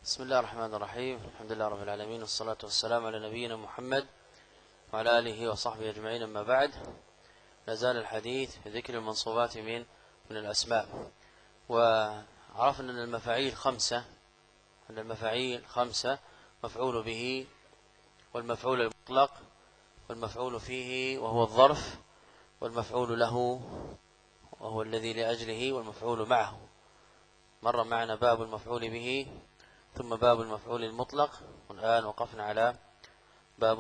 بسم الله الرحمن الرحيم. الحمد لله رب العالمين، والصلاة والسلام على نبينا محمد وعلى آله وصحبه أجمعين. أما بعد، نزال الحديث في ذكر المنصوبات من الأسماء. وعرفنا أن المفاعيل خمسة: مفعول به، والمفعول المطلق، والمفعول فيه وهو الظرف، والمفعول له وهو الذي لأجله، والمفعول معه. مر معنا باب المفعول به، ثم باب المفعول المطلق، والآن وقفنا على باب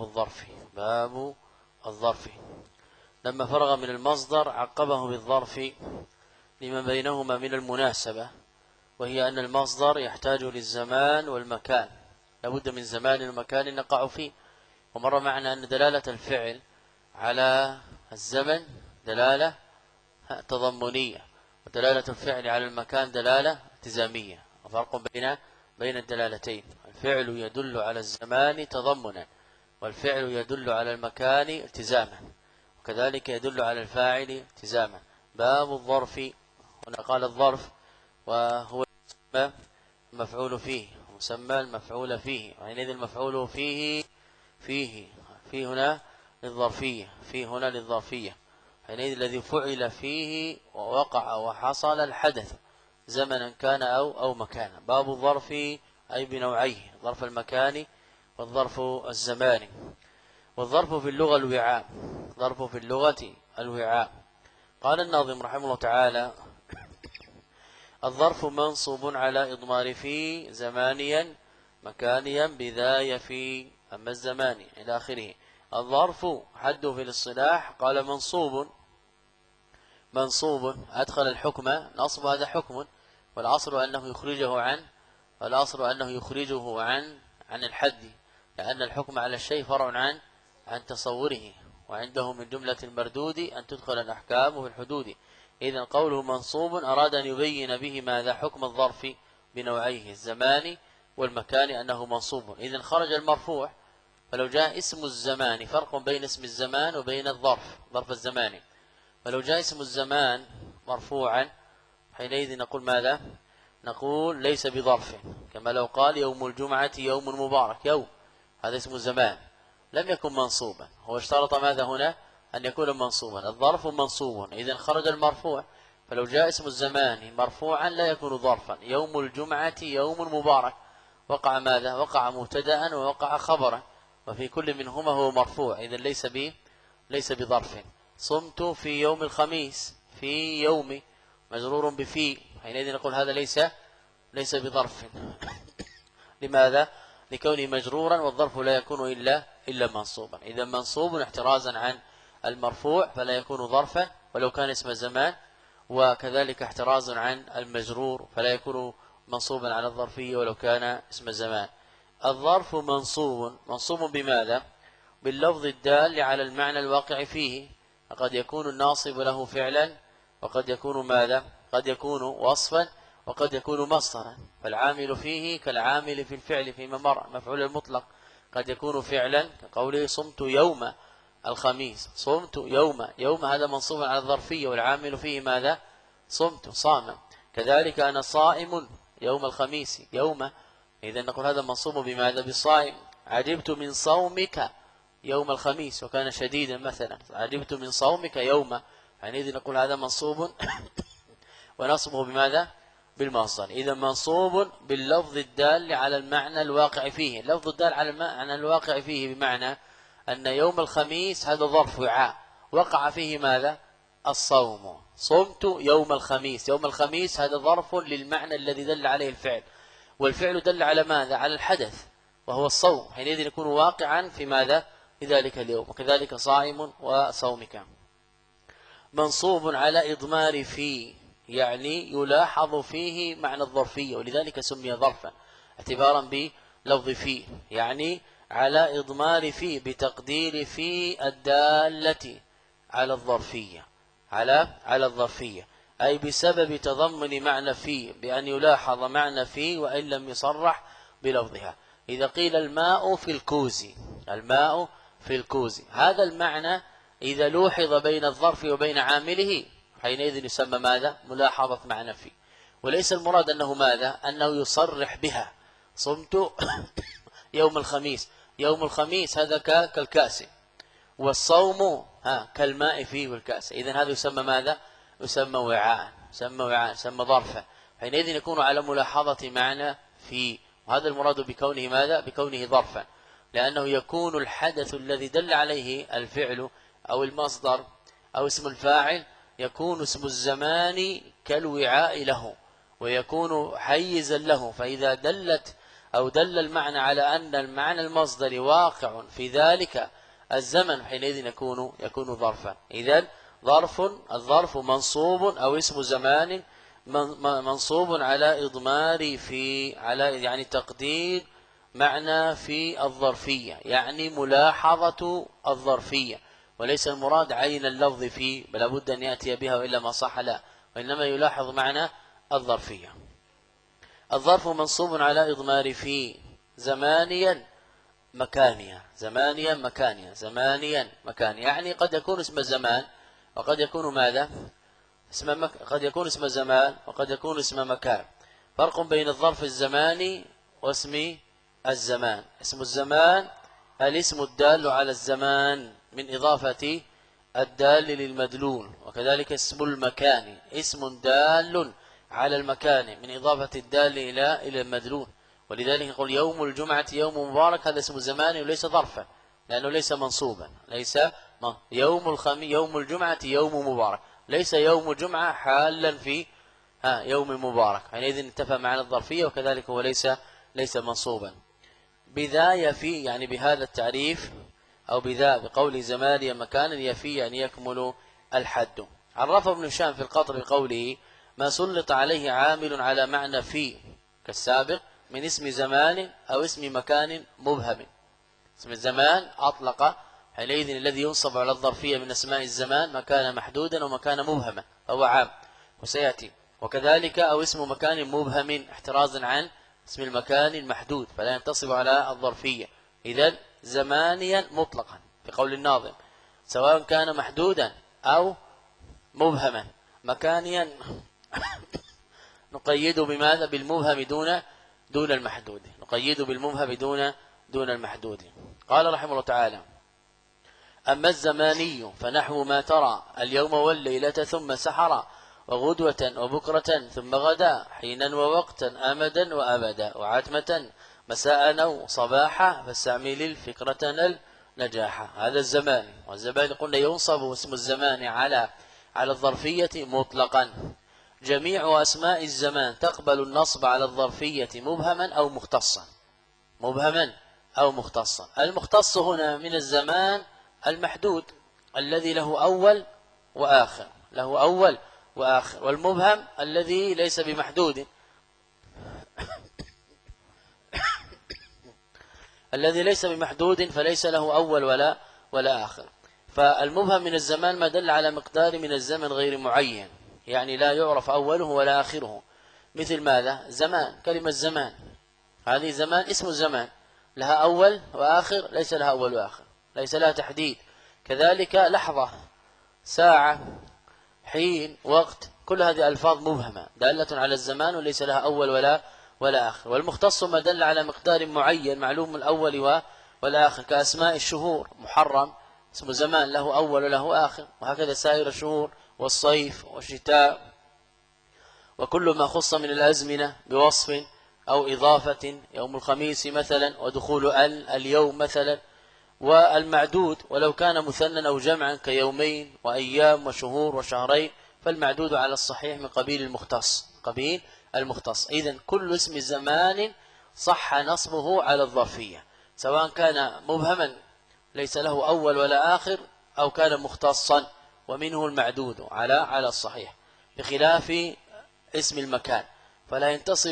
الظرف. لما فرغ من المصدر عقبه بالظرف لما بينهما من المناسبة، وهي أن المصدر يحتاج للزمان والمكان، لابد من زمان ومكان نقع فيه. ومر معنا أن دلالة الفعل على الزمن دلالة تضمنية، ودلالة الفعل على المكان دلالة التزامية، وفرق بين الدلالتين. الفعل يدل على الزمان تضمنا، والفعل يدل على المكان التزاما، وكذلك يدل على الفاعل التزاما. باب الظرف، هنا قال الظرف وهو المفعول فيه، مسمى المفعول فيه، وحينئذ المفعول فيه هنا للظرفية، حينئذ الذي فعل فيه ووقع وحصل الحدث زمنا كان أو مكانا. باب الظرف أي بنوعيه: ظرف المكان والظرف الزماني. والظرف في اللغة الوعاء. قال الناظم رحمه الله تعالى: الظرف منصوب على إضمار في زمانيا مكانيا بذا يفي. أما الزمان إلى آخره. الظرف حده في الاصطلاح قال منصوب أدخل الحكم، الأصل هذا حكم، والأصل أنه يخرجه عن الحد، لأن الحكم على الشيء فرع عن تصوره، وعنده من جملة المردود أن تدخل الأحكام في الحدود. إذن قوله منصوب أراد أن يبين به ماذا؟ حكم الظرف بنوعيه الزمان والمكان، أنه منصوب. إذن خرج المرفوع، فلو جاء اسم الزمان، فرق بين اسم الزمان وبين ظرف الزمان. فلو جاء اسم الزمان مرفوعا حينئذ نقول ماذا؟ نقول ليس بظرف، كما لو قال يوم الجمعة يوم مبارك، يوم هذا اسم الزمان لم يكن منصوبا. هو اشترط ماذا هنا؟ أن يكون منصوبا. الظرف منصوب، إذن خرج المرفوع. فلو جاء اسم الزمان مرفوعا لا يكون ظرفا. يوم الجمعة يوم مبارك، وقع ماذا؟ وقع مبتدأ ووقع خبرا، وفي كل منهما هو مرفوع، إذن ليس بظرف. صمت في يوم الخميس، في يوم مجرور بفي، حينئذ نقول هذا ليس بظرف. لماذا؟ لكونه مجرورا، والظرف لا يكون إلا منصوبا. إذا منصوب احترازا عن المرفوع فلا يكون ظرفا ولو كان اسم زمان، وكذلك احترازا عن المجرور فلا يكون منصوبا على الظرفية ولو كان اسم زمان. الظرف منصوب بماذا؟ باللفظ الدال على المعنى الواقع فيه. قد يكون الناصب له فعلا، وقد يكون ماذا؟ قد يكون وصفا، وقد يكون مصدرا. فالعامل فيه كالعامل في الفعل فيما مر. مفعول المطلق قد يكون فعلا كقوله صمت يوم الخميس، صمت يوم هذا منصوب على الظرفية، والعامل فيه ماذا؟ صمت، صام. كذلك أنا صائم يوم الخميس، يوم، إذا نقول هذا منصوب بماذا؟ بالصائم. عجبت من صومك يوم الخميس، وكان شديدا مثلا. عجبت من صومك يوم، يعني نقول هذا منصوب ونصبه بماذا؟ بالمصدر. إذا منصوب باللفظ الدال على المعنى الواقع فيه. اللفظ الدال على المعنى الواقع فيه بمعنى أن يوم الخميس هذا ظرف وعاء، وقع فيه ماذا؟ الصوم. صمت يوم الخميس، يوم الخميس هذا ظرف للمعنى الذي دل عليه الفعل، والفعل دل على ماذا؟ على الحدث وهو الصوم، حينئذ يكون واقعا في ماذا؟ في ذلك اليوم. وكذلك صائم وصومك. منصوب على إضمار في، يعني يلاحظ فيه معنى الظرفية، ولذلك سمي ظرفا اعتبارا بلفظ فيه، يعني على إضمار في بتقدير في الدالة على الظرفية، على الظرفية، أي بسبب تضمن معنى في، بأن يلاحظ معنى في وإن لم يصرح بلفظها. إذا قيل الماء في الكوز، هذا المعنى إذا لوحظ بين الظرف وبين عامله حينئذ يسمى ماذا؟ ملاحظة معنى في. وليس المراد أنه ماذا؟ أنه يصرح بها، صمت يوم الخميس. يوم الخميس هذا كالكأس، والصوم كالماء فيه والكأس. إذن هذا يسمى ماذا؟ يسمى وعاء، يسمى ظرفا. حينئذ يكون على ملاحظة معنى في، وهذا المراد بكونه ماذا؟ بكونه ظرفا، لأنه يكون الحدث الذي دل عليه الفعل أو المصدر أو اسم الفاعل يكون اسم الزمان كالوعاء له، ويكون حيزا له. فإذا دلت أو دل المعنى على أن المعنى المصدر واقع في ذلك الزمن، حينئذ يكون ظرفا. إذن الظرف منصوب أو اسم زمان منصوب على إضمار في، على يعني تقدير معنى في الظرفية، يعني ملاحظة الظرفية، وليس المراد عين اللفظ فيه، بل لابد أن يأتي بها وإلا ما صح لا، وإنما يلاحظ معنى الظرفية. الظرف منصوب على إضمار في زمانيا مكانيا، يعني قد يكون اسم الزمان وقد يكون ماذا؟ قد يكون اسم زمان وقد يكون اسم مكان. فرق بين الظرف الزماني واسم الزمان. اسم الزمان الاسم الدال على الزمان من إضافة الدال للمدلول، وكذلك اسم المكان اسم دال على المكان من إضافة الدال إلى المدلول. ولذلك يقول يوم الجمعة يوم مبارك، هذا اسم زمان وليس ظرفا لأنه ليس منصوبا. يوم الجمعة يوم مبارك، ليس يوم الجمعة حالا في يوم مبارك، حينئذ انتفى معنى الظرفية، وكذلك هو ليس منصوبا. بذا يفي يعني بهذا التعريف، أو بذا بقول زمانيا مكانا يفي يعني يكمل الحد. عرفه ابن هشام في القطر بقوله ما سلط عليه عامل على معنى في كالسابق من اسم زمان أو اسم مكان مبهم. اسم الزمان أطلق، حينئذ الذي ينصب على الظرفية من اسماء الزمان مكان محدودا ومكان مبهما فهو عام وسيأتي، وكذلك أو اسم مكان مبهم احترازا عن اسم المكان المحدود فلا ينتصب على الظرفية. إذن زمانيا مطلقا في قول الناظم سواء كان محدودا أو مبهما. مكانيا نقيد بماذا؟ بالمبهم دون المحدود، نقيد بالمبهم دون المحدود. قال رحمه الله تعالى أما الزماني فنحو ما ترى اليوم والليلة ثم سحرا وغدوة وبكرة ثم غدا حينا ووقتا أمدا وأبدا وعتمة مساء أو صباحا فاستعمل الفكرة النجاحة. هذا الزمان، والزمان قلنا ينصب اسم الزمان على الظرفية مطلقا. جميع أسماء الزمان تقبل النصب على الظرفية مبهما أو مختصا. المختص هنا من الزمان المحدود الذي له أول وآخر، والمبهم الذي ليس بمحدود فليس له أول ولا آخر. فالمبهم من الزمان ما دل على مقدار من الزمن غير معين، يعني لا يعرف أوله ولا آخره. مثل ماذا؟ زمان، كلمة زمان هذه زمان اسم الزمان لها أول وآخر، ليس لها أول وآخر، ليس لها تحديد. كذلك لحظة، ساعة، حين، وقت، كل هذه ألفاظ مبهمة دالة على الزمان وليس لها أول ولا آخر. والمختص ما دل على مقدار معين معلوم الأول والآخر، كأسماء الشهور محرم اسم زمان له أول وله آخر، وهكذا سائر الشهور والصيف والشتاء وكل ما خص من الأزمنة بوصف أو إضافة، يوم الخميس مثلا ودخول اليوم مثلا. والمعدود ولو كان مثنى أو جمعا كيومين وأيام وشهور وشهرين فالمعدود على الصحيح من قبيل المختص. إذن كل اسم زمان صح نصبه على الظرفية سواء كان مبهما ليس له أول ولا آخر أو كان مختصا، ومنه المعدود على الصحيح، بخلاف اسم المكان فلا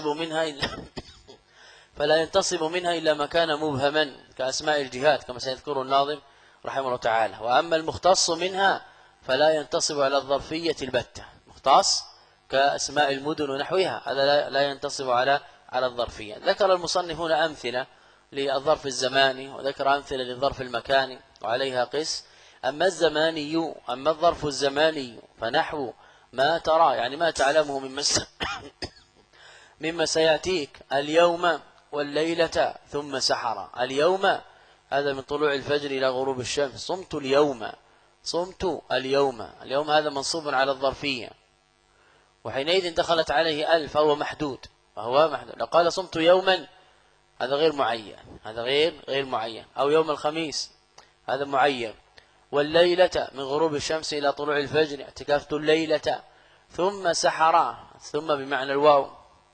ينتصب منها إلا ما كان مبهما كأسماء الجهات كما سيذكر الناظم رحمه الله تعالى. وأما المختص منها فلا ينتصب على الظرفية البتة، مختص كأسماء المدن ونحوها هذا لا ينتصب على الظرفية. ذكر المصنف هنا أمثلة للظرف الزماني وذكر أمثلة للظرف المكاني وعليها قس. أما الظرف الزماني فنحو ما ترى يعني ما تعلمه مما سيأتيك اليوم والليلة ثم سحر. اليوم هذا من طلوع الفجر إلى غروب الشمس. صمت اليوم، صمت اليوم. اليوم هذا منصوب على الظرفية، وحينئذ دخلت عليه ألف فهو محدود، لو قال صمت يوما هذا غير معين، هذا غير معين. أو يوم الخميس هذا معين. والليلة من غروب الشمس إلى طلوع الفجر، اعتكفت الليلة. ثم سحر، ثم بمعنى الواو،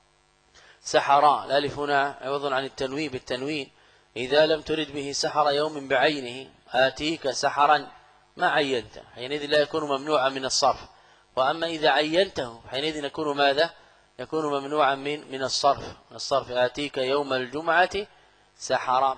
سحر الألف هنا عوض عن التنوين بالتنوين. إذا لم ترد به سحر يوم بعينه، آتيك سحرا ما عينته، حينئذ لا يكون ممنوعا من الصرف. وأما إذا عينته حينئذ يكون ماذا؟ يكون ممنوعا من الصرف. آتيك يوم الجمعة سحرا.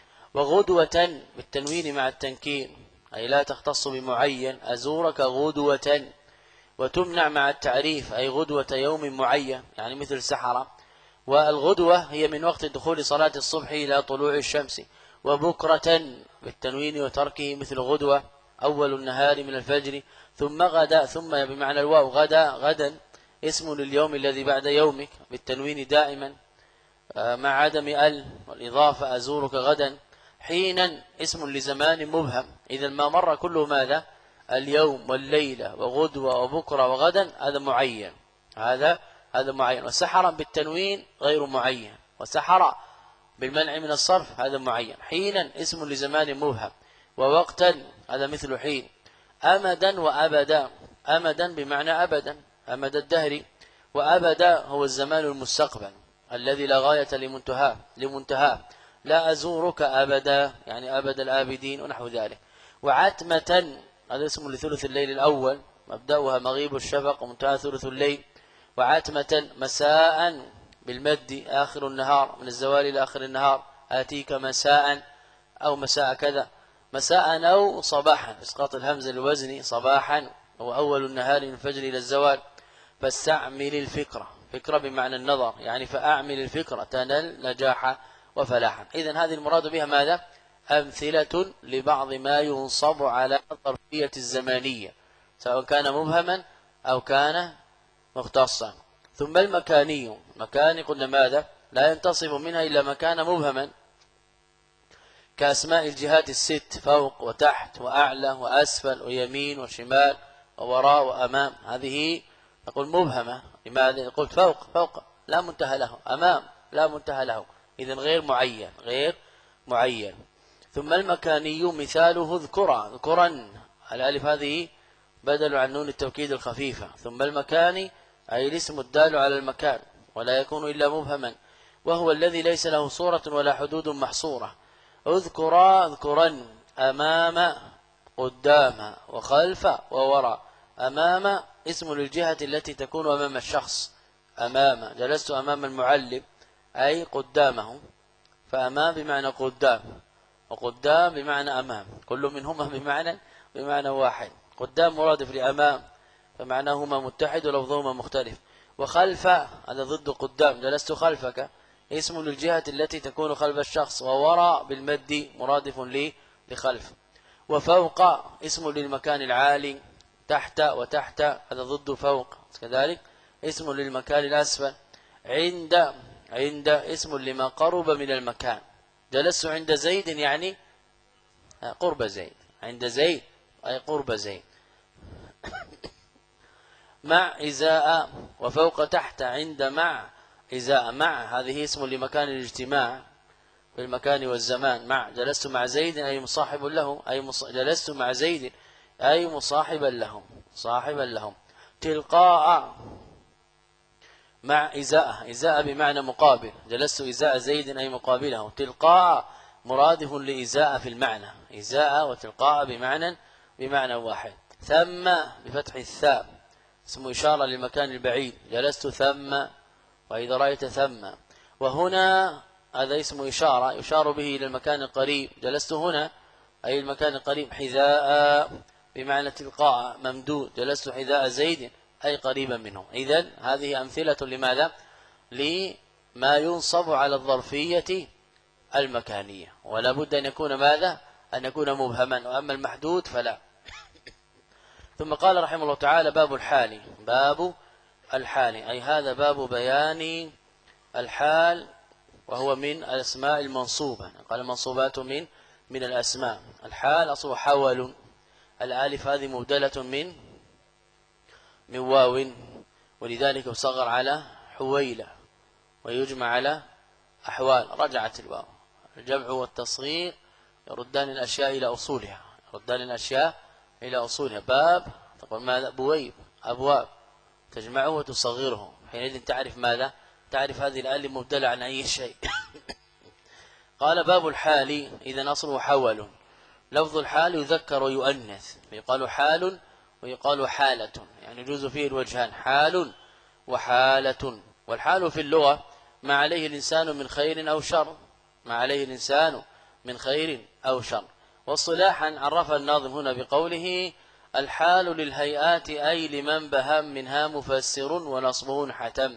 وغدوة بالتنوين مع التنكير، أي لا تختص بمعين، أزورك غدوة. وتمنع مع التعريف، أي غدوة يوم معين، يعني مثل سحرة. والغدوة هي من وقت دخول صلاة الصبح إلى طلوع الشمس. وبكرة بالتنوين وتركه مثل غدوة أول النهار من الفجر. ثم غدا، ثم بمعنى الواو، غدا اسم لليوم الذي بعد يومك بالتنوين دائما مع عدم والإضافة، أزورك غدا. حينا اسم لزمان مبهم، إذا ما مر كله ماذا؟ اليوم والليلة وغدوة وبكرة وغدا، هذا معين، هذا معين. وسحرا بالتنوين غير معين، وسحر بالمنع من الصرف هذا معين. حينا اسم لزمان مبهم. ووقتا هذا مثل حين. أمدا وأبدا، أمدا بمعنى أبدا، أمد الدهر. وأبدا هو الزمان المستقبل الذي لا غاية لمنتهاه. لا أزورك أبدا يعني أبد الآبدين ونحو ذلك. وعتمة هذا اسم لثلث الليل الأول، مبدأها مغيب الشفق ومنتهى ثلث الليل. وعتمة مساء بالمد آخر النهار، من الزوال إلى آخر النهار. آتيك مساء أو مساء كذا، مساء أو صباحا، إسقاط الهمزة الوزني. صباحا هو أول النهار من الفجر إلى الزوال. فاستعمل الفكرة، فكرة بمعنى النظر، يعني فأعمل الفكرة تنل نجاحا وفلاحا. إذن هذه المراد بها ماذا؟ أمثلة لبعض ما ينصب على الظرفية الزمانية، سواء كان مبهما أو كان مختصا. ثم المكاني، مكاني قلنا ماذا؟ لا ينتصب منها إلا مكان مبهما، كأسماء الجهات الست، فوق وتحت وأعلى وأسفل ويمين وشمال ووراء وأمام، هذه نقول مبهمة. لماذا؟ قلت فوق لا منتهى له، أمام لا منتهى له، إذن غير معين. ثم المكاني مثاله ذكرا، الألف هذه بدل عن نون التوكيد الخفيفة. ثم المكاني أي الاسم الدال على المكان، ولا يكون إلا مبهما، وهو الذي ليس له صورة ولا حدود محصورة. اذكرا أمام قدام وخلف ووراء. أمام اسم للجهة التي تكون أمام الشخص، أمام جلست أمام المعلم أي قدامه، فأمام بمعنى قدام، وقدام بمعنى أمام، كل منهما بمعنى واحد. قدام مرادف لأمام فمعناهما متحد ولفظهما مختلف. وخلف هذا ضد قدام، جلست خلفك اسم للجهة التي تكون خلف الشخص. ووراء بالمد مرادف لخلف. وفوق اسم للمكان العالي، تحت وتحت هذا ضد فوق، كذلك اسم للمكان الأسفل. عند اسم لما قرب من المكان، جلست عند زيد يعني قرب زيد، عند زيد أي قرب زيد. مع إزاء وفوق تحت عند مع إزاء. مع هذه اسم لمكان الاجتماع في المكان والزمان. مع جلست مع زيد أي مصاحب له، جلست مع زيد أي مصاحبا لهم. تلقاء مع إزاء بمعنى مقابل، جلست إزاء زيد أي مقابله. تلقاء مرادف لإزاء في المعنى، إزاء وتلقاء بمعنى واحد. ثم بفتح الثاء اسم إشارة للمكان البعيد، جلست ثم وإذا رأيت ثم. وهنا هذا اسم إشارة يشار به إلى المكان القريب، جلست هنا أي المكان القريب. حذاء بمعنى تلقاء ممدود، جلست حذاء زيد أي قريبا منه. إذن هذه أمثلة لماذا؟ لما ينصب على الظرفية المكانية، ولا بد أن يكون ماذا؟ أن يكون مبهما، وأما المحدود فلا. ثم قال رحمه الله تعالى: باب الحال، أي هذا باب بيان الحال وهو من الأسماء المنصوبة. قال المنصوبات من الأسماء. الحال أصله حول، الآلف هذه مبدلة من واو، ولذلك يصغر على حويلة ويجمع على أحوال. رجعت الواو. الجمع والتصغير يردان الأشياء إلى أصولها، يردان الأشياء إلى أصولها. باب تقول ماذا؟ بويب. أبواب تجمعه وتصغره، حينئذ تعرف ماذا؟ تعرف هذه الآلة مبدلة عن أي شيء. قال باب الحال، إذا أصله حول. لفظ الحال يذكر ويؤنث، فيقال حال ويقال حالة، يعني يجوز فيه الوجهان، حال وحالة. والحال في اللغة ما عليه الإنسان من خير أو شر، ما عليه الإنسان من خير أو شر. واصطلاحا عرف الناظم هنا بقوله الحال للهيئات، أي لمن بهم منها مفسر ونصبه حتم.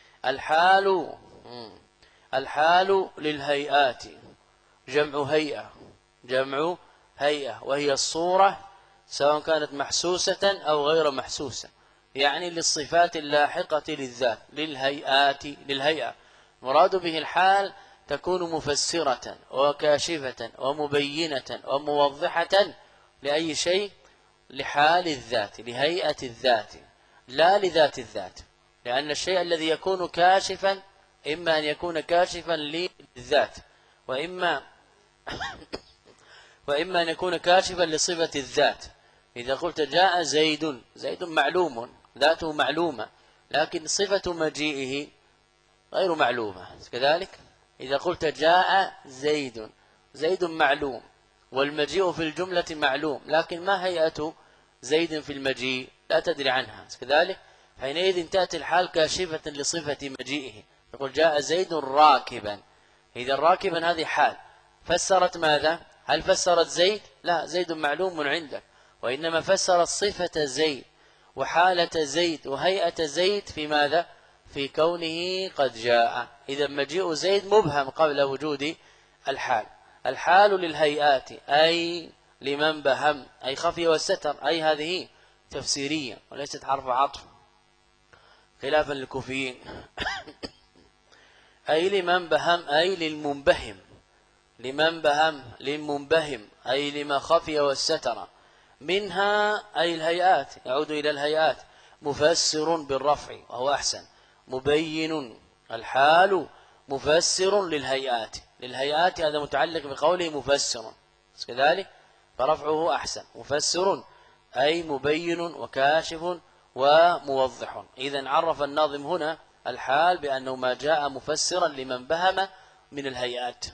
الحال للهيئات، جمع هيئة، جمع هيئة، وهي الصورة سواء كانت محسوسة أو غير محسوسة، يعني للصفات اللاحقة للذات، للهيئة. مراد به الحال تكون مفسرة وكاشفة ومبينة وموضحة لأي شيء، لحال الذات، لهيئة الذات، لا لذات الذات. لأن الشيء الذي يكون كاشفا إما أن يكون كاشفا للذات، وإما أن يكون كاشفا لصفة الذات. إذا قلت جاء زيد، زيد معلوم، ذاته معلومة، لكن صفة مجيئه غير معلومة. كذلك إذا قلت جاء زيد، زيد معلوم، والمجيء في الجملة معلوم، لكن ما هيئة زيد في المجيء لا تدري عنها. كذلك حينئذ تأتي الحال كاشفة لصفة مجيئه، يقول جاء زيد راكبا. إذا راكبا هذه حال، فسرت ماذا؟ هل فسرت زيد؟ لا، زيد معلوم عندك، وإنما فسرت صفة زيد وحالة زيد وهيئة زيد في ماذا؟ في كونه قد جاء. إذا مجيء زيد مبهم قبل وجود الحال. الحال للهيئات، أي لمن بهم، أي خفي والستر، أي هذه تفسيرية وليست حرف عطف خلافا للكوفيين. أي لمن بهم، أي للمنبهم، لمن بهم، للمنبهم، أي لما خفي والستر. منها أي الهيئات، يعود إلى الهيئات. مفسر بالرفع وهو أحسن. مبين، الحال مفسر للهيئات، للهيئات هذا متعلق بقوله مفسر، كذلك فرفعه أحسن. مفسر أي مبين وكاشف وموضح. إذن عرف الناظم هنا الحال بأنه ما جاء مفسرا لمن بهم من الهيئات.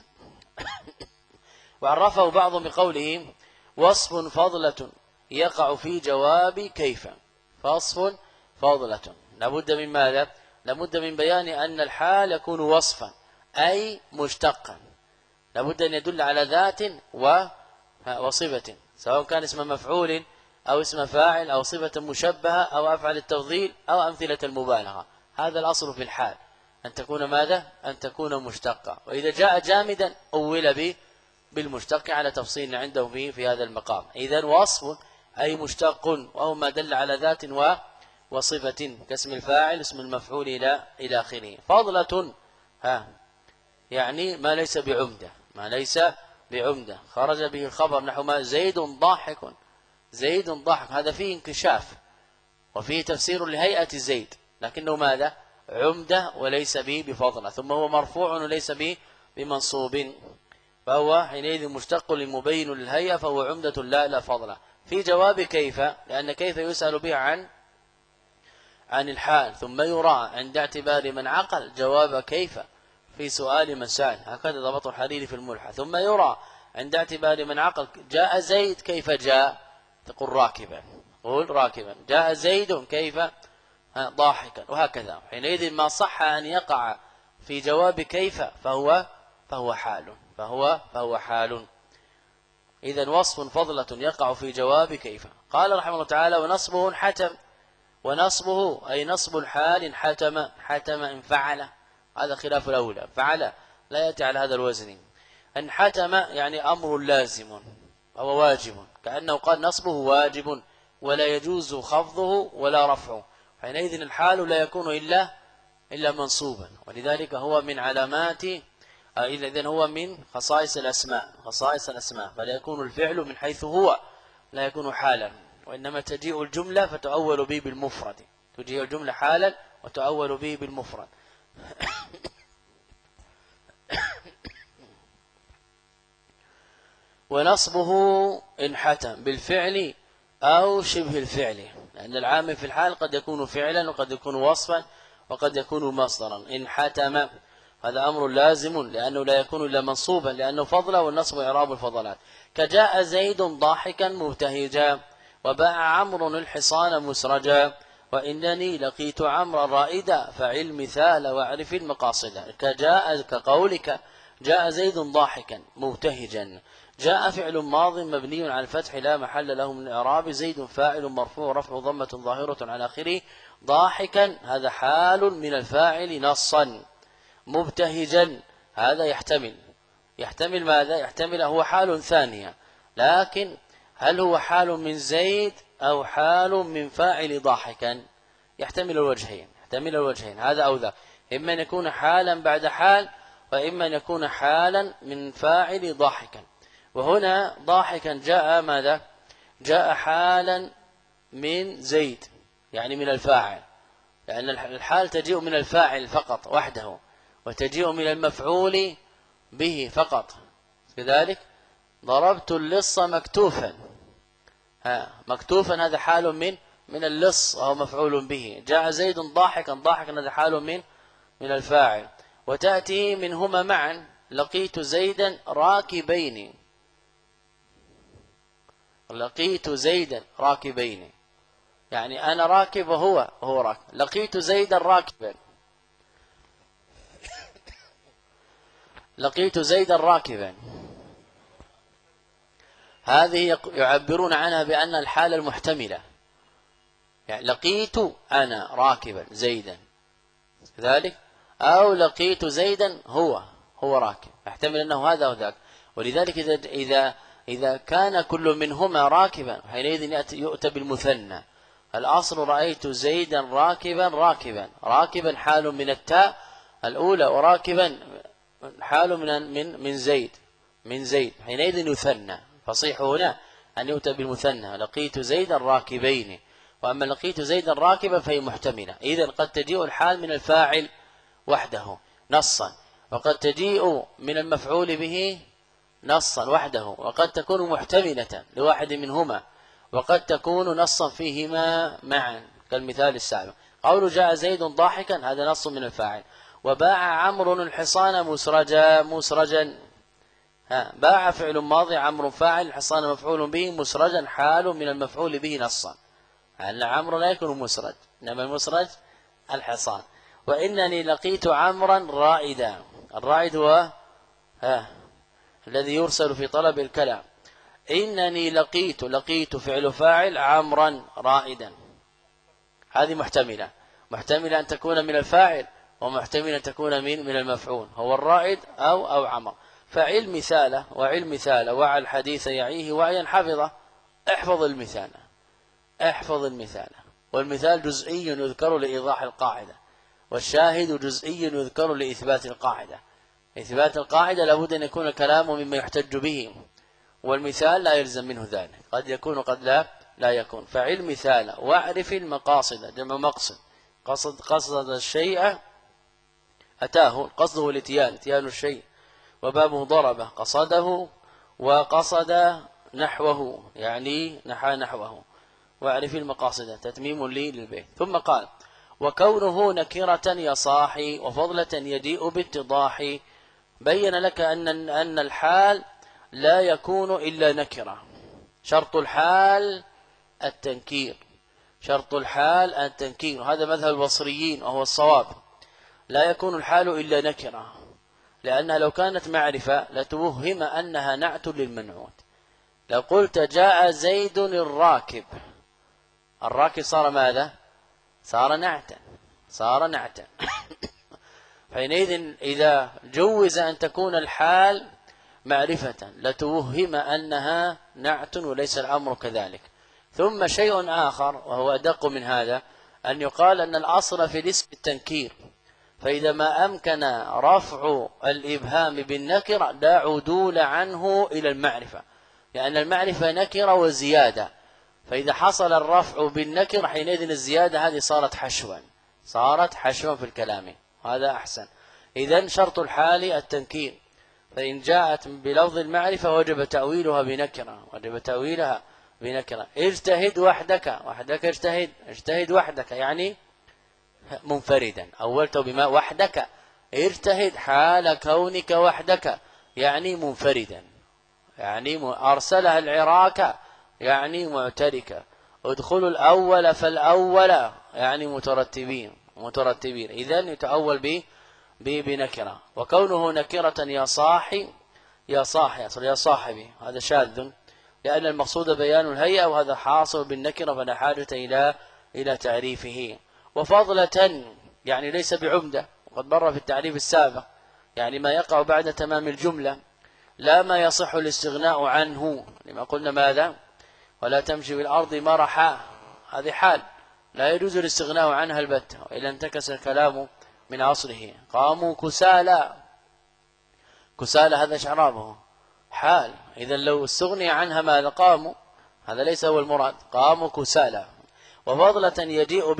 وعرفه بعضهم بقوله وصف فضلة يقع في جواب كيف. فوصف فضلة، لابد من ماذا؟ لابد من بيان أن الحال يكون وصفا أي مشتقا، لابد أن يدل على ذات وصفة، سواء كان اسم مفعول أو اسم فاعل أو صفة مشبهة أو أفعل التفضيل أو أمثلة المبالغة. هذا الأصل في الحال، أن تكون ماذا؟ أن تكون مشتقة. وإذا جاء جامدا أول به بالمشتق على تفصيل عنده في هذا المقام. إذن وصف أي مشتق، وهو ما دل على ذات وصفة كاسم الفاعل، اسم المفعول إلى آخره. فضلة يعني ما ليس بعمدة، ما ليس بعمدة، خرج به الخبر نحو ما زيد ضاحك، زيد ضاحك، هذا فيه انكشاف وفيه تفسير لهيئة زيد، لكنه ماذا؟ عمدة وليس به بفضلة، ثم هو مرفوع وليس به بمنصوب، فهو حينئذ مشتق لمبين للهيئة، فهو عمدة لا فضلة. في جواب كيف، لأن كيف يسأل به عن الحال، ثم يرى عند اعتبار من عقل جواب كيف في سؤال من سأل، هكذا ضبط الحريري في الملحة. ثم يرى عند اعتبار من عقل جاء زيد كيف جاء، تقول راكبا، قول راكبا. جاء زيد كيف ضاحكا، وهكذا. حينئذ ما صح أن يقع في جواب كيف فهو حال، فهو حال. إذن وصف فضلة يقع في جواب كيف. قال رحمه الله تعالى ونصبه حتم، ونصبه أي نصب الحال حتم إن فعل، هذا خلاف الأولى، فعل لا يأتي على هذا الوزن. أن حتم يعني أمر لازم، هو واجب، كأنه قال نصبه واجب ولا يجوز خفضه ولا رفعه، حينئذ الحال لا يكون إلا منصوبا، ولذلك هو من علامات إذن هو من خصائص الأسماء فلا يكون الفعل من حيث هو لا يكون حالا، وإنما تجيء الجملة فتؤول به بالمفرد، تجيء الجملة حالا وتؤول به بالمفرد. ونصبه إن حتم بالفعل أو شبه الفعل، لأن العامل في الحال قد يكون فعلا وقد يكون وصفا وقد يكون مصدرا. إن حتم هذا أمر لازم، لأنه لا يكون إلا منصوبا لأنه فضلا، والنصب إعراب الفضلات. كجاء زيد ضاحكا مبتهجا، وباع عمرو الحصان مسرجا، وإنني لقيت عمرا رائدا، فعل مثال واعرف المقاصد. كجاء كقولك جاء زيد ضاحكا مبتهجا. جاء فعل ماض مبني على الفتح لا محل له من الإعراب، زيد فاعل مرفوع رفع ضمة ظاهرة على آخره، ضاحكا هذا حال من الفاعل نصا، مبتهجا هذا يحتمل ماذا؟ يحتمل هو حال ثانية، لكن هل هو حال من زيد أو حال من فاعل ضاحكا؟ يحتمل الوجهين هذا أو ذا، إما أن يكون حالا بعد حال، وإما أن يكون حالا من فاعل ضاحكا. وهنا ضاحكا جاء ماذا؟ جاء حالا من زيد، يعني من الفاعل، لأن الحال تجيء من الفاعل فقط وحده، وتجيء من المفعول به فقط. كذلك ضربت اللص مكتوفا، مكتوفا هذا حال من اللص أو مفعول به. جاء زيد ضاحكا هذا حال من الفاعل. وتأتي منهما معا، لقيت زيدا راكبين، يعني أنا راكب وهو راكب. لقيت زيدا راكبا، هذه يعبرون عنها بأن الحالة المحتملة، يعني لقيت أنا راكبا زيدا كذلك، أو لقيت زيدا هو راكب، يحتمل أنه هذا وذاك. ولذلك إذا كان كل منهما راكبا حينئذ يؤتى بالمثنى. الأصل رأيت زيدا راكبا حال من التاء الأولى، وراكبا حال من زيد حينئذ يثنى، فصيح هنا أن يؤتى بالمثنى. لقيت زيدا راكبين، وأما لقيت زيدا راكبا فهي محتملة. إذن قد تجيء الحال من الفاعل وحده نصا، وقد تجيء من المفعول به نصا وحده، وقد تكون محتملة لواحد منهما، وقد تكون نصا فيهما معا، كالمثال السابق. قول جاء زيد ضاحكا هذا نص من الفاعل. وباع عمرو الحصان مسرجا، باع فعل ماضي، عمرو فاعل، الحصان مفعول به، مسرجا حال من المفعول به نصا، أن عمرو لا يكون مسرج، إنما المسرج الحصان. وإنني لقيت عمرا رائدا، الرائد هو الذي يرسل في طلب الكلام. إنني لقيت فعل فاعل، عمرا رائدا، هذه محتملة أن تكون من الفاعل، ومحتملة أن تكون من المفعول، هو الرائد أو عمر. فعل مثاله وعى الحديث يعيه وعيا حفظه. احفظ المثال، والمثال جزئي يذكر لإيضاح القاعدة، والشاهد جزئي يذكر لإثبات القاعدة. إثبات القاعدة لابد أن يكون الكلام مما يحتج به، والمثال لا يلزم منه ذلك، قد يكون وقد لا يكون. فعل مثال واعرف المقاصد، جمع مقصد، قصد الشيء أتاه، قصده الاتيان الشيء، وبابه ضربه قصده، وقصد نحوه يعني نحى نحوه. واعرف المقاصد تتميم للبيت. ثم قال وكونه نكرة يصاحي، وفضلة يجيء باتضاح. بين لك أن الحال لا يكون إلا نكرة، شرط الحال التنكير، وهذا مذهب البصريين وهو الصواب. لا يكون الحال إلا نكرة، لأنها لو كانت معرفة لتوهم أنها نعت للمنعوت. لو قلت جاء زيد الراكب صار ماذا؟ صار نعتا. حينئذ إذا جوز أن تكون الحال معرفة لتوهم أنها نعت، وليس الأمر كذلك. ثم شيء آخر وهو أدق من هذا، أن يقال أن الأصل في الاسم التنكير، فإذا ما أمكن رفع الإبهام بالنكرة لا عدول عنه إلى المعرفة، لأن المعرفة نكرة وزيادة، فإذا حصل الرفع بالنكرة حينئذ الزيادة هذه صارت حشوا في الكلام، هذا أحسن. إذن شرط الحال التنكير، فإن جاءت بلفظ المعرفة وجب تأويلها بنكرة. اجتهد وحدك اجتهد وحدك يعني منفردا، أولته بما وحدك، اجتهد حال كونك وحدك يعني منفردا، يعني أرسلها العراك يعني معتركة، ادخلوا الأول فالأول يعني مترتبين. إذن يتأول بنكرة. وكونه نكرة يا صاحبي هذا شاذ، لأن المقصود بيان الهيئة، وهذا حاصل بالنكرة فلا حاجة إلى تعريفه. وفضلة يعني ليس بعمدة، وقد مر في التعريف السابق، يعني ما يقع بعد تمام الجملة، لا ما يصح الاستغناء عنه، لما قلنا ماذا؟ ولا تمشي في الأرض مرحا، هذه حال لا يجوز الاستغناء عنها البتة، وإلا انتكس الكلام من أصله. قاموا كسالى هذا شعرابه حال، إذا لو استغني عنها ماذا؟ قاموا، هذا ليس هو المراد، قاموا كسالى. وفضلة يجيء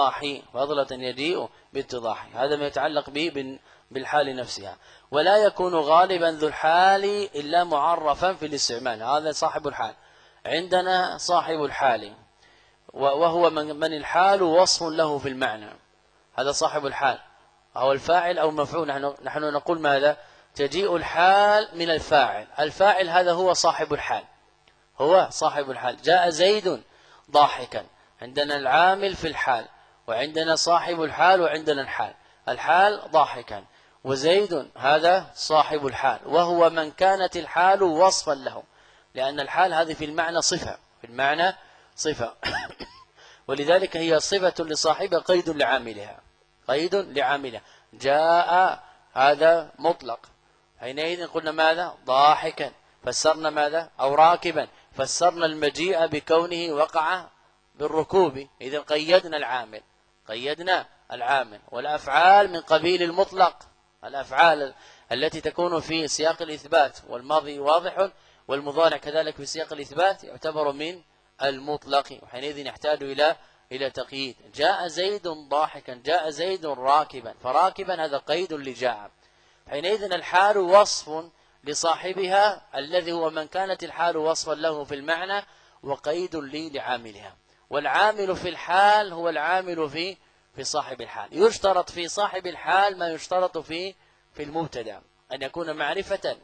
باتضاح، هذا ما يتعلق به بالحال نفسها. ولا يكون غالبا ذو الحال إلا معرفا في الاستعمال، هذا صاحب الحال. عندنا صاحب الحال وهو من الحال وصف له في المعنى، هذا صاحب الحال، أو الفاعل أو مفعول. نحن نقول ماذا؟ تجيء الحال من الفاعل هذا هو صاحب الحال. جاء زيد ضاحكا، عندنا العامل في الحال، وعندنا صاحب الحال، وعندنا الحال ضاحكا، وزيد هذا صاحب الحال، وهو من كانت الحال وصفا له، لأن الحال هذه في المعنى صفة ولذلك هي صفة لصاحبها قيد لعاملها. جاء هذا مطلق، حينئذ قلنا ماذا؟ ضاحكا، فسرنا ماذا؟ أو راكبا، فسرنا المجيء بكونه وقع بالركوب، إذا قيدنا العامل. والأفعال من قبيل المطلق، الأفعال التي تكون في سياق الإثبات، والماضي واضح، والمضارع كذلك في سياق الإثبات يعتبر من المطلق، وحينئذ نحتاج إلى تقييد. جاء زيد ضاحكا، جاء زيد راكبا، فراكبا هذا قيد لجاء، حينئذ الحال وصف لصاحبها الذي هو من كانت الحال وصفا له في المعنى، وقيد لعاملها. والعامل في الحال هو العامل في صاحب الحال. يشترط في صاحب الحال ما يشترط في المبتدا، أن يكون معرفة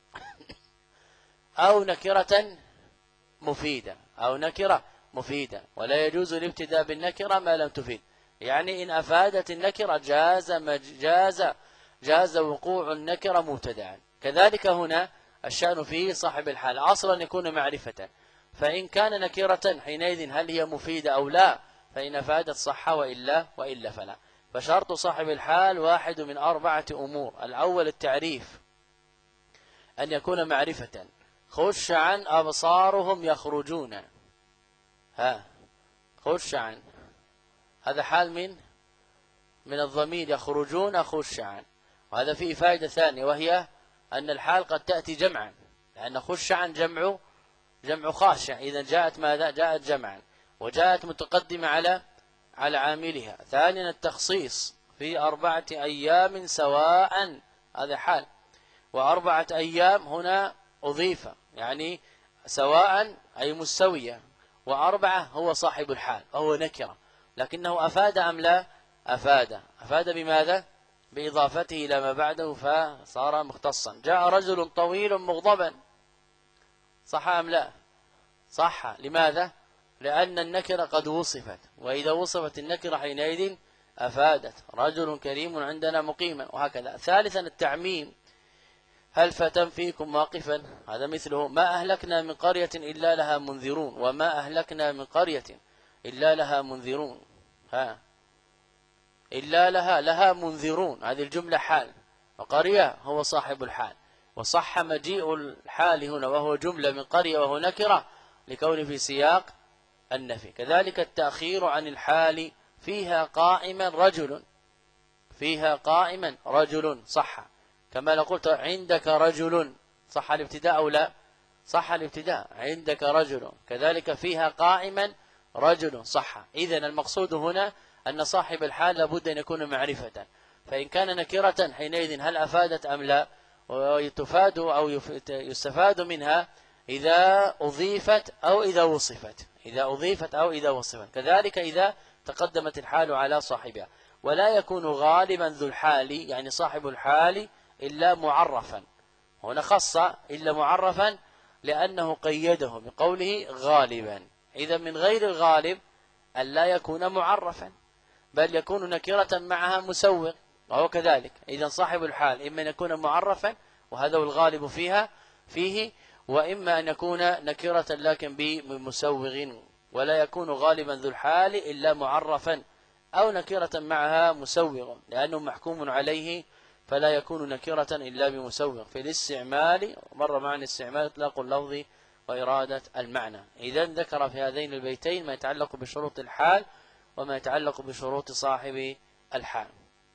أو نكرة مفيدة، ولا يجوز الابتداء بالنكرة ما لم تفيد، يعني إن أفادت النكرة جاز وقوع النكرة مبتدعا. كذلك هنا الشأن في صاحب الحال، أصلا يكون معرفة، فإن كان نكرة حينئذ هل هي مفيدة أو لا؟ فإن أفادت صح، وإلا فلا. فشرط صاحب الحال واحد من 4 أمور. الأول التعريف، أن يكون معرفة. خش عن أبصارهم يخرجون، خش عن، هذا حال من الضمير يخرجون خش عن. وهذا فيه فائدة ثانية، وهي أن الحال قد تأتي جمعا، لأن خش عن جمع خاشع، إذا جاءت ماذا؟ جاءت جمعا، وجاءت متقدمة على عاملها. ثانيا التخصيص في 4 أيام سواء، هذا حال، و4 أيام هنا أضيف، يعني سواء أي مستوية، و4 هو صاحب الحال وهو نكرة، لكنه أفاد أم لا؟ أفاد بماذا؟ بإضافته إلى ما بعده فصار مختصا. جاء رجل طويل مغضبا، صح أم لا؟ صح. لماذا؟ لأن النكرة قد وصفت، وإذا وصفت النكرة حينئذ أفادت. رجل كريم عندنا مقيما، وهكذا. ثالثا التعميم، هل فتن فيكم واقفا، هذا مثله. ما أهلكنا من قرية إلا لها منذرون، وما أهلكنا من قرية إلا لها منذرون، إلا لها منذرون، هذه الجملة حال، وقرية هو صاحب الحال. وصح مجيء الحال هنا وهو جملة من قرية وهو نكرة لكون في سياق النفي. كذلك التأخير عن الحال، فيها قائما رجل، فيها قائما رجل صح، كما لو قلت عندك رجل صح الابتداء أو لا؟ صح الابتداء، عندك رجل. كذلك فيها قائما رجل صح. إذن المقصود هنا أن صاحب الحال لابد أن يكون معرفة، فإن كان نكرة حينئذ هل أفادت أم لا؟ وتفاد أو يستفاد منها إذا أضيفت أو إذا وصفت، إذا أضيفت أو إذا وصفت. كذلك إذا تقدمت الحال على صاحبها. ولا يكون غالبا ذو الحال يعني صاحب الحال إلا معرفا، هنا خص إلا معرفا لأنه قيده بقوله غالبا. إذا من غير الغالب أن لا يكون معرفا، بل يكون نكرة معها مسوغ، وهو كذلك. إذا صاحب الحال إما أن يكون معرفا وهذا هو الغالب فيه، وإما أن يكون نكرة لكن بمسوغ. ولا يكون غالبا ذو الحال إلا معرفا أو نكرة معها مسوغ، لأنه محكوم عليه فلا يكون نكرة إلا بمسوغ. في الاستعمال مر معنى استعمال إطلاق اللفظ وإرادة المعنى. إذا ذكر في هذين البيتين ما يتعلق بشروط الحال وما يتعلق بشروط صاحب الحال.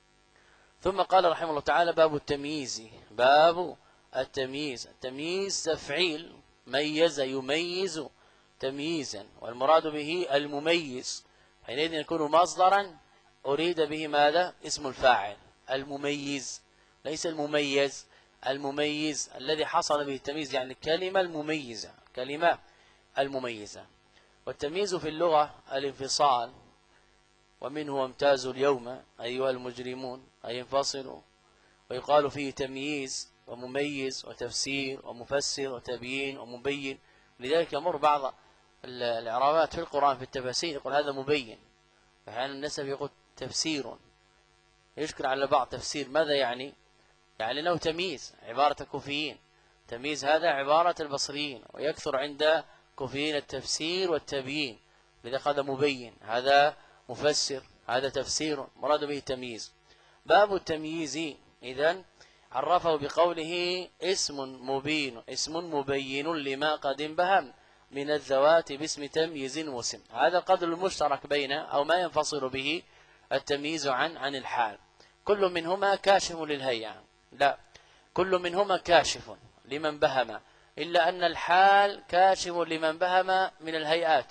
ثم قال رحمه الله تعالى: باب التمييز. باب التمييز. التمييز تفعيل ميز يميز تمييزا، والمراد به المميز، حينئذ يكون مصدرا أريد به ماذا؟ اسم الفاعل. المميز ليس المميز، المميز الذي حصل به التمييز، يعني الكلمة المميزة، كلمة المميزة. والتمييز في اللغة الانفصال، ومنه امتازوا اليوم أيها المجرمون أي انفصلوا. ويقال فيه تمييز ومميز وتفسير ومفسر وتبيين ومبين. لذلك يمر بعض الإعرابات في القرآن في التفاسير يقول هذا مبين، فأحيانا النسب يقول تفسير، يشكل على بعض تفسير. ماذا يعني؟ يعني له تمييز، عبارة الكوفيين. تمييز هذا عبارة البصريين، ويكثر عند كوفيين التفسير والتبيين. لذا هذا مبين، هذا مفسر، هذا تفسير، مراد به تمييز. باب التمييز إذن عرفه بقوله اسم مبين، اسم مبين لما قد انبهم من الذوات باسم تمييز وسم. هذا القدر المشترك بين أو ما ينفصل به التمييز عن الحال. كل منهما كاشف للهيئة، لا، كل منهما كاشف لمن بهم، إلا أن الحال كاشف لمن بهم من الهيئات،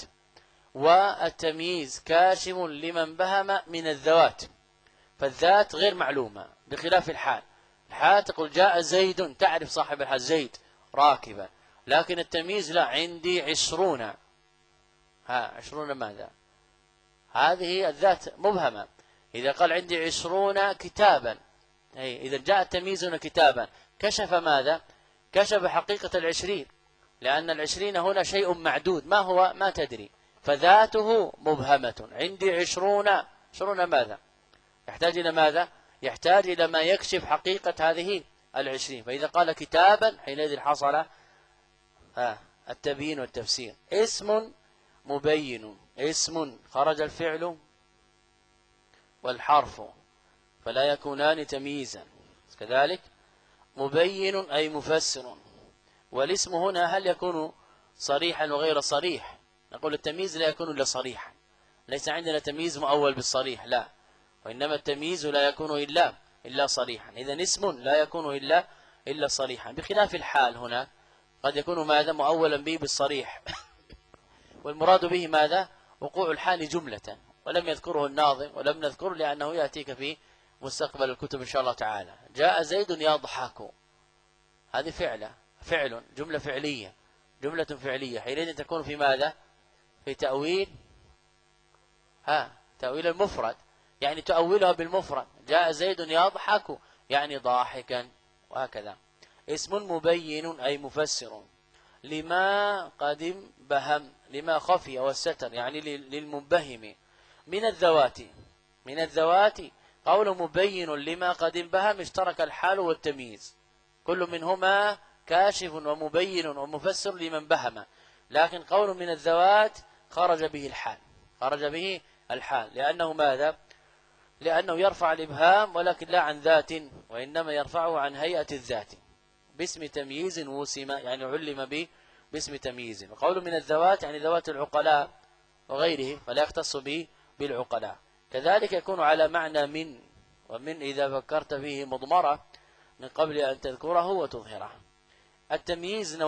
والتمييز كاشف لمن بهم من الذوات. فالذات غير معلومة بخلاف الحال. الحال تقول جاء زيد، تعرف صاحب الحال زيد راكبا، لكن التمييز لا، عندي 20. 20 ماذا؟ هذه الذات مبهمة. إذا قال عندي 20 كتابا، إذا جاء التمييز هنا كتابا، كشف ماذا؟ كشف حقيقة 20، لأن 20 هنا شيء معدود، ما هو؟ ما تدري، فذاته مبهمة. عندي 20 ماذا؟ يحتاج إلى ماذا؟ يحتاج إلى ما يكشف حقيقة هذه 20. فإذا قال كتابا حينئذ حصل التبيين والتفسير. اسم مبين، اسم خرج الفعل والحرف فلا يكونان تمييزا، كذلك مبين أي مفسر. والاسم هنا هل يكون صريحا وغير صريح؟ نقول التمييز لا يكون إلا صريحا، ليس عندنا تمييز مؤول بالصريح، لا، وإنما التمييز لا يكون إلا صريحا. إذن اسم لا يكون إلا صريحا، بخلاف الحال. هنا قد يكون ماذا؟ مؤولا به بالصريح والمراد به ماذا؟ وقوع الحال جملة، ولم يذكره الناظم، ولم نذكره لأنه يأتيك في مستقبل الكتب إن شاء الله تعالى. جاء زيد يضحك، هذه فعل، جملة فعلية، جملة فعلية، حينئذ تكون في ماذا؟ في تأويل تأويل المفرد، يعني تؤولها بالمفرد. جاء زيد يضحك يعني ضاحكا، وهكذا. اسم مبين أي مفسر لما قد بهم، لما خفي والستر يعني للمبهم من الذوات. من الذوات قول مبين لما قد بهم اشترك الحال والتمييز، كل منهما كاشف ومبين ومفسر لمن بهم، لكن قول من الذوات خرج به الحال، خرج به الحال. لأنه ماذا؟ لأنه يرفع الإبهام ولكن لا عن ذات، وإنما يرفعه عن هيئة الذات باسم تمييز وسم، يعني علم به باسم تمييز. وقول من الذوات يعني ذوات العقلاء وغيره، فلا يختص به بالعقلاء. كذلك يكون على معنى من، ومن إذا فكرت فيه مضمرة من قبل أن تذكره وتظهره. التمييز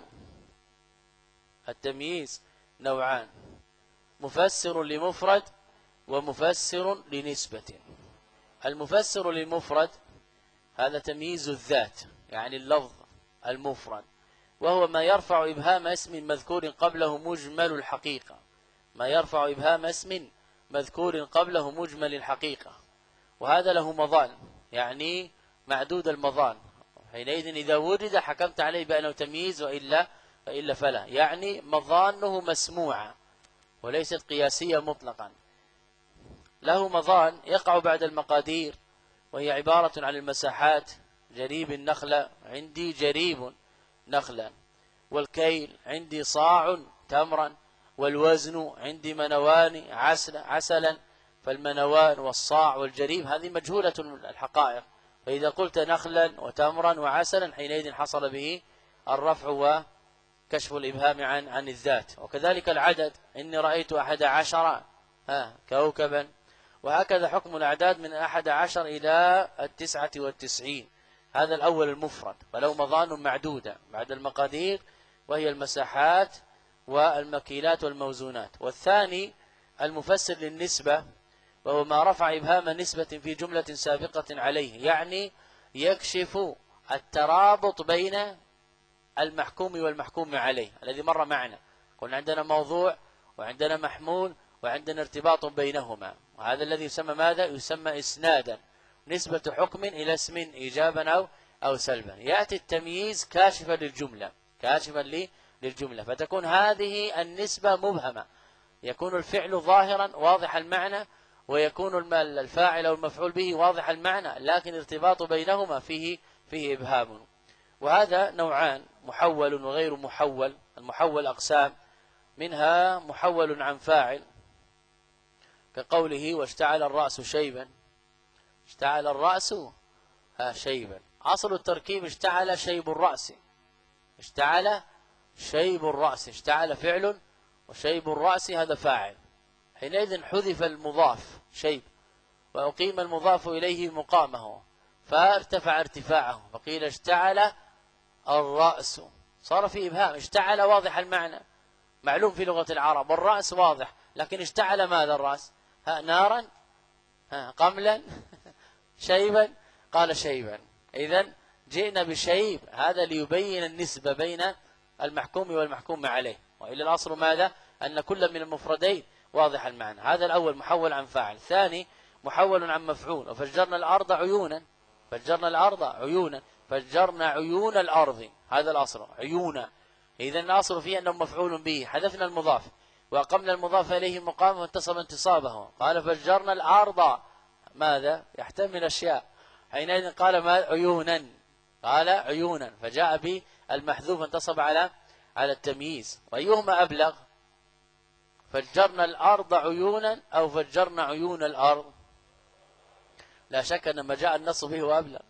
نوعان، مفسر لمفرد ومفسر لنسبة. المفسر للمفرد هذا تمييز الذات، يعني اللفظ المفرد، وهو ما يرفع إبهام اسم مذكور قبله مجمل الحقيقة، ما يرفع إبهام اسم مذكور قبله مجمل الحقيقة، وهذا له مظان، يعني معدود المظان، حينئذ إذا وجد حكمت عليه بأنه تمييز، وإلا فلا، يعني مظانه مسموعة وليست قياسية مطلقا. له مظان يقع بعد المقادير، وهي عبارة عن المساحات. جريب النخلة عندي جريب نخلا، والكيل عندي صاع تمرا، والوزن عندي منوان عسلا، فالمنوان والصاع والجريب هذه مجهولة الحقائق، فإذا قلت نخلا وتمرا وعسلا حينئذ حصل به الرفع وكشف الإبهام عن الذات. وكذلك العدد، إني رأيت 11 كوكبا، وهكذا حكم الأعداد من 11 إلى 99. هذا الأول المفرد، فله مظان معدودة بعد المقادير، وهي المساحات والمكيلات والموزونات. والثاني المفسر للنسبة، وهو ما رفع إبهام نسبة في جملة سابقة عليه، يعني يكشف الترابط بين المحكوم والمحكوم عليه الذي مر معنا. قلنا عندنا موضوع وعندنا محمول وعندنا ارتباط بينهما، وهذا الذي يسمى ماذا؟ يسمى إسنادا، نسبة حكم إلى اسم إيجابا أو سلبا. يأتي التمييز كاشفا للجملة، فتكون هذه النسبة مبهمة، يكون الفعل ظاهرا واضح المعنى، ويكون الفاعل أو المفعول به واضح المعنى، لكن ارتباط بينهما فيه إبهام. وهذا نوعان، محول وغير محول. المحول أقسام، منها محول عن فاعل، كقوله واشتعل الرأس شيبا، اشتعل الرأس شيبا، أصل التركيب اشتعل شيب الرأس، اشتعل شيب الرأس، اشتعل فعل وشيب الرأس هذا فاعل، حينئذ حذف المضاف شيب وأقيم المضاف إليه مقامه فارتفع ارتفاعه، فقيل اشتعل الرأس، صار في إبهام. اشتعل واضح المعنى معلوم في لغة العرب، والرأس واضح، لكن اشتعل ماذا الرأس؟ نارا، قملا، شيبا، قال شيبا. إذن جئنا بشيب هذا ليبين النسبة بين المحكوم والمحكوم عليه، وإلا الأصل ماذا؟ أن كل من المفردين واضح المعنى. هذا الأول محول عن فاعل. ثاني محول عن مفعول، وفجرنا الأرض عيونا، فجرنا الأرض عيونا، فجرنا عيون الأرض، هذا الأصل عيونا. إذن الأصل فيه أنه مفعول به، حذفنا المضاف وأقمنا المضاف إليه مقام وانتصب انتصابه، قال فجرنا الأرض، ماذا؟ يحتمل أشياء، حينئذ قال ما عيونا، قال عيونا، فجاء به المحذوف انتصب على التمييز. وأيهما أبلغ؟ فجرنا الأرض عيونا أو فجرنا عيون الأرض؟ لا شك أن ما جاء النص به هو أبلغ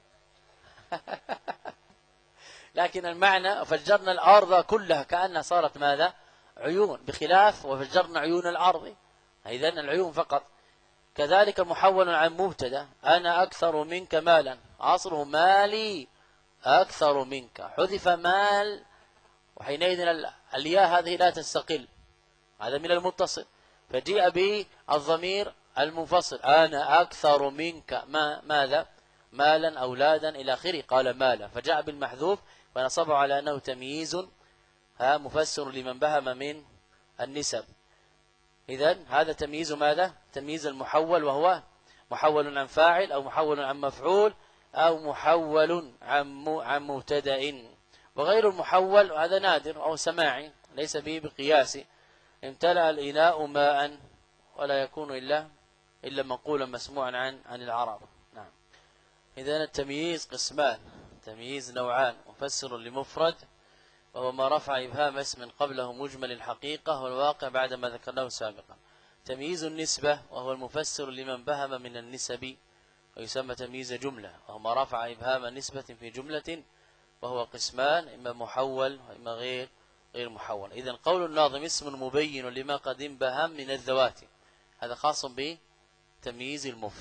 لكن المعنى فجرنا الأرض كلها كأنها صارت ماذا؟ عيون، بخلاف وفجرنا عيون الأرض، إذن العيون فقط. كذلك محول عن مبتدا، أنا أكثر منك مالا، أصله مالي أكثر منك، حذف مال، وحينئذ الياء هذه لا تستقل، هذا من المتصل، فجيء به الضمير المنفصل، أنا أكثر منك ماذا؟ مالا أولادا إلى آخره، قال مالا، فجاء بالمحذوف فنصبه على أنه تمييز مفسر لمن بهم من النسب. إذن هذا تمييز ماذا؟ تمييز المحول، وهو محول عن فاعل أو محول عن مفعول أو محول عن مبتدأ. وغير المحول هذا نادر أو سماعي ليس به بقياس، امتلأ الإناء ماء، ولا يكون إلا منقولا مسموعا عن العرب. نعم. إذن التمييز قسمان، تمييز نوعان، مفسر لمفرد وهو ما رفع إبهام اسم قبله مجمل الحقيقة والواقع بعد ما ذكرناه سابقا. تمييز النسبة وهو المفسر لمن بهم من النسب، ويسمى تمييز جملة، وهو ما رفع إبهام نسبة في جملة، وهو قسمان، إما محول وإما غير محول. إذن قول الناظم اسم مبين لما قد انبهم من الذوات، هذا خاص بتمييز المفرد.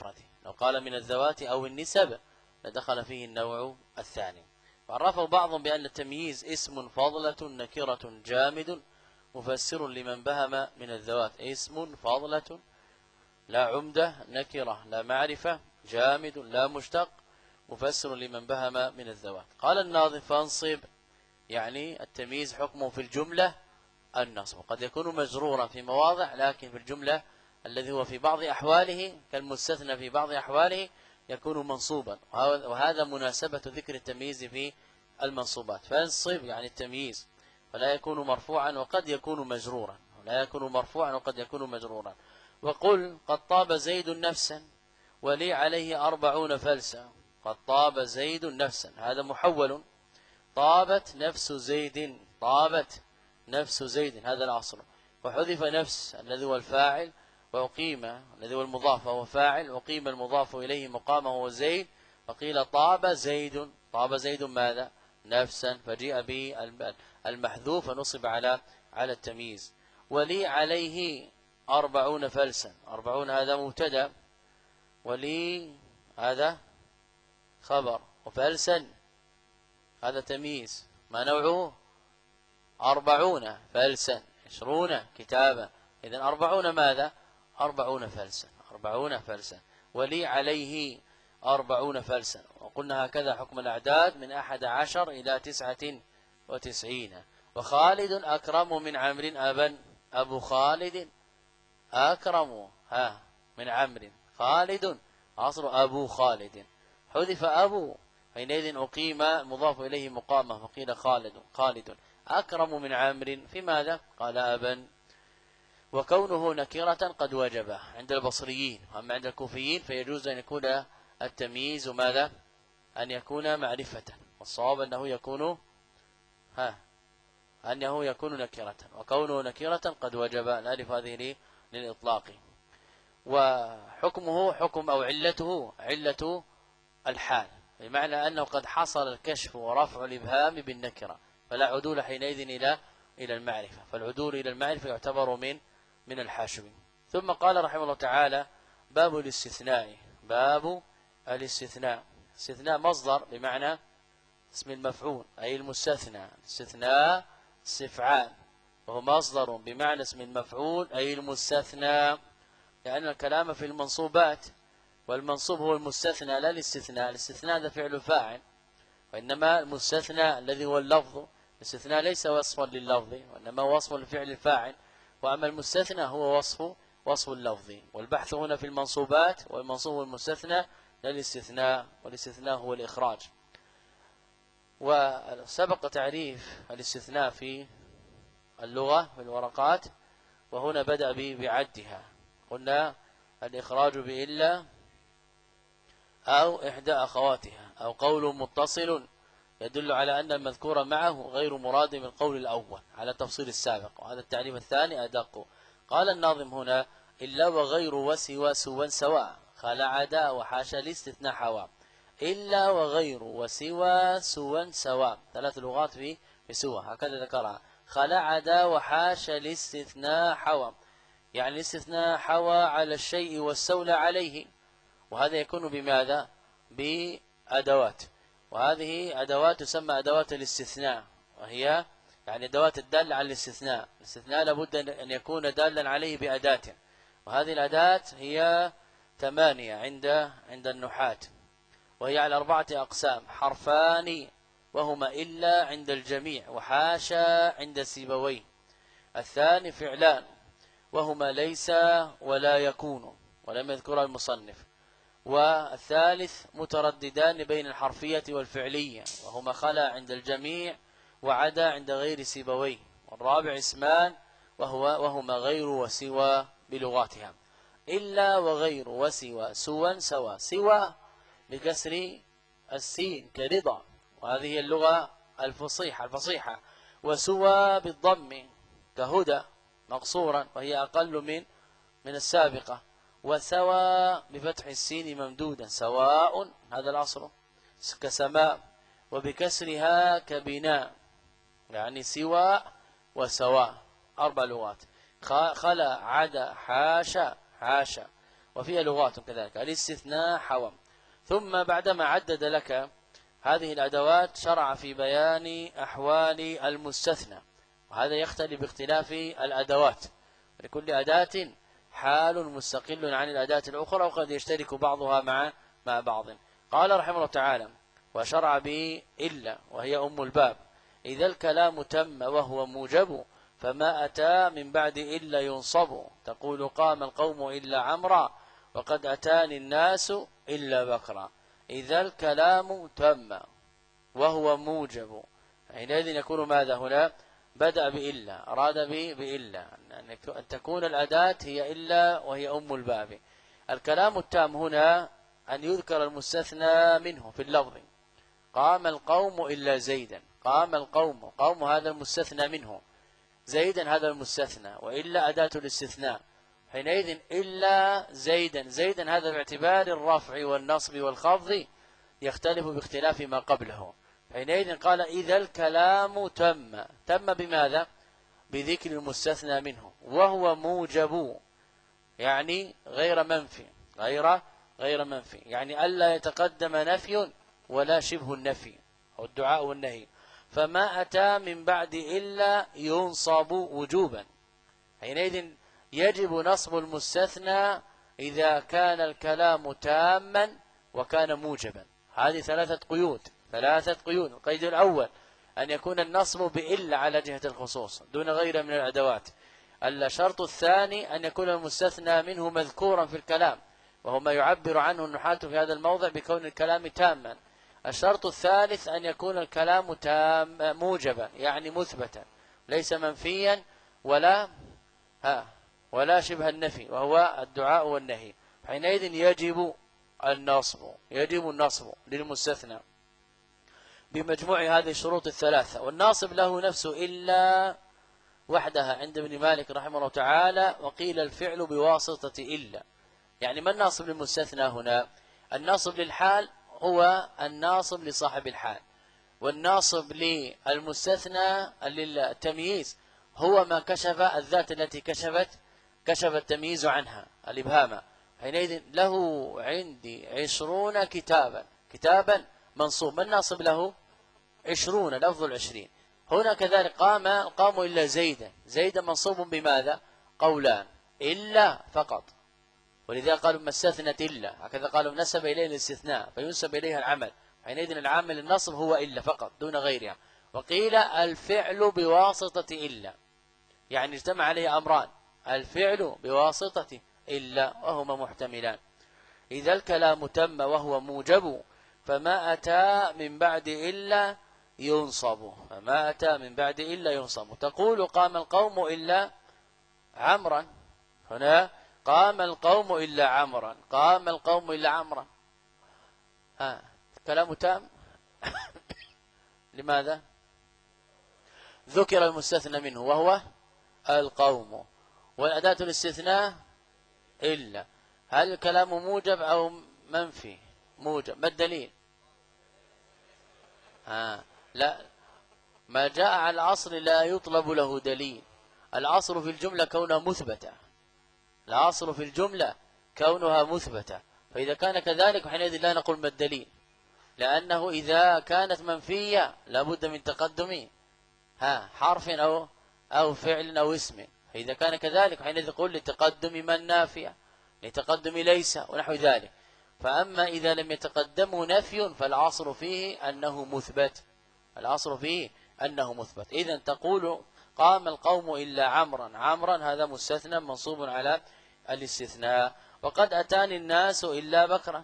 لو قال من الذوات أو النسب لدخل فيه النوع الثاني. وعرفه بعضهم بأن التمييز اسم فضلة نكرة جامد مفسر لمن بهم من الذوات. اسم فضلة لا عمدة نكرة لا معرفة جامد لا مشتق مفسر لمن بهم من الذوات. قال الناظم فانصب، يعني التمييز حكمه في الجملة النصب، قد يكون مجرورا في مواضع لكن في الجملة الذي هو في بعض أحواله كالمستثنى في بعض أحواله يكون منصوبا، وهذا مناسبة ذكر التمييز في المنصوبات. فانصب يعني التمييز، فلا يكون مرفوعا وقد يكون مجرورا، لا يكون مرفوعا وقد يكون مجرورا. وقل قد طاب زيد نفسا ولي عليه 40 فلسا. قد طاب زيد نفسا، هذا محول، طابت نفس زيد، طابت نفس زيد هذا الأصل، وحذف نفس الذي هو الفاعل وأقيم الذي هو المضاف وهو فاعل، وقيم المضاف إليه مقامه هو زيد، فقيل طاب زيد. طاب زيد ماذا؟ نفسا، فجيء به المحذوف ونصب على التمييز. ولي عليه 40 فلسا، 40 هذا مبتدا، ولي هذا خبر، وفلسا هذا تمييز، ما نوعه؟ 40 فلسا، 20 كتابا، إذن 40 ماذا؟ 40 فلسا، 40 فلسا. ولي عليه 40 فلسا. وقلنا هكذا حكم الأعداد من 11 إلى 99. وخالد أكرم من عمرو أبا، أبو خالد أكرم من عمرو، خالد أصل أبو خالد، حذف أبو، حينئذ أقيم المضاف إليه مقامه فقيل خالد أكرم من عمرو في ماذا؟ قال أبا. وكونه نكرة قد وجب عند البصريين، أما عند الكوفيين فيجوز أن يكون التمييز ماذا؟ أن يكون معرفة، والصواب أنه يكون نكرة، وكونه نكرة قد وجب، الألف هذه للإطلاق. وحكمه حكم أو علته علة الحال، بمعنى أنه قد حصل الكشف ورفع الإبهام بالنكرة، فلا عدول حينئذ إلى المعرفة، فالعدول إلى المعرفة يعتبر من الحاشو. ثم قال رحمه الله تعالى باب الاستثناء. باب الاستثناء، استثناء مصدر بمعنى اسم المفعول أي المستثنى، استثناء استفعال، وهو مصدر بمعنى اسم المفعول أي المستثنى، لأن الكلام في المنصوبات، والمنصوب هو المستثنى لا الاستثناء. الاستثناء هذا فعل فاعل، وإنما المستثنى الذي هو اللفظ، الاستثناء ليس وصفا لللفظ وإنما وصف لفعل الفاعل، وأما المستثنى هو وصف اللفظ. والبحث هنا في المنصوبات، والمنصوب هو المستثنى لا الاستثناء، والاستثناء هو الإخراج. وسبق تعريف الاستثناء في اللغة في الورقات، وهنا بدأ بعدها. قلنا الإخراج بإلا أو إحدى أخواتها، أو قول متصل يدل على أن المذكور معه غير مراد من القول الأول على تفصيل السابق، وهذا التعريف الثاني أدق. قال الناظم هنا إلا وغير وسوى سوى سواء، خلا عدا وحاشا الاستثناء حوا. إلا وغير وسوى سوى سواء، ثلاث لغات في سوى هكذا ذكرها. خلا عدا وحاشا الاستثناء حوا، يعني الاستثناء حوا على الشيء واستولى عليه، وهذا يكون بماذا؟ بأدوات، وهذه أدوات تسمى أدوات الاستثناء، وهي يعني أدوات الدالة على الاستثناء. الاستثناء لابد أن يكون دالا عليه بأداة، وهذه الأداة هي 8 عند النحاة، وهي على 4 أقسام: حرفان وهما إلا عند الجميع، وحاشا عند سيبويه. الثاني فعلان وهما ليس ولا يكون، ولم يذكر المصنف. والثالث مترددان بين الحرفية والفعلية، وهما خلا عند الجميع وعدا عند غير سيبويه. والرابع اسمان وهما غير وسوى بلغاتها. إلا وغير وسوى سوى سوى، سوى بكسر السين كرضا، وهذه هي اللغة الفصيحة. وسوى بالضم كهدى مقصورا، وهي أقل من السابقة. وسوى بفتح السين ممدودا، سواء هذا الأصل كسماء، وبكسرها كبناء، يعني سوى وسواء، 4 لغات. خلا عدا حاشا وفيها لغات كذلك. الاستثناء حوم. ثم بعدما عدد لك هذه الأدوات شرع في بيان أحوال المستثنى، وهذا يختلف باختلاف الأدوات، لكل أداة حال مستقل عن الأداة الأخرى، وقد يشترك بعضها مع بعض. قال رحمه الله تعالى: وشرع به إلا وهي أم الباب، إذا الكلام تم وهو موجب، فما أتى من بعد إلا ينصب، تقول قام القوم إلا عمرا، وقد أتاني الناس إلا بكرا. إذا الكلام تم وهو موجب، حينئذ يكون ماذا هنا؟ بدأ بإلا، أراد بإلا أن تكون الأداة هي إلا وهي أم الباب. الكلام التام هنا أن يذكر المستثنى منه في اللفظ. قام القوم إلا زيدا، قام القوم، قوم هذا المستثنى منه، زيدا هذا المستثنى، وإلا أداة الاستثناء. حينئذ إلا زيدا، زيدا هذا باعتبار الرفع والنصب والخفض يختلف باختلاف ما قبله. حينئذ قال: إذا الكلام تم، تم بماذا؟ بذكر المستثنى منه، وهو موجب، يعني غير منفي، غير منفي، يعني ألا يتقدم نفي ولا شبه النفي أو الدعاء والنهي. فما أتى من بعد إلا ينصب وجوبا. حينئذ يجب نصب المستثنى إذا كان الكلام تاما وكان موجبا. هذه ثلاثة قيود. القيد الأول أن يكون النصب بإلا على جهة الخصوص دون غير من الأدوات. الشرط الثاني أن يكون المستثنى منه مذكورا في الكلام، وهو ما يعبر عنه النحاة في هذا الموضع بكون الكلام تاما. الشرط الثالث أن يكون الكلام موجبا، يعني مثبتا، ليس منفيا ولا شبه النفي، وهو الدعاء والنهي. حينئذ يجب النصب للمستثنى بمجموع هذه الشروط الثلاثة. والناصب له نفسه إلا وحدها عند ابن مالك رحمه الله تعالى، وقيل الفعل بواسطة إلا. يعني ما الناصب للمستثنى هنا؟ الناصب للحال هو الناصب لصاحب الحال، والناصب للمستثنى للتمييز هو ما كشف الذات التي كشف التمييز عنها، الإبهام. حينئذ له عندي 20 كتابا منصوب. ما الناصب له؟ 20، لفظ 20. هنا كذلك قام إلا زيدا منصوب بماذا؟ قولان، إلا فقط، ولذا قالوا ما استثنت إلا، هكذا قالوا نسب إليه الاستثناء فينسب إليها العمل. حينئذ العامل النصب هو إلا فقط دون غيرها. وقيل الفعل بواسطة إلا، يعني اجتمع عليه أمران، الفعل بواسطة إلا، وهما محتملان. إذا الكلام تم وهو موجب، فما أتى من بعد إلا ينصب، تقول قام القوم إلا عمرا. هنا قام القوم إلا عمرا، كلام تام. لماذا؟ ذكر المستثنى منه وهو القوم، والأداة الاستثناء إلا. هل الكلام موجب أو منفي؟ موجب. ما الدليل؟ لا، ما جاء على الأصل لا يطلب له دليل. الأصل في الجملة كونها مثبتة، فإذا كان كذلك حينئذ لا نقول ما الدليل، لأنه إذا كانت منفية لابد من تقدم حرف أو فعل أو اسم. فإذا كان كذلك حينئذ نقول لتقدم من نافية، لتقدم ليس ونحو ذلك. فأما إذا لم يتقدمه نفي فالعصر فيه أنه مثبت. إذن تقول قام القوم إلا عمرا، هذا مستثنى منصوب على الاستثناء. وقد أتاني الناس إلا بكرا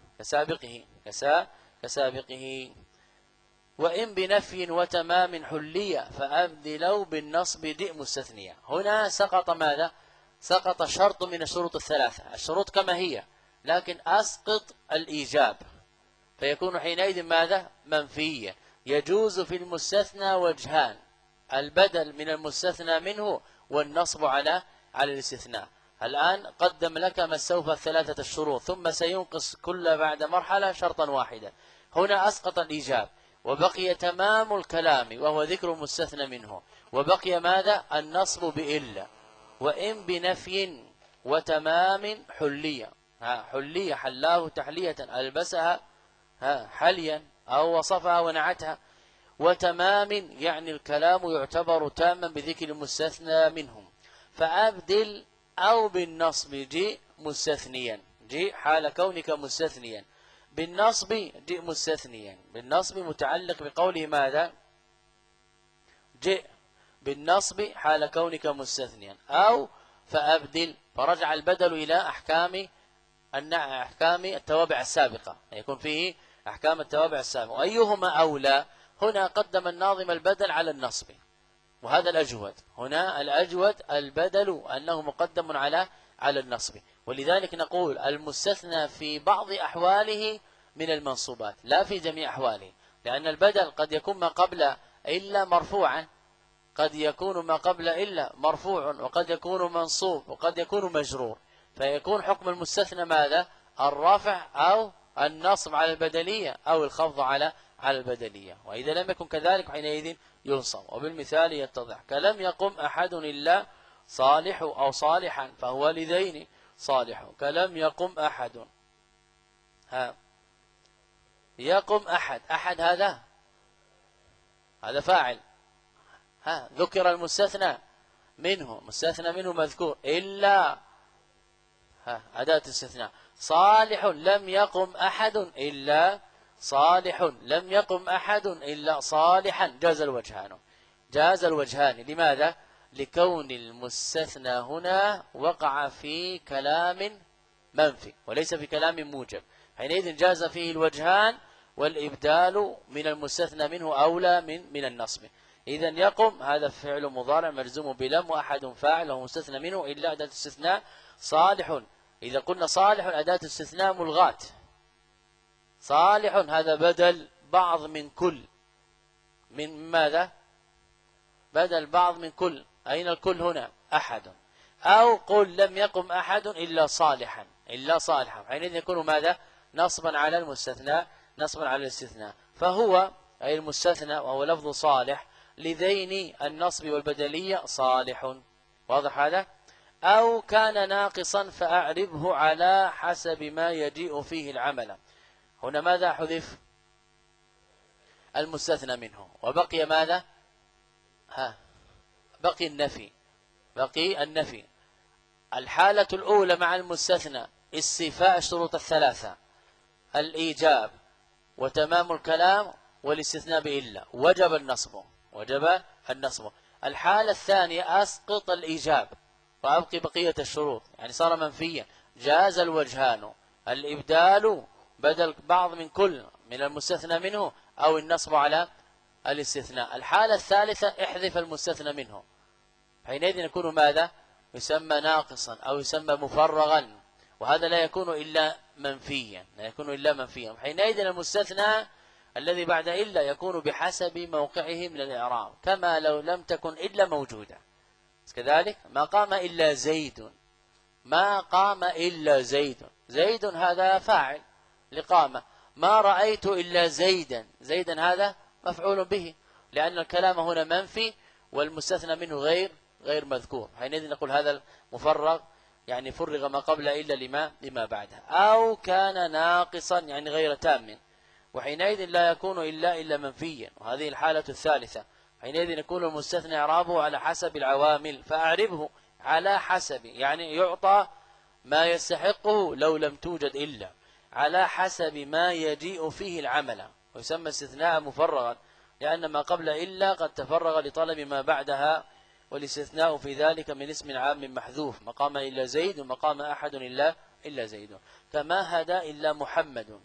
كسابقه. وإن بنفي وتمام حلية، فأبدلوا بالنصب دئ مستثنية. هنا سقط ماذا؟ سقط شرط من الشروط الثلاثة، الشروط كما هي، لكن أسقط الإيجاب، فيكون حينئذ ماذا؟ منفيا. يجوز في المستثنى وجهان: البدل من المستثنى منه والنصب على الاستثناء. الآن قدم لك ما استوفى الثلاثة الشروط، ثم سينقص كل بعد مرحلة شرطا واحدا. هنا أسقط الإيجاب، وبقي تمام الكلام وهو ذكر المستثنى منه، وبقي ماذا؟ النصب بإلا. وإن بنفي وتمام حلية، حلي حلاه تحلية، ألبسها حليا أو وصفها ونعتها. وتمام يعني الكلام يعتبر تاما بذكر المستثنى منهم. فأبدل أو بالنصب جئ مستثنيا، جئ حال كونك مستثنيا، بالنصب جئ مستثنيا، بالنصب متعلق بقوله ماذا؟ جئ بالنصب حال كونك مستثنيا. أو فأبدل، فرجع البدل إلى أحكام التوابع السابقة، يكون فيه أحكام التوابع السابقة. وأيهما أولى؟ هنا قدم الناظم البدل على النصب، وهذا الأجود. هنا الأجود البدل أنه مقدم على النصب. ولذلك نقول المستثنى في بعض أحواله من المنصوبات، لا في جميع أحواله، لأن البدل قد يكون ما قبل إلا مرفوعا، قد يكون ما قبل إلا مرفوع، وقد يكون منصوب، وقد يكون مجرور، فيكون حكم المستثنى ماذا؟ الرفع أو النصب على البدلية أو الخفض على البدلية. وإذا لم يكن كذلك حينئذ ينصب. وبالمثال يتضح: كلم يقم أحد إلا صالح أو صالحا فهو لذين صالح. كلم يقم أحد، يقم أحد، أحد هذا فاعل، ذكر المستثنى منه، مستثنى منه مذكور، إلا أداة استثناء. صالح لم يقم أحد إلا صالح، لم يقم أحد إلا صالحا. جاز الوجهان، جاز الوجهان. لماذا؟ لكون المستثنى هنا وقع في كلام منفي وليس في كلام موجب، حينئذ جاز فيه الوجهان، والإبدال من المستثنى منه أولى من النصب. إذا يقم هذا فعل مضارع مجزوم بلم، وأحد فاعل وهو مستثنى منه إلا أداة استثناء. صالح، إذا قلنا صالح أداة استثناء ملغاة، صالح هذا بدل بعض من كل، من ماذا؟ بدل بعض من كل. أين الكل هنا؟ أحد. أو قل لم يقم أحد إلا صالحا، إلا صالحا، حينئذ يكون ماذا؟ نصبا على المستثنى، نصبا على الاستثناء. فهو أي المستثنى وهو لفظ صالح لذين النصب والبدلية صالح. واضح هذا؟ أو كان ناقصا فأعربه على حسب ما يجيء فيه العمل. هنا ماذا حذف؟ المستثنى منه، وبقي ماذا؟ بقي النفي، بقي النفي. الحالة الأولى مع المستثنى استيفاء الشروط الثلاثة: الإيجاب وتمام الكلام والاستثناء بإلا، وجب النصب، وجب النصب. الحالة الثانية أسقط الإيجاب وأبقي بقية الشروط، يعني صار منفيا، جاز الوجهان: الإبدال بدل بعض من كل من المستثنى منه، أو النصب على الاستثناء. الحالة الثالثة احذف المستثنى منه، حينئذ يكون ماذا؟ يسمى ناقصا أو يسمى مفرغا، وهذا لا يكون إلا منفيا، لا يكون إلا منفيا. حينئذ المستثنى الذي بعد إلا يكون بحسب موقعه من الإعراب، كما لو لم تكن إلا موجودة. كذلك ما قام إلا زيد، ما قام إلا زيد، زيد هذا فاعل لقامة. ما رأيت إلا زيدا، زيدا هذا مفعول به، لأن الكلام هنا منفي والمستثنى منه غير مذكور، حينئذ نقول هذا مفرغ، يعني فرغ ما قبل إلا لما بعده. أو كان ناقصا يعني غير تام، وحينئذ لا يكون إلا منفيا، وهذه الحالة الثالثة. حينئذ يكون المستثنى إعرابه على حسب العوامل، فأعربه على حسب، يعني يعطى ما يستحقه لو لم توجد إلا، على حسب ما يجيء فيه العمل، ويسمى استثناء مفرغا، لأن ما قبل إلا قد تفرغ لطلب ما بعدها، والاستثناء في ذلك من اسم عام محذوف، مقام إلا زيد ومقام أحد إلا زيد. كما هدى إلا محمد،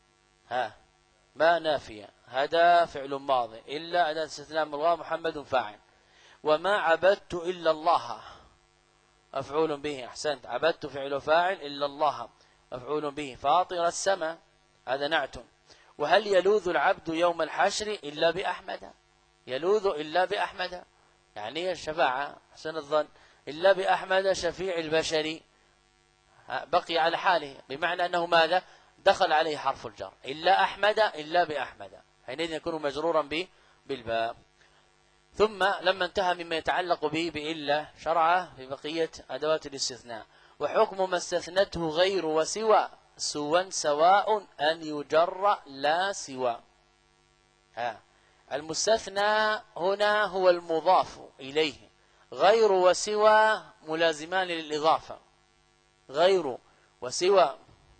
ما نافية، هدى فعل ماضي، إلا أداة استثناء ملغاة، محمد فاعل. وما عبدت إلا الله مفعول به، أحسنت، عبدت فعل فاعل، إلا الله مفعول به. فاطر السماء هذا نعت. وهل يلوذ العبد يوم الحشر إلا بأحمد؟ يلوذ إلا بأحمد يعني الشفاعة، حسن الظن، إلا بأحمد شفيع البشر، بقي على حاله، بمعنى أنه ماذا؟ دخل عليه حرف الجر، إلا أحمد، إلا بأحمد، حينئذ يكون مجرورا بالباء. ثم لما انتهى مما يتعلق به بإلا شرع في بقية أدوات الاستثناء. وحكم ما استثنته غير وسوى سواء أن يجر لا سوى. المستثنى هنا هو المضاف إليه، غير وسوى ملازمان للإضافة، غير وسوى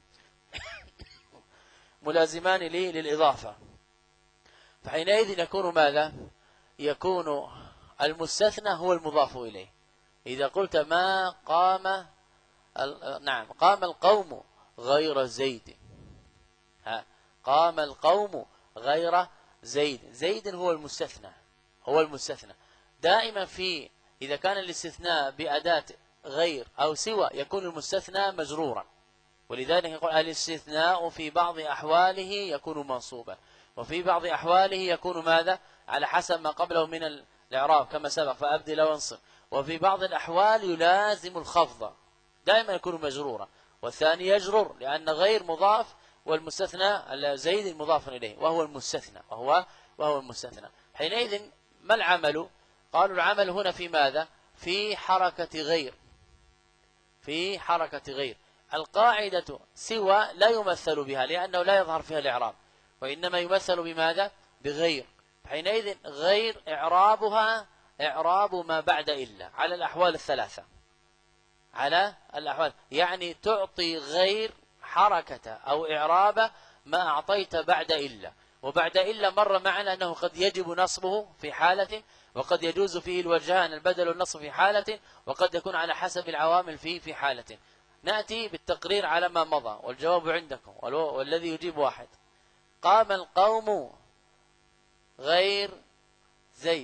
ملازمان للإضافة، فحينئذ يكون ماذا؟ يكون المستثنى هو المضاف إليه. إذا قلت ما قام نعم قام القوم غير زيد، قام القوم غير زيد، زيد هو المستثنى، هو المستثنى دائما. إذا كان الاستثناء بأداة غير أو سوى يكون المستثنى مجرورا، ولذلك يقول الاستثناء في بعض أحواله يكون منصوبا، وفي بعض أحواله يكون ماذا؟ على حسب ما قبله من الإعراب كما سبق فأبدل وانصب، وفي بعض الأحوال يلازم الخفض، دائما يكون مجرورا، والثاني يجرر لأن غير مضاف، والمستثنى زيد المضاف إليه وهو المستثنى، وهو المستثنى. حينئذ ما العمل؟ قالوا العمل هنا في ماذا؟ في حركة غير، في حركة غير. القاعدة سوى لا يمثل بها لأنه لا يظهر فيها الإعراب، وإنما يمثل بماذا؟ بغير. حينئذ غير إعرابها إعراب ما بعد إلا على الأحوال الثلاثة، على الأحوال، يعني تعطي غير حركة أو إعراب ما أعطيت بعد إلا. وبعد إلا مر معنا أنه قد يجب نصبه في حالة، وقد يجوز فيه الوجهان البدل والنصب في حالة، وقد يكون على حسب العوامل في حالة. نأتي بالتقرير على ما مضى والجواب عندكم، والذي يجيب واحد. قام القوم غير زيد،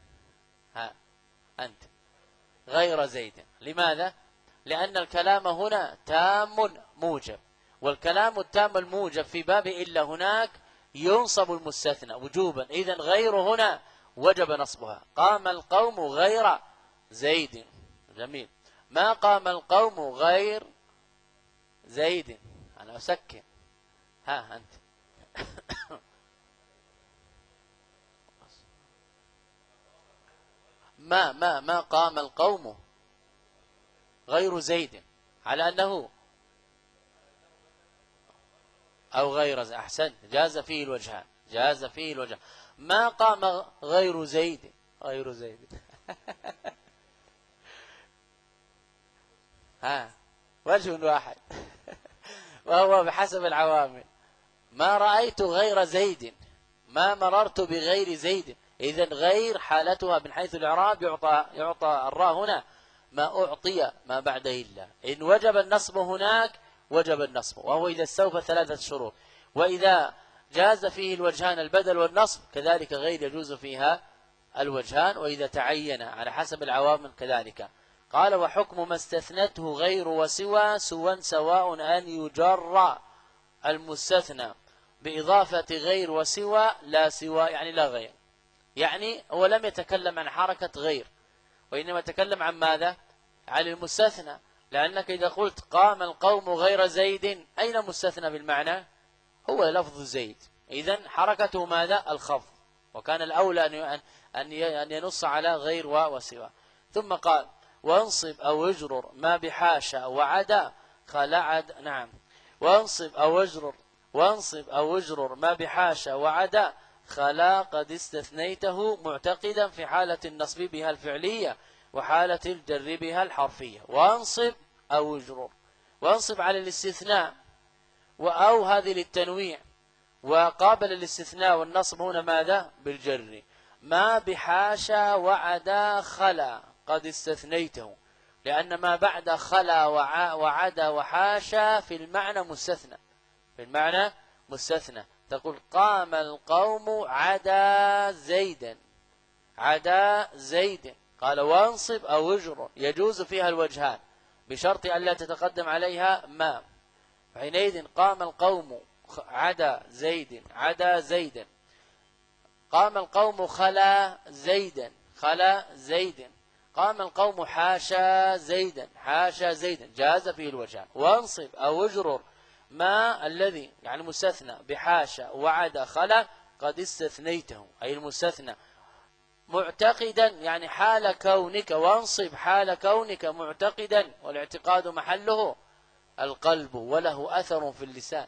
أنت غير زيد. لماذا؟ لأن الكلام هنا تام موجب، والكلام التام الموجب في باب إلا هناك ينصب المستثنى وجوبا، إذن غير هنا وجب نصبها. قام القوم غير زيد، جميل. ما قام القوم غير زيد، أنا أسكن، أنت ما قام القوم غير زيد، على أنه أو غير زيد، أحسن، جاز فيه الوجهان، جاز فيه الوجهان. ما قام غير زيد، غير زيد وجه واحد وهو بحسب العوامل. ما رأيت غير زيد، ما مررت بغير زيد. إذن غير حالتها من حيث الإعراب يعطى الراء هنا ما أعطي ما بعد إلا. إن وجب النصب هناك وجب النصب، وهو إذا استوفى ثلاثة شروط. وإذا جاز فيه الوجهان البدل والنصب كذلك غير يجوز فيها الوجهان، وإذا تعين على حسب العوامل كذلك. قال وحكم ما استثنته غير وسوى سواء أن يجر المستثنى بإضافة غير وسوى لا سوى، يعني لا غير. يعني هو لم يتكلم عن حركة غير، وإنما يتكلم عن ماذا؟ عن المستثنى. لأنك إذا قلت قام القوم غير زيد، أين مستثنى بالمعنى؟ هو لفظ زيد، إذن حركته ماذا؟ الخفض، وكان الأولى أن ينص على غير وسوى. ثم قال وانصب أو اجرر ما بحاشا وعدا خلعد، نعم، وانصب أو اجرر ما بحاشا وعدا خلا قد استثنيته معتقدا في حالة النصب بها الفعلية وحالة الجر بها الحرفية. وانصب أو اجرر، وانصب على الاستثناء، وأو هذه للتنويع، وقابل الاستثناء والنصب هنا ماذا؟ بالجر. ما بحاشا وعدا خلا قد استثنيته، لأن ما بعد خلا وعدا وحاشا في المعنى مستثنى، في المعنى مستثنى. تقول قام القوم عدا زيدا، عدا زيد. قال وانصب أو اجرر، يجوز فيها الوجهان بشرط أن لا تتقدم عليها ما. حينئذ قام القوم عدا زيد، عدا زيدا. قام القوم خلا زيدا، خلا زيدا. قام القوم حاشا زيدا، حاشا زيدا، جاز فيه الوجهان. وانصب أو اجرر ما الذي يعني مستثنى بحاشا وعدا خلا قد استثنيته، أي المستثنى معتقدا يعني حال كونك، وانصب حال كونك معتقدا، والاعتقاد محله القلب وله أثر في اللسان.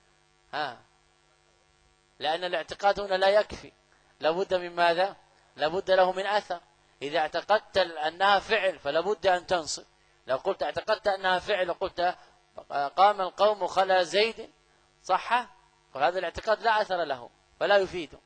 لأن الاعتقاد هنا لا يكفي، لابد من ماذا؟ لابد له من أثر. إذا اعتقدت أنها فعل فلابد أن تنصب. لو قلت اعتقدت أنها فعل وقلت قام القوم خلا زيد، صح؟ وهذا الاعتقاد لا أثر له فلا يفيد.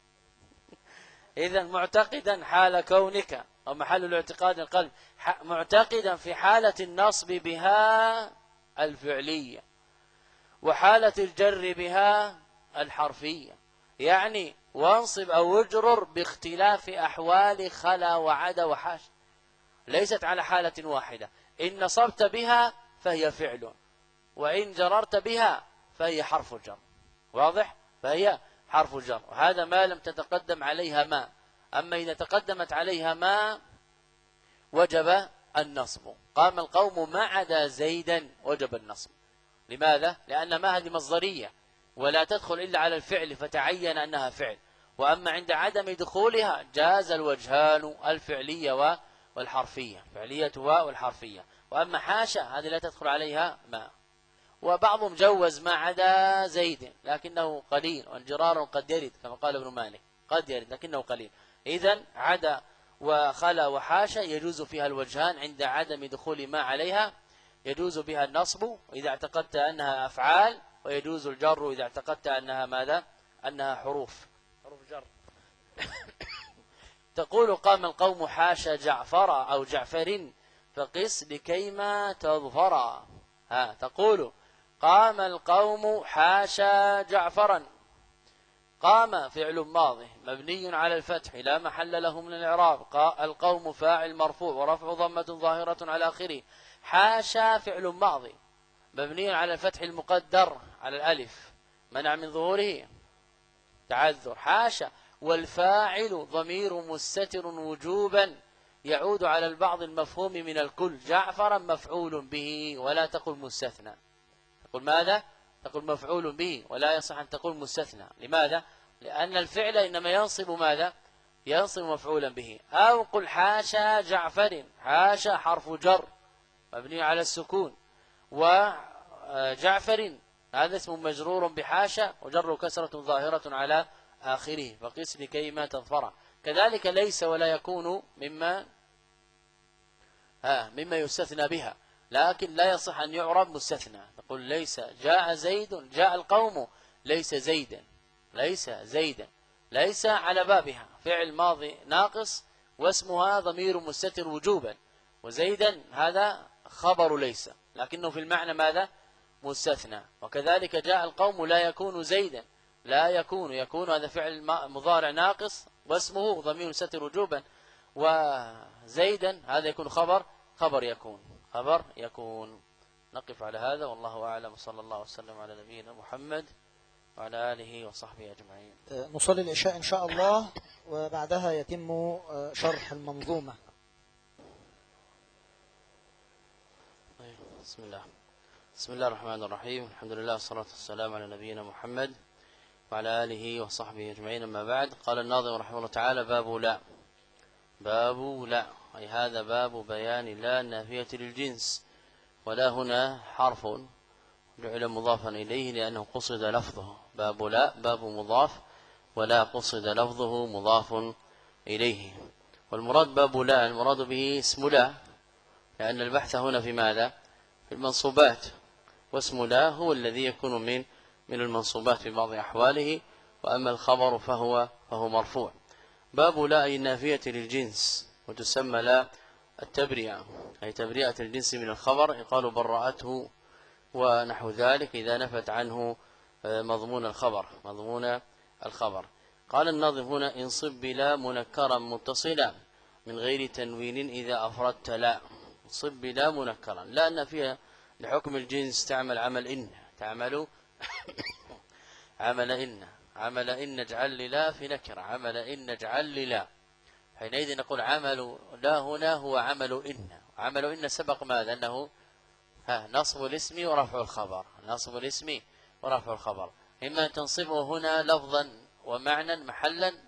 إذن معتقدا حال كونك، أو محل الاعتقاد القلب، معتقدا في حالة النصب بها الفعلية، وحالة الجر بها الحرفية. يعني وانصب أو اجرر باختلاف أحوال خلا وعدا وحاش، ليست على حالة واحدة. إن نصبت بها فهي فعل، وإن جررت بها فهي حرف جر. واضح؟ فهي حرف جر، وهذا ما لم تتقدم عليها ما. أما إذا تقدمت عليها ما وجب النصب. قام القوم ما عدا زيدا، وجب النصب. لماذا؟ لأن ما هذه مصدرية ولا تدخل إلا على الفعل فتعين أنها فعل. وأما عند عدم دخولها جاز الوجهان، الفعلية والحرفية، فعلية والحرفية. وأما حاشا هذه لا تدخل عليها ما. وبعضهم جوز ما عدا زيد لكنه قليل، والجرار قد يرد كما قال ابن مالك، قد يرد لكنه قليل. إذن عدا وخلا وحاشا يجوز فيها الوجهان عند عدم دخول ما عليها، يجوز بها النصب إذا اعتقدت أنها أفعال، ويجوز الجر إذا اعتقدت أنها ماذا؟ أنها حروف جر. تقول قام القوم حاشا جعفر أو جعفر فقس لكيما تظفر. تقول قام القوم حاشا جعفرا. قام فعل ماضي مبني على الفتح لا محل له من الإعراب. القوم فاعل مرفوع ورفع ضمة ظاهرة على آخره. حاشا فعل ماضي مبني على الفتح المقدر على الألف منع من ظهوره تعذر. حاشا والفاعل ضمير مستتر وجوبا يعود على البعض المفهوم من الكل. جعفرا مفعول به ولا تقل مستثنى. تقول ماذا؟ تقول مفعول به، ولا يصح أن تقول مستثنى. لماذا؟ لأن الفعل إنما ينصب ماذا؟ ينصب مفعولا به. أو قل حاشا جعفر. حاشا حرف جر مبني على السكون، وجعفر هذا اسم مجرور بحاشا وجر كسرة ظاهرة على آخره. فقس لكيما تظفر. كذلك ليس ولا يكون مما يستثنى بها، لكن لا يصح أن يعرب مستثنى. تقول ليس جاء زيد، جاء القوم ليس زيدا، ليس زيدا، ليس على بابها فعل ماضي ناقص واسمها ضمير مستتر وجوبا، وزيدا هذا خبر ليس لكنه في المعنى ماذا؟ مستثنى. وكذلك جاء القوم لا يكون زيدا، لا يكون هذا فعل مضارع ناقص واسمه ضمير مستتر وجوبا، وزيدا هذا يكون خبر يكون. نقف على هذا والله أعلم، صلى الله وسلم على نبينا محمد وعلى آله وصحبه أجمعين. نصلي العشاء إن شاء الله، وبعدها يتم شرح المنظومة. بسم الله الرحمن الرحيم. الحمد لله والصلاة والسلام على نبينا محمد وعلى آله وصحبه أجمعين. أما بعد، قال الناظم رحمه الله تعالى: باب لا أي هذا باب بيان لا النافية للجنس. ولا هنا حرف جعل مضافا إليه لأنه قصد لفظه. باب لا باب مضاف، ولا قصد لفظه مضاف إليه. والمراد باب لا المراد به اسم لا، لأن البحث هنا في ماذا؟ في المنصوبات، واسم لا هو الذي يكون من المنصوبات في بعض أحواله، وأما الخبر فهو مرفوع. باب لا أي النافية للجنس، وتسمى لا التبرئة أي تبرئة الجنس من الخبر، يقال برأته ونحو ذلك إذا نفت عنه مضمون الخبر. قال الناظم هنا: انصب بلا منكرا متصلا من غير تنوين إذا أفردت لا. انصب بلا منكرا، لأن فيها لحكم الجنس تعمل عمل إن اجعل للا في نكر، عمل إن اجعل للا. حينئذ نقول عمل لا هنا هو عمل إن سبق ماذا؟ أنه نصب الاسم ورفع الخبر. إما أن تنصبه هنا لفظا ومعنى محلا،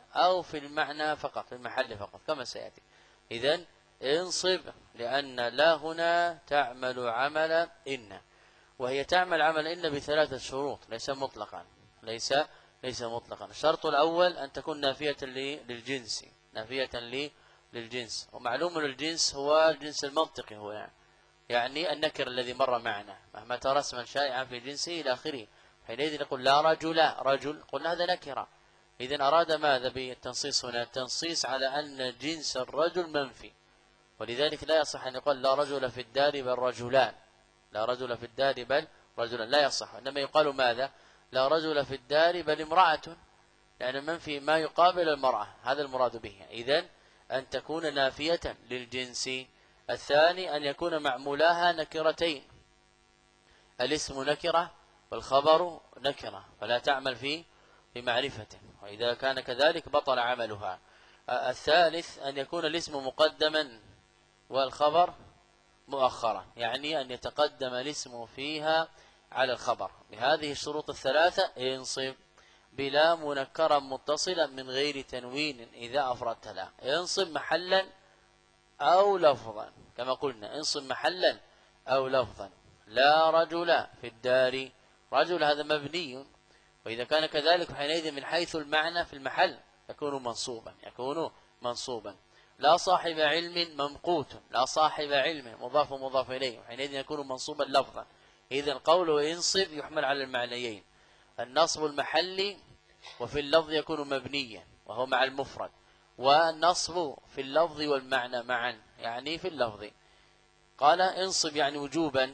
أو في المعنى فقط، في المحل فقط كما سيأتي. إذن انصب، لأن لا هنا تعمل عمل إن، وهي تعمل عمل إن بثلاثة شروط، ليس مطلقا، ليس مطلقا. الشرط الأول أن تكون نافية للجنس، نافية للجنس، ومعلوم للجنس هو الجنس المنطقي، هو يعني النكر الذي مر معنا، مهما ترى اسما شائعا في جنسه إلى آخره. حينئذ نقول لا رجل، قلنا هذا نكرة. إذن أراد ماذا بالتنصيص هنا؟ التنصيص على أن جنس الرجل منفي، ولذلك لا يصح أن يقول لا رجل في الدار بل رجلان، لا رجل في الدار بل رجلان، لا يصح. إنما يقال ماذا؟ لا رجل في الدار بل امرأة، يعني منفي ما يقابل المرأة، هذا المراد به. إذن أن تكون نافية للجنس. الثاني أن يكون معمولاها نكرتين، الاسم نكرة والخبر نكرة، فلا تعمل في معرفة، وإذا كان كذلك بطل عملها. الثالث أن يكون الاسم مقدما والخبر مؤخرا، يعني أن يتقدم الاسم فيها على الخبر. بهذه الشروط الثلاثة انصب بلا منكرا متصلا من غير تنوين إذا أفردت لا. انصب محلا أو لفظا، كما قلنا انصب محلا أو لفظا. لا رجل في الدار، رجل هذا مبني، وإذا كان كذلك حينئذ من حيث المعنى في المحل يكون منصوبا. لا صاحب علم ممقوت، لا صاحب علم مضاف إليه، حينئذ يكون منصوبا لفظا. إذن قوله انصب يحمل على المعنيين، النصب المحلي وفي اللفظ يكون مبنيا وهو مع المفرد، والنصب في اللفظ والمعنى معا، يعني في اللفظ. قال انصب يعني وجوبا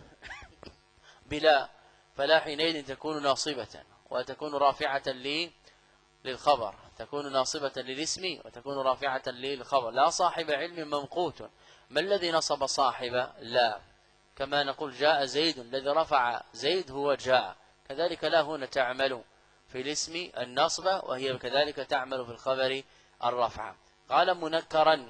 بلا، فلا حينئذ تكون ناصبة وتكون رافعة للخبر، تكون ناصبة للاسم وتكون رافعة للخبر. لا صاحب علم ممقوت، ما الذي نصب صاحب؟ لا، كما نقول جاء زيد، الذي رفع زيد هو جاء، كذلك لا هنا تعمل في الاسم النصب، وهي كذلك تعمل في الخبر الرفع. قال منكرا،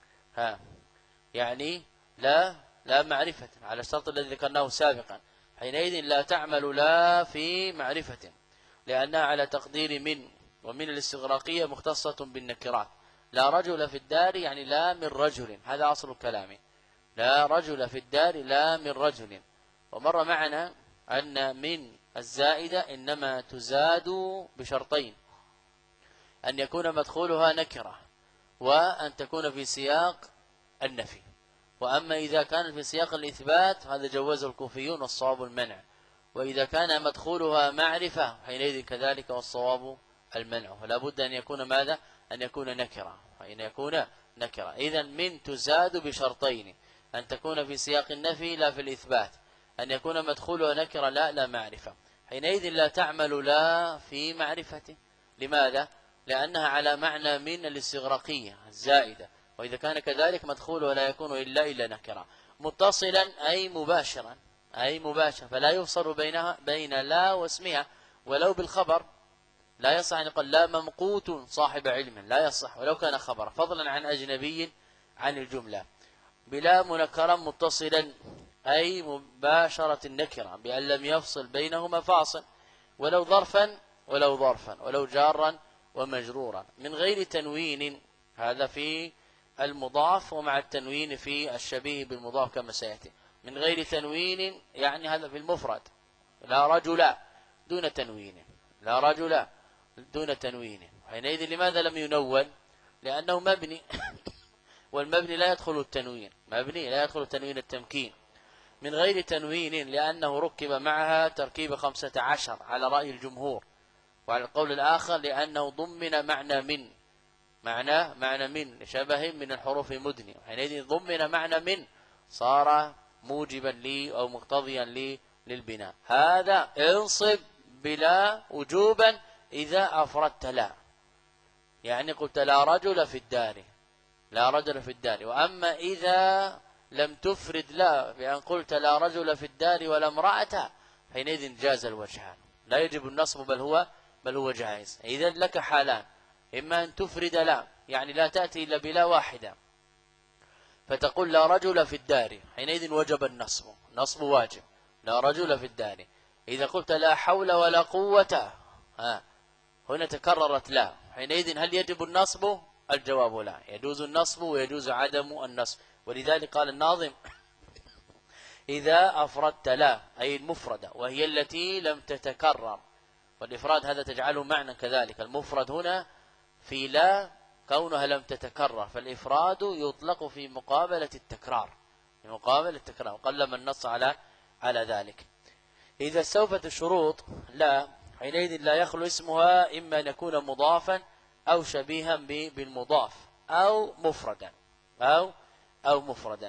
يعني لا معرفة، على الشرط الذي ذكرناه سابقا. حينئذ لا تعمل لا في معرفة، لأنها على تقدير من، ومن الاستغراقية مختصة بالنكرات. لا رجل في الدار يعني لا من رجل، هذا أصل الكلام، لا رجل في الدار لا من رجل. ومر معنا أن من الزائدة إنما تزاد بشرطين، أن يكون مدخولها نكرة، وأن تكون في سياق النفي. وأما إذا كان في سياق الإثبات هذا جوزه الكوفيون والصواب المنع، وإذا كان مدخولها معرفة حينئذ كذلك والصواب المنع. فلا بد أن يكون ماذا؟ أن يكون نكرة، فإن يكون نكرة. إذن من تزاد بشرطين، أن تكون في سياق النفي لا في الإثبات، أن يكون مدخولها نكرة لا معرفة. حينئذ لا تعمل لا في معرفة. لماذا؟ لأنها على معنى من الاستغراقية الزائدة، وإذا كان كذلك مدخولها لا يكون إلا نكرة. متصلا أي مباشرا، فلا يفصل بين لا واسمها، ولو بالخبر لا يصح أن يقول لا ممقوت صاحب علم، لا يصح ولو كان خبر، فضلا عن أجنبي عن الجملة. بلا منكرا متصلا أي مباشرة النكرة بأن لم يفصل بينهما فاصل، ولو ظرفا ولو جارا ومجرورا، من غير تنوين، هذا في المضاف، ومع التنوين في الشبيه بالمضاف كما سيأتي. من غير تنوين يعني هذا في المفرد، لا رجل دون تنوين، لا رجل دون تنوين. حينئذ لماذا لم ينون؟ لأنه مبني والمبني لا يدخل التنوين، مبني لا يدخل تنوين التمكين. من غير تنوين لأنه ركب معها تركيب 15 على رأي الجمهور، وعلى القول الآخر لأنه ضمن معنى من شبه من الحروف مدني، حينئذ ضمن معنى من صار موجبا لي أو مقتضيا لي للبناء. هذا انصب بلا وجوبا إذا أفردت لا، يعني قلت لا رجل في الدار، لا رجل في الدار. وأما إذا لم تفرد لا بأن قلت لا رجل في الدار ولا امرأة، حينئذ جاز الوجهان، لا يجب النصب بل هو جائز. إذن لك حالان، إما أن تفرد لا يعني لا تأتي إلا بلا واحدة، فتقول لا رجل في الدار، حينئذ وجب النصب واجب، لا رجل في الدار. إذا قلت لا حول ولا قوة، هنا تكررت لا، حينئذ هل يجب النصب؟ الجواب لا، يجوز النصب ويجوز عدم النصب. ولذلك قال الناظم: إذا أفردت لا، أي المفردة وهي التي لم تتكرر، والإفراد هذا تجعله معنى كذلك. المفرد هنا في لا كونها لم تتكرر، فالإفراد يطلق في مقابلة التكرار، في مقابلة التكرار، وقلما النص على ذلك. إذا استوفت الشروط لا، حينئذ لا يخلو اسمها إما أن يكون مضافا أو شبيها بالمضاف أو مفردا أو مفردا.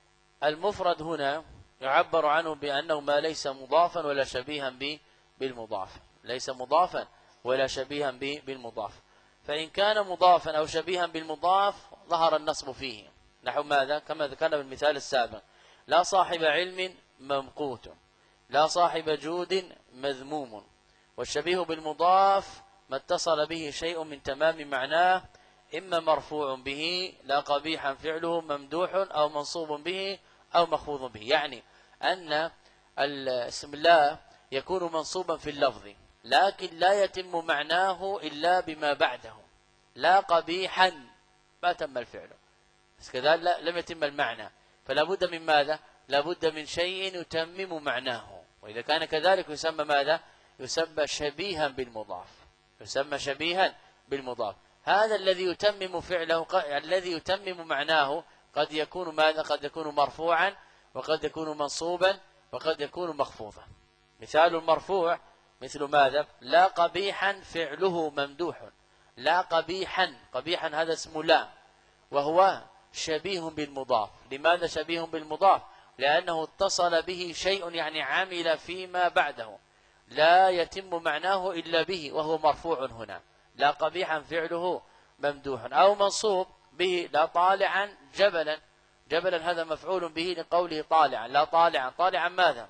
المفرد هنا يعبر عنه بأنه ما ليس مضافا ولا شبيها بالمضاف، ليس مضافا ولا شبيها بالمضاف. فإن كان مضافا أو شبيها بالمضاف ظهر النصب فيه، نحو ماذا؟ كما ذكرنا بالمثال السابق: لا صاحب علم ممقوت، لا صاحب جود مذموم. والشبيه بالمضاف ما اتصل به شيء من تمام معناه، إما مرفوع به لا قبيحا فعله ممدوح، أو منصوب به أو مخفوض به. يعني أن اسم الله يكون منصوبا في اللفظ، لكن لا يتم معناه إلا بما بعده. لا قبيحا ما تم الفعل، بس كذلك لم يتم المعنى، فلا بد من ماذا؟ لا بد من شيء يتمم معناه، وإذا كان كذلك يسمى ماذا؟ يسمى شبيها بالمضاف، يسمى شبيها بالمضاف. هذا الذي يتمم فعله، الذي يتمم معناه، قد يكون ماذا؟ قد يكون مرفوعا، وقد يكون منصوبا، وقد يكون مخفوضا. مثال المرفوع مثل ماذا؟ لا قبيحا فعله ممدوح. لا قبيحا، قبيحا هذا اسم لا، وهو شبيه بالمضاف. لماذا شبيه بالمضاف؟ لأنه اتصل به شيء، يعني عمل فيما بعده، لا يتم معناه إلا به، وهو مرفوع هنا. لا قبيحا فعله ممدوح، أو منصوب به: لا طالعا جبلا. جبلا هذا مفعول به لقوله طالعا. لا طالعا، طالعا ماذا؟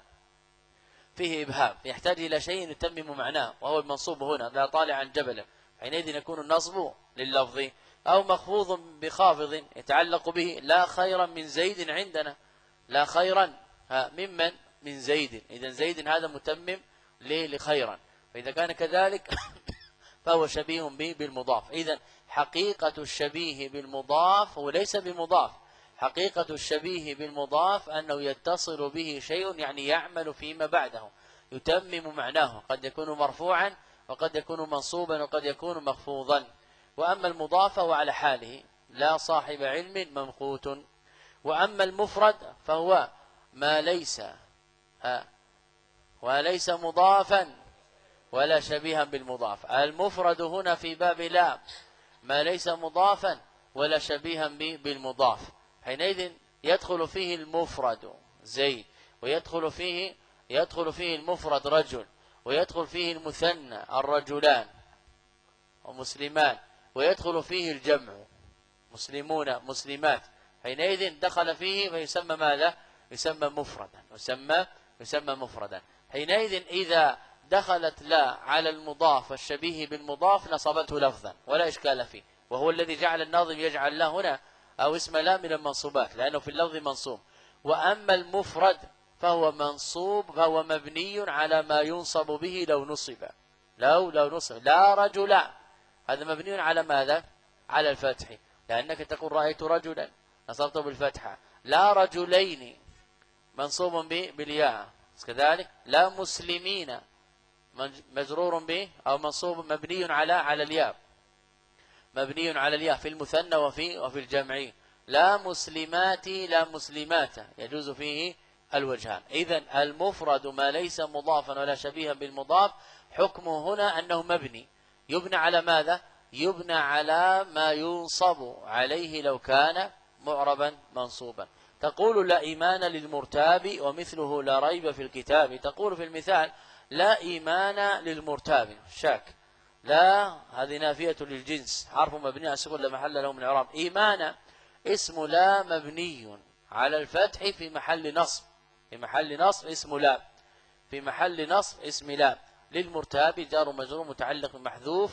فيه إبهام، يحتاج إلى شيء يتمم معناه، وهو المنصوب هنا: لا طالعا جبلا. حينئذ يكون النصب لللفظ. أو مخفوض بخافض يتعلق به: لا خيرا من زيد عندنا. لا خيرا ممن؟ من زيد. إذا زيد هذا متمم لخيرا، فإذا كان كذلك فهو شبيه به بالمضاف. إذا حقيقة الشبيه بالمضاف هو ليس بمضاف، حقيقة الشبيه بالمضاف أنه يتصل به شيء، يعني يعمل فيما بعده، يتمم معناه، قد يكون مرفوعا، وقد يكون منصوبا، وقد يكون مخفوضا. وأما المضاف فهو على حاله: لا صاحب علم ممقوت. وأما المفرد فهو ما ليس مضافا ولا شبيها بالمضاف. المفرد هنا في باب لا ما ليس مضافا ولا شبيها بالمضاف، حينئذ يدخل فيه المفرد زيد، ويدخل فيه المفرد رجل، ويدخل فيه المثنى الرجلان ومسلمان، ويدخل فيه الجمع مسلمون مسلمات. حينئذ دخل فيه فيسمى ماذا؟ يسمى مفردا، يسمى مفردا. حينئذ إذا دخلت لا على المضاف الشبيه بالمضاف نصبته لفظا ولا إشكال فيه، وهو الذي جعل الناظم يجعل لا هنا أو اسم لا من المنصوبات، لأنه في اللفظ منصوب. وأما المفرد فهو منصوب، فهو مبني على ما ينصب به لو نصب. لو نصب لا رجل، هذا مبني على ماذا؟ على الفتح، لأنك تقول رأيت رجلا نصبته بالفتحة. لا رجلين منصوب بالياء كذلك. لا مسلمين مجرور به أو منصوب مبني على الياء، مبني على الياء في المثنى وفي الجمع. لا مسلمات لا مسلمات يجوز فيه الوجهان. إذن المفرد ما ليس مضافا ولا شبيها بالمضاف حكمه هنا أنه مبني، يبنى على ماذا؟ يبنى على ما ينصب عليه لو كان معربا منصوبا. تقول لا إيمان للمرتاب ومثله لا ريب في الكتاب. تقول في المثال لا إيمان للمرتاب، شاك. لا هذه نافية للجنس، حرف مبني على السكون لا محل له من إعراب. إيمان اسم لا مبني على الفتح في محل نصب، في محل نصب اسم لا، في محل نصب اسم لا. للمرتاب جار مجرور متعلق محذوف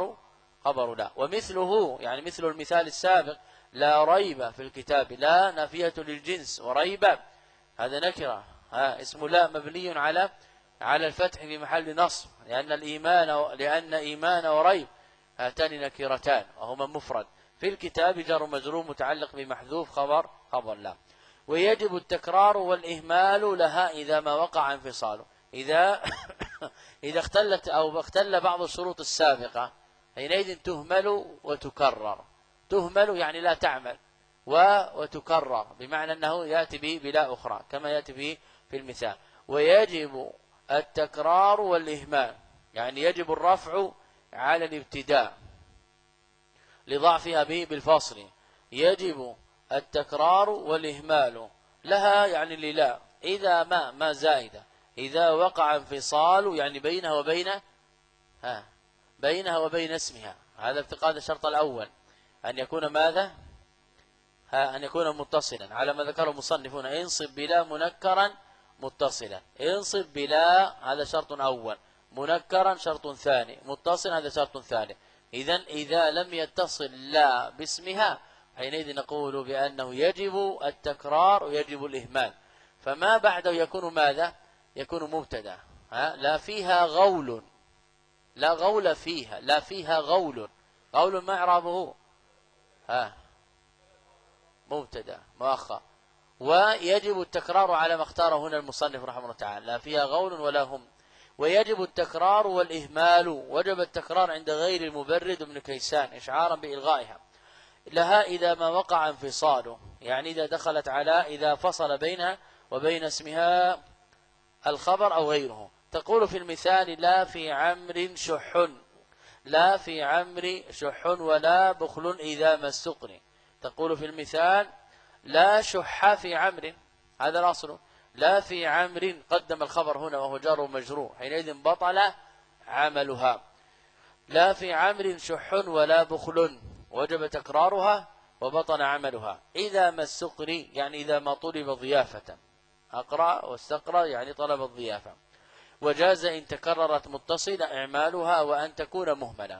خبر لا. ومثله يعني مثل المثال السابق لا ريب في الكتاب، لا نافية للجنس، وريب هذا نكرة، اسم لا مبني على الفتح في محل نصب، لأن إيمان وريب هاتان نكرتان وهما مفرد. في الكتاب جار مجرور متعلق بمحذوف خبر لا. ويجب التكرار والإهمال لها إذا ما وقع انفصاله. إذا إذا اختلت أو اختل بعض الشروط السابقة حينئذ تهمل وتكرر. تهمل يعني لا تعمل، وتكرر بمعنى أنه يأتي به بلا أخرى كما يأتي به في المثال. ويجب التكرار والإهمال يعني يجب الرفع على الابتداء لضعفها به بالفصل. يجب التكرار والإهمال لها يعني للا إذا ما زائدة، إذا وقع انفصال يعني بينها وبين اسمها. هذا افتقاد الشرط الأول أن يكون ماذا؟ أن يكون متصلا على ما ذكره المصنفون. انصب بلا منكرا متصلا. انصب بلا هذا شرط أول، منكرا شرط ثاني، متصلا هذا شرط ثالث. إذا لم يتصل لا باسمها حينئذ نقول بأنه يجب التكرار ويجب الإهمال. فما بعده يكون ماذا؟ يكون مبتدا. لا فيها غول، لا غول فيها، لا فيها غول. غول ما إعرابه؟ مبتدا مؤخر. ويجب التكرار على ما اختاره هنا المصنف رحمه الله تعالى، لا فيها غول ولا هم. ويجب التكرار والإهمال. وجب التكرار عند غير المبرد ابن كيسان إشعارا بإلغائها لها إذا ما وقع انفصاله، يعني إذا دخلت على إذا فصل بينها وبين اسمها الخبر أو غيره. تقول في المثال لا في عمر شح، لا في عمر شح ولا بخل إذا ما استقني. تقول في المثال لا شح في عمر، هذا الأصل. لا في عمر قدم الخبر هنا وهو جار ومجرور حينئذ بطل عملها. لا في عمر شح ولا بخل وجب تكرارها وبطل عملها إذا ما استقري يعني إذا ما طلب ضيافة. أقرأ واستقرأ يعني طلب الضيافة. وجاز إن تكررت متصلة إعمالها وأن تكون مهملا.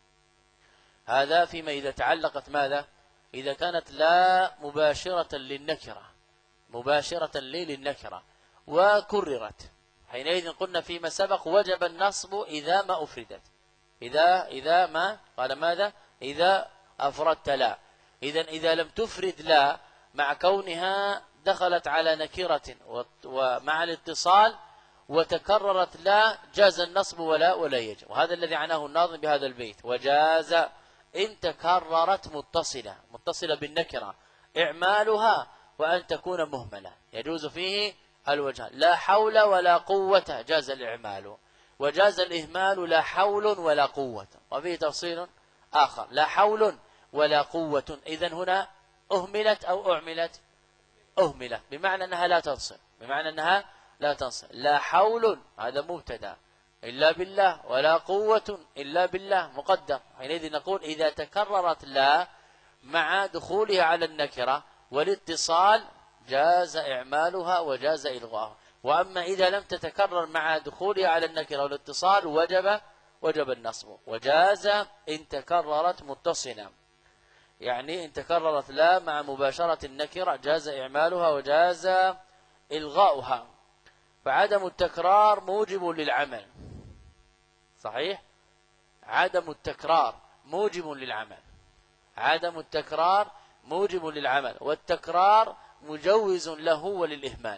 هذا فيما إذا تعلقت ماذا؟ إذا كانت لا مباشرة للنكرة، مباشرة للنكرة وكررت حينئذ قلنا فيما سبق وجب النصب إذا ما أفردت. إذا ما قال ماذا؟ إذا أفردت لا. إذا لم تفرد لا مع كونها دخلت على نكرة ومع الاتصال وتكررت لا جاز النصب ولا يجب. وهذا الذي عناه الناظم بهذا البيت. وجاز إن تكررت متصلة بالنكرة إعمالها وأن تكون مهملة. يجوز فيه الوجه لا حول ولا قوة جاز الإعمال، وجاز الإهمال لا حول ولا قوة. وفيه تفصيل آخر لا حول ولا قوة. إذن هنا أهملت أو أعملت؟ أهملت بمعنى أنها لا تنصب، بمعنى أنها لا تنصب. لا حول هذا مبتدا إلا بالله ولا قوة إلا بالله مقدر. حينئذ نقول إذا تكررت لا مع دخولها على النكرة والاتصال جاز إعمالها وجاز إلغاها. وأما إذا لم تتكرر مع دخولها على النكرة والاتصال وجب النصب. وجاز إن تكررت متصلا يعني إن تكررت لا مع مباشرة النكرة جاز إعمالها وجاز إلغاؤها. فعدم التكرار موجب للعمل. صحيح؟ عدم التكرار موجب للعمل. عدم التكرار موجب للعمل، والتكرار مجوز له وللإهمال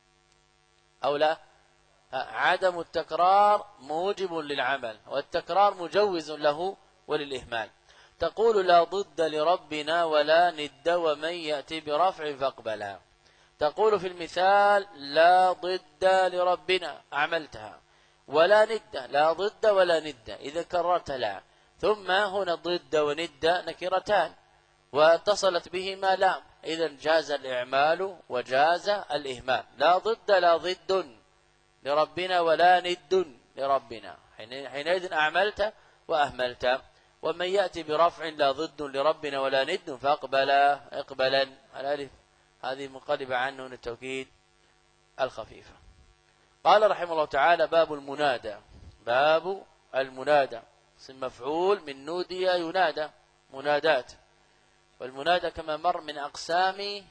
أو لا؟ عدم التكرار موجب للعمل والتكرار مجوز له وللإهمال. تقول لا ضد لربنا ولا ند ومن يأتي برفع فاقبلا. تقول في المثال لا ضد لربنا أعملتها، ولا ند لا ضد ولا ند إذا كررت لا. ثم هنا ضد وند نكرتان واتصلت بهما لا، إذن جاز الإعمال وجاز الإهمال. لا ضد لا ضد لربنا ولا ند لربنا حينئذ أعملت وأهملت. ومن يأتي برفع لا ضد لربنا ولا ند فاقبلا اقبلا. الألف هذه منقلبة عنه من التوكيد الخفيفة. قال رحمه الله تعالى باب المنادى. باب المنادى اسم مفعول من نودي ينادى منادات. والمنادى كما مر من أقسام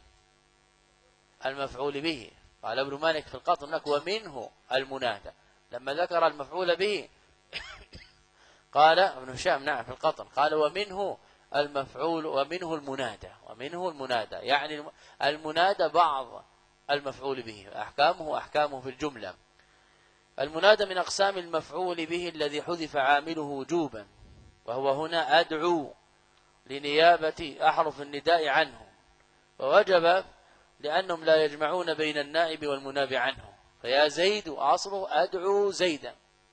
المفعول به. قال ابن مالك في القطر هناك ومنه المنادى. لما ذكر المفعول به قال ابن هشام نعم في القطن قال ومنه المفعول ومنه المنادى يعني المنادى بعض المفعول به أحكامه في الجملة. المنادى من أقسام المفعول به الذي حذف عامله وجوبا، وهو هنا أدعو لنيابة أحرف النداء عنه، ووجب لأنهم لا يجمعون بين النائب والمناب عنه، فيا زيد أصله أدعو زيدا،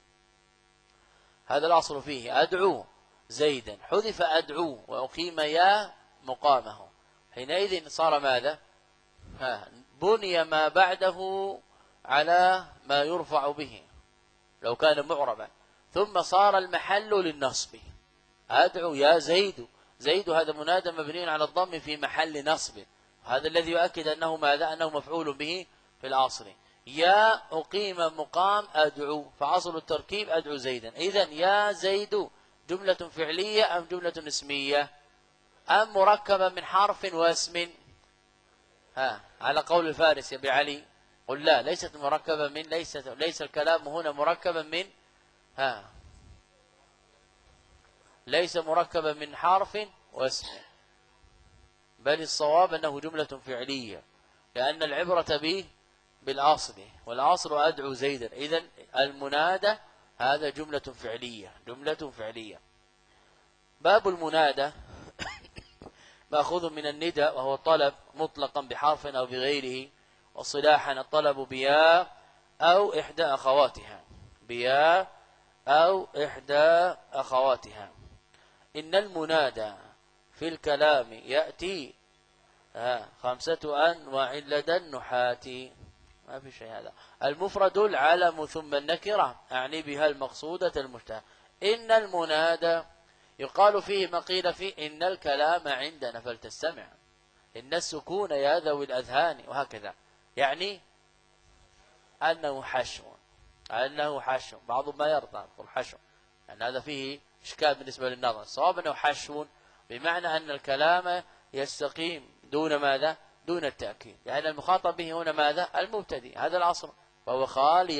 هذا الأصل فيه أدعو زيدا، حذف أدعو وأقيم يا مقامه، حينئذ صار ماذا؟ بني ما بعده على ما يرفع به لو كان معربا، ثم صار المحل للنصب، أدعو يا زيد، زيد هذا منادى مبني على الضم في محل نصب، هذا الذي يؤكد أنه ماذا؟ أنه مفعول به في الأصل. يا أقيم مقام أدعو، فأصل التركيب أدعو زيدا. إذن يا زيد جملة فعلية أم جملة اسمية أم مركبة من حرف واسم؟ على قول الفارس يا أبي علي قل لا، ليست مركبة من، ليس الكلام هنا مركبا من ليس مركبا من حرف واسم، بل الصواب أنه جملة فعلية، لأن العبرة به بالأصل، والأصل أدعو زيدا. إذن المنادى هذا جملة فعلية. باب المنادى مأخوذ من الندى، وهو الطلب مطلقا بحرف أو بغيره، وصلاحا الطلب بيا أو إحدى أخواتها. إن المنادى في الكلام يأتي 5 أنواع لدى النحاة، ما في شيء هذا. المفرد العلم ثم النكرة أعني بها المقصودة المشتهى. إن المنادى يقال فيه ما قيل فيه إن الكلام عندنا فلتستمع، إن السكون يا ذوي الأذهان، وهكذا، يعني أنه حشو، بعض ما يرضى يقول حشو، يعني هذا فيه إشكال بالنسبة للنظر. الصواب أنه حشو بمعنى أن الكلام يستقيم دون ماذا؟ دون التأكيد، يعني المخاطب به هنا ماذا؟ المبتدئ، هذا الأصل، وهو خالي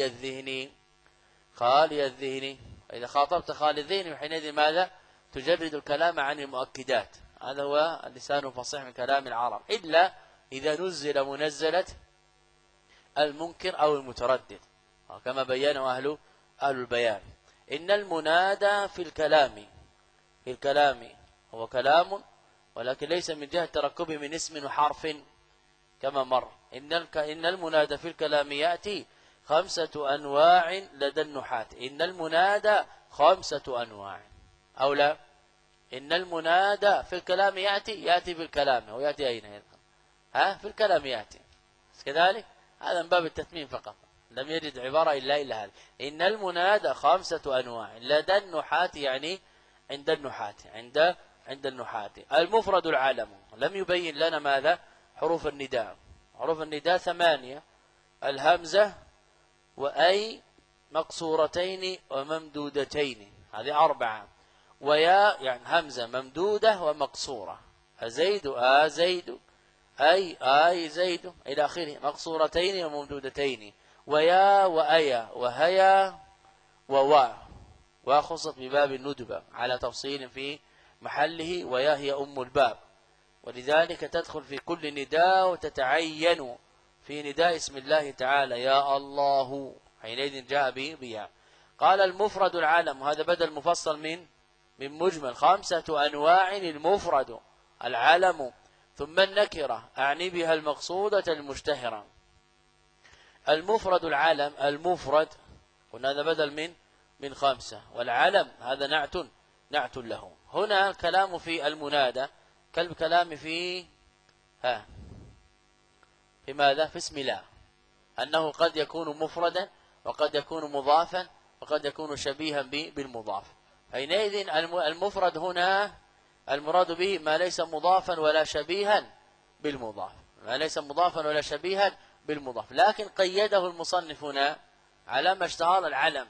الذهن. وإذا خاطبت خالي الذهن حينئذ ماذا؟ تجرد الكلام عن المؤكدات، هذا هو اللسان الفصيح من كلام العرب، إلا إذا نزل منزلة المنكر أو المتردد، كما بيّنه أهل البيان. إن المنادى في الكلام هو كلام، ولكن ليس من جهة تركبه من اسم وحرف كما مر. إن المنادى في الكلام يأتي 5 أنواع لدى النحاة. إن المنادى 5 أنواع أو لا؟ إن المنادى في الكلام يأتي في الكلام، ويأتي أين؟ في الكلام يأتي كذلك، هذا من باب التتميم فقط، لم يجد عبارة إلا هذا. إن المنادى 5 أنواع لدى النحاة، يعني عند النحاة. المفرد العلم لم يبين لنا ماذا؟ حروف النداء 8، الهمزة وأي مقصورتين وممدودتين، هذه 4، ويا يعني همزة ممدودة ومقصورة، أزيد زيد، أي زيد إلى آخره، مقصورتين وممدودتين، ويا وأيا وهيا وخصت بباب الندبة على تفصيل في محله، ويا هي أم الباب، ولذلك تدخل في كل نداء وتتعين في نداء اسم الله تعالى يا الله، حينئذ جاء به بيا. قال المفرد العلم، هذا بدل مفصل من مجمل، 5 أنواع المفرد العلم ثم النكرة أعني بها المقصودة المشتهرة. المفرد العلم، المفرد قلنا هذا بدل من 5، والعلم هذا نعت له. هنا الكلام في المنادى كالكلام في ماذا؟ في اسم الله، أنه قد يكون مفردا وقد يكون مضافا وقد يكون شبيها بالمضاف. حينئذ المفرد هنا المراد به ما ليس مضافا ولا شبيها بالمضاف، لكن قيده المصنف هنا على ما اشتهر العلم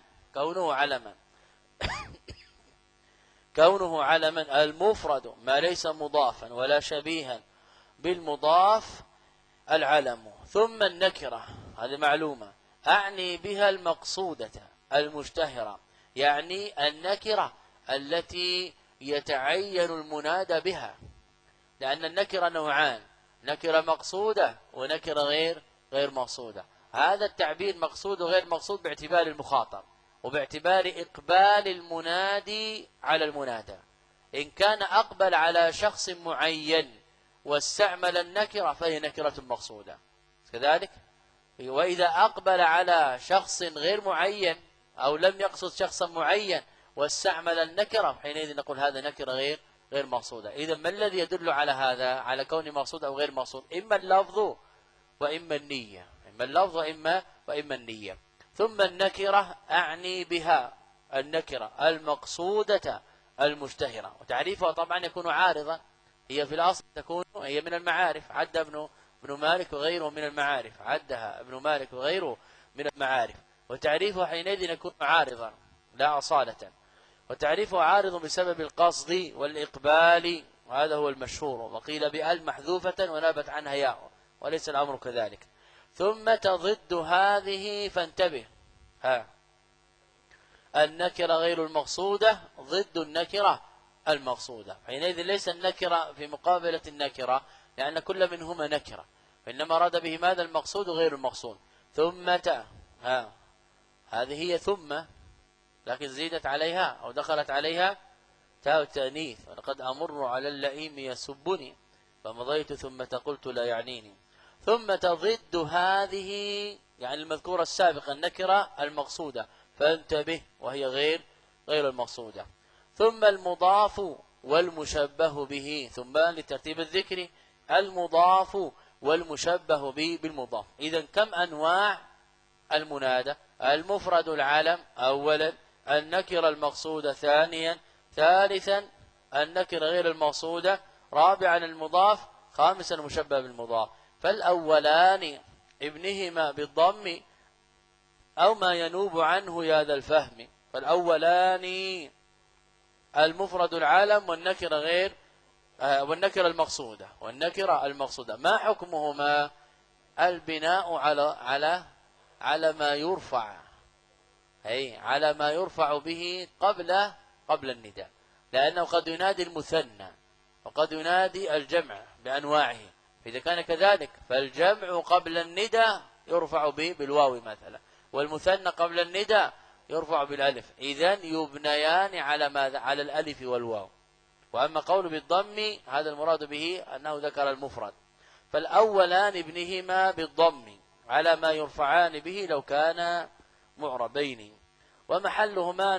كونه علما المفرد ما ليس مضافا ولا شبيها بالمضاف العلم. ثم النكرة هذه معلومة، أعني بها المقصودة المشتهرة، يعني النكرة التي يتعين المنادى بها، لأن النكرة نوعان: نكرة مقصودة ونكرة غير مقصودة. هذا التعبير مقصود وغير مقصود باعتبار المخاطب وباعتبار إقبال المنادي على المنادى. إن كان أقبل على شخص معين واستعمل النكرة فهي نكرة مقصودة كذلك. وإذا أقبل على شخص غير معين أو لم يقصد شخصا معين واستعمل النكرة حينئذ نقول هذا نكرة غير مقصودة. إذا ما الذي يدل على هذا، على كون مقصود أو غير مقصود؟ إما اللفظ وإما النية، إما اللفظ وإما النية. ثم النكرة أعني بها النكرة المقصودة المشتهرة، وتعريفها طبعا يكون عارضا. هي في الأصل تكون هي من المعارف، عد ابن مالك وغيره من المعارف، عدها ابن مالك وغيره من المعارف، وتعريفها حينئذ يكون عارضا لا أصالة. وتعريفه عارض بسبب القصد والإقبال، وهذا هو المشهور. وقيل بأل محذوفة ونابت عنها ياء، وليس الأمر كذلك. ثم تضد هذه فانتبه، النكرة غير المقصودة ضد النكرة المقصودة. حينئذ ليس النكرة في مقابلة النكرة، لأن كل منهما نكرة، وإنما أراد به ماذا؟ المقصود وغير المقصود. ثم هذه هي ثم، لكن زيدت عليها أو دخلت عليها تاء التأنيث: ولقد أمر على اللئيم يسبني فمضيت ثم قلت لا يعنيني. ثم تضد هذه يعني المذكورة السابقة النكرة المقصودة، فانتبه وهي غير المقصودة. ثم المضاف والمشبه به، ثم لترتيب الذكر المضاف والمشبه به بالمضاف. إذا كم أنواع المنادى؟ المفرد العلم أولا، النكرة المقصودة ثانيا، ثالثا النكرة غير المقصودة، رابعا المضاف، خامسا المشبه بالمضاف. فالأولان ابنهما بالضم أو ما ينوب عنه يا ذا الفهم. فالأولان المفرد العالم والنكرة المقصودة. ما حكمهما؟ البناء على ما يرفع، على ما يرفع به قبل النداء، لأنه قد ينادي المثنى وقد ينادي الجمع بأنواعه. فإذا كان كذلك فالجمع قبل النداء يرفع به بالواو مثلا، والمثنى قبل النداء يرفع بالالف. إذن يبنيان على ماذا؟ على الالف والواو. وأما قول بالضم هذا المراد به أنه ذكر المفرد. فالأولان ابنهما بالضم على ما يرفعان به لو كان معربين، ومحلهما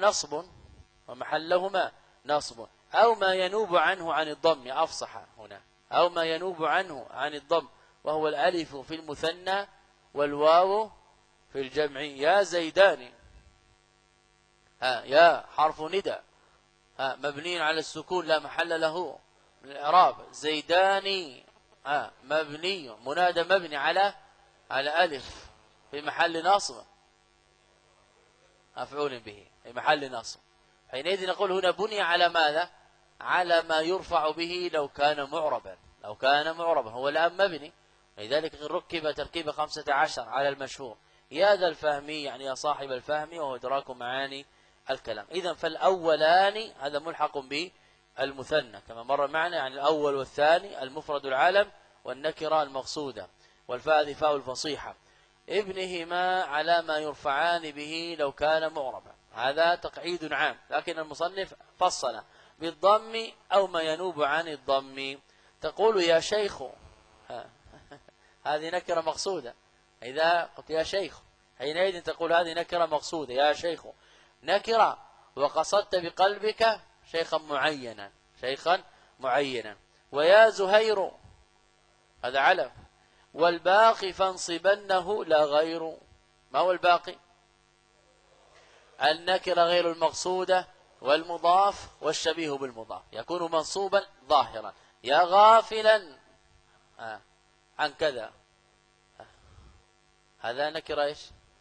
نصب أو ما ينوب عنه عن الضم، أفصح هنا، أو ما ينوب عنه عن الضم، وهو الألف في المثنى والواو في الجمع. يا زيدان، يا حرف ندى مبني على السكون لا محل له من الإعراب. زيداني مبني، منادى مبني على ألف في محل نصب، مفعول به في محل نصب. حينئذ نقول هنا بني على ماذا؟ على ما يرفع به لو كان معربا. هو الآن مبني، لذلك ركب تركيب 15 على المشهور. يا ذا الفهم يعني يا صاحب الفهم، وهو إدراك معاني الكلام. إذن فالأولان هذا ملحق بالمثنى كما مر معنا، يعني الأول والثاني المفرد العالم والنكرة المقصودة، والفاء هذه فاء الفصيحة. ابنهما على ما يرفعان به لو كان معربا، هذا تقعيد عام، لكن المصنف فصل بالضم أو ما ينوب عن الضم. تقول يا شيخ، هذه نكرة مقصودة. إذا قلت يا شيخ حينئذ تقول هذه نكرة مقصودة، يا شيخ نكرة وقصدت بقلبك شيخا معينا. ويا زهير هذا علم، والباقي فانصبنه لا غير. ما هو الباقي؟ النكرة غير المقصودة والمضاف والشبيه بالمضاف، يكون منصوبا ظاهرا. يا غافلا عن كذا، هذا نكرة ايش؟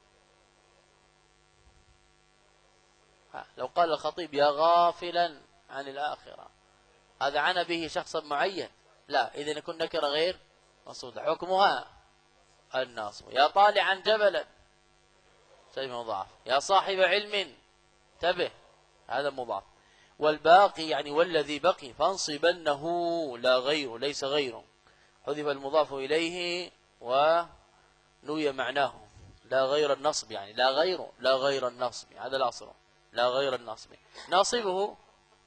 لو قال الخطيب يا غافلا عن الآخرة، هذا عنى به شخصا معين؟ لا، إذن يكون نكرة غير مقصودة، حكمها الناصب. يا طالعا جبلا شيء مضاف. يا صاحب علم انتبه، هذا مضاف. والباقي يعني والذي بقي فانصبنه لا غير ليس غيره، حذف المضاف إليه ونوي معناه، لا غير النصب يعني لا غير النصب، هذا الأصل لا غير النصب. ناصبه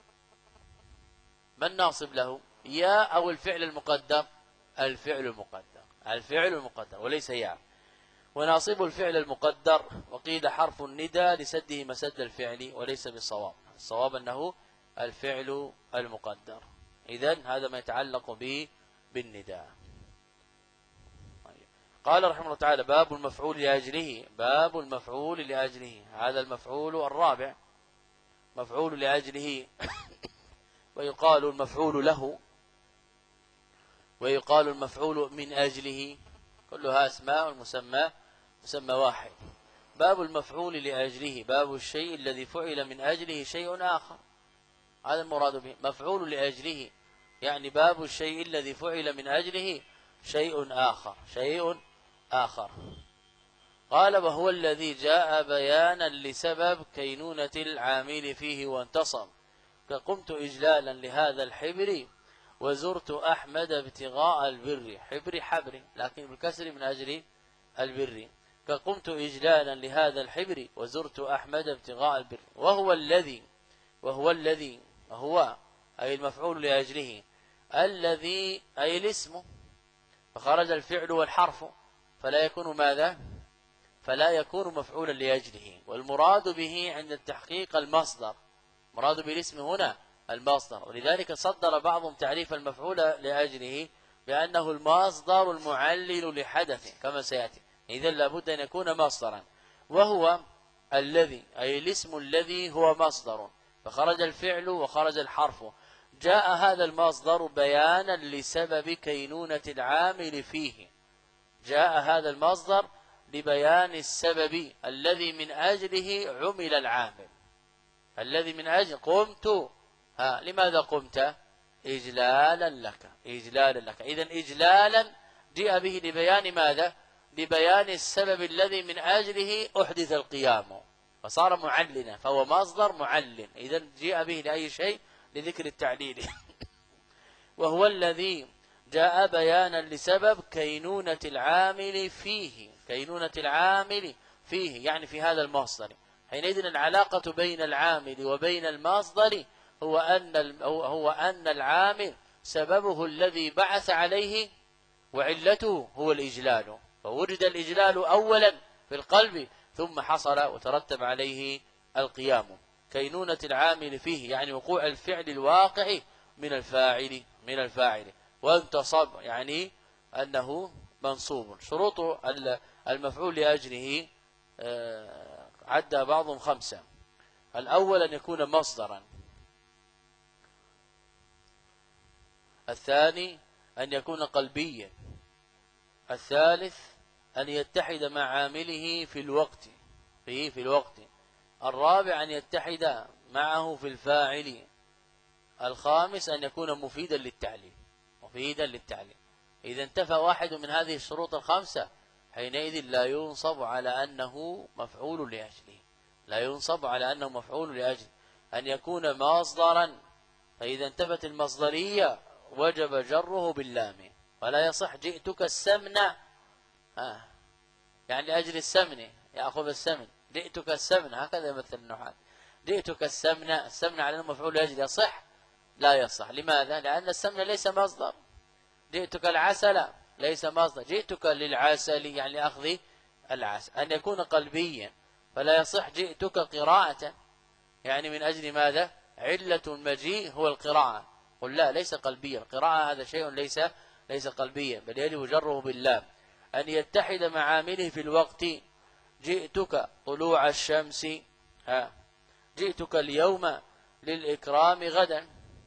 من ناصب له؟ يا أو الفعل المقدر؟ الفعل المقدر وليس يا. وناصب الفعل المقدر وقيل حرف الندى لسده مسد الفعل وليس بالصواب، الصواب أنه الفعل المقدر. إذن هذا ما يتعلق به بالنداء. قال رحمه الله تعالى باب المفعول لأجله، باب المفعول لأجله، هذا المفعول الرابع، مفعول لأجله ويقال المفعول له، ويقال المفعول من أجله، كلها أسماء مسمى واحد. باب المفعول لأجله باب الشيء الذي فعل من أجله شيء آخر، هذا المراد به مفعول لأجله، يعني باب الشيء الذي فعل من أجله شيء آخر. قال وهو الذي جاء بيانا لسبب كينونة العامل فيه وانتصب، كقمت إجلالا لهذا الحبر وزرت أحمد ابتغاء البر، حبر لكن بالكسر من أجل البر، كقمت إجلالا لهذا الحبر وزرت أحمد ابتغاء البر. وهو الذي أي المفعول لأجله، الذي أي الاسم، فخرج الفعل والحرف فلا يكون ماذا؟ فلا يكون مفعولا لأجله. والمراد به عند التحقيق المصدر، مراد بالاسم هنا المصدر، ولذلك صدر بعضهم تعريف المفعول لأجله بأنه المصدر المعلل لحدث كما سيأتي، إذن لابد أن يكون مصدرا. وهو الذي أي الاسم الذي هو مصدر، فخرج الفعل وخرج الحرف، جاء هذا المصدر بيانا لسبب كينونة العامل فيه، جاء هذا المصدر لبيان السبب الذي من أجله عمل العامل، الذي من أجل قمت. لماذا قمت؟ إجلالا لك. إذن إجلالا جاء به لبيان ماذا؟ لبيان السبب الذي من أجله أحدث القيام، فصار معلنا، فهو مصدر معلن. إذن جاء به لأي شيء؟ لذكر التعليل. وهو الذي جاء بيانا لسبب كينونة العامل فيه، يعني في هذا المصدر. حينئذ العلاقة بين العامل وبين المصدر هو أن العامل سببه الذي بعث عليه وعلته هو الإجلال، فوجد الإجلال أولا في القلب ثم حصل وترتب عليه القيام. كينونة العامل فيه يعني وقوع الفعل الواقع من الفاعل. وانتصب يعني أنه منصوب. شروط المفعول لأجله عد بعضهم 5. الأول أن يكون مصدرا، الثاني أن يكون قلبيا، الثالث أن يتحد مع عامله في الوقت، الرابع أن يتحد معه في الفاعل، الخامس أن يكون مفيدا للتعليل. إذا انتفى واحد من هذه الشروط 5 حينئذ لا ينصب على أنه مفعول لأجله، أن يكون مصدرا، فإذا انتفت المصدرية وجب جره باللام، ولا يصح جئتك السمن يعني لأجل السمن يأخذ السمن، جئتك السمن، هكذا مثل النحاة، جئتك السمن على أنه مفعول لأجله، يصح؟ لا يصح. لماذا؟ لأن السمن ليس مصدر. جئتك العسل ليس مصدر، جئتك للعسل يعني لأخذ العسل. أن يكون قلبيا فلا يصح جئتك قراءة، يعني من أجل ماذا؟ علة المجيء هو القراءة، قل لا ليس قلبيا، القراءة هذا شيء ليس قلبيا بل يجب جره باللام. أن يتحد مع عامله في الوقت، جئتك طلوع الشمس، جئتك اليوم للإكرام غدا،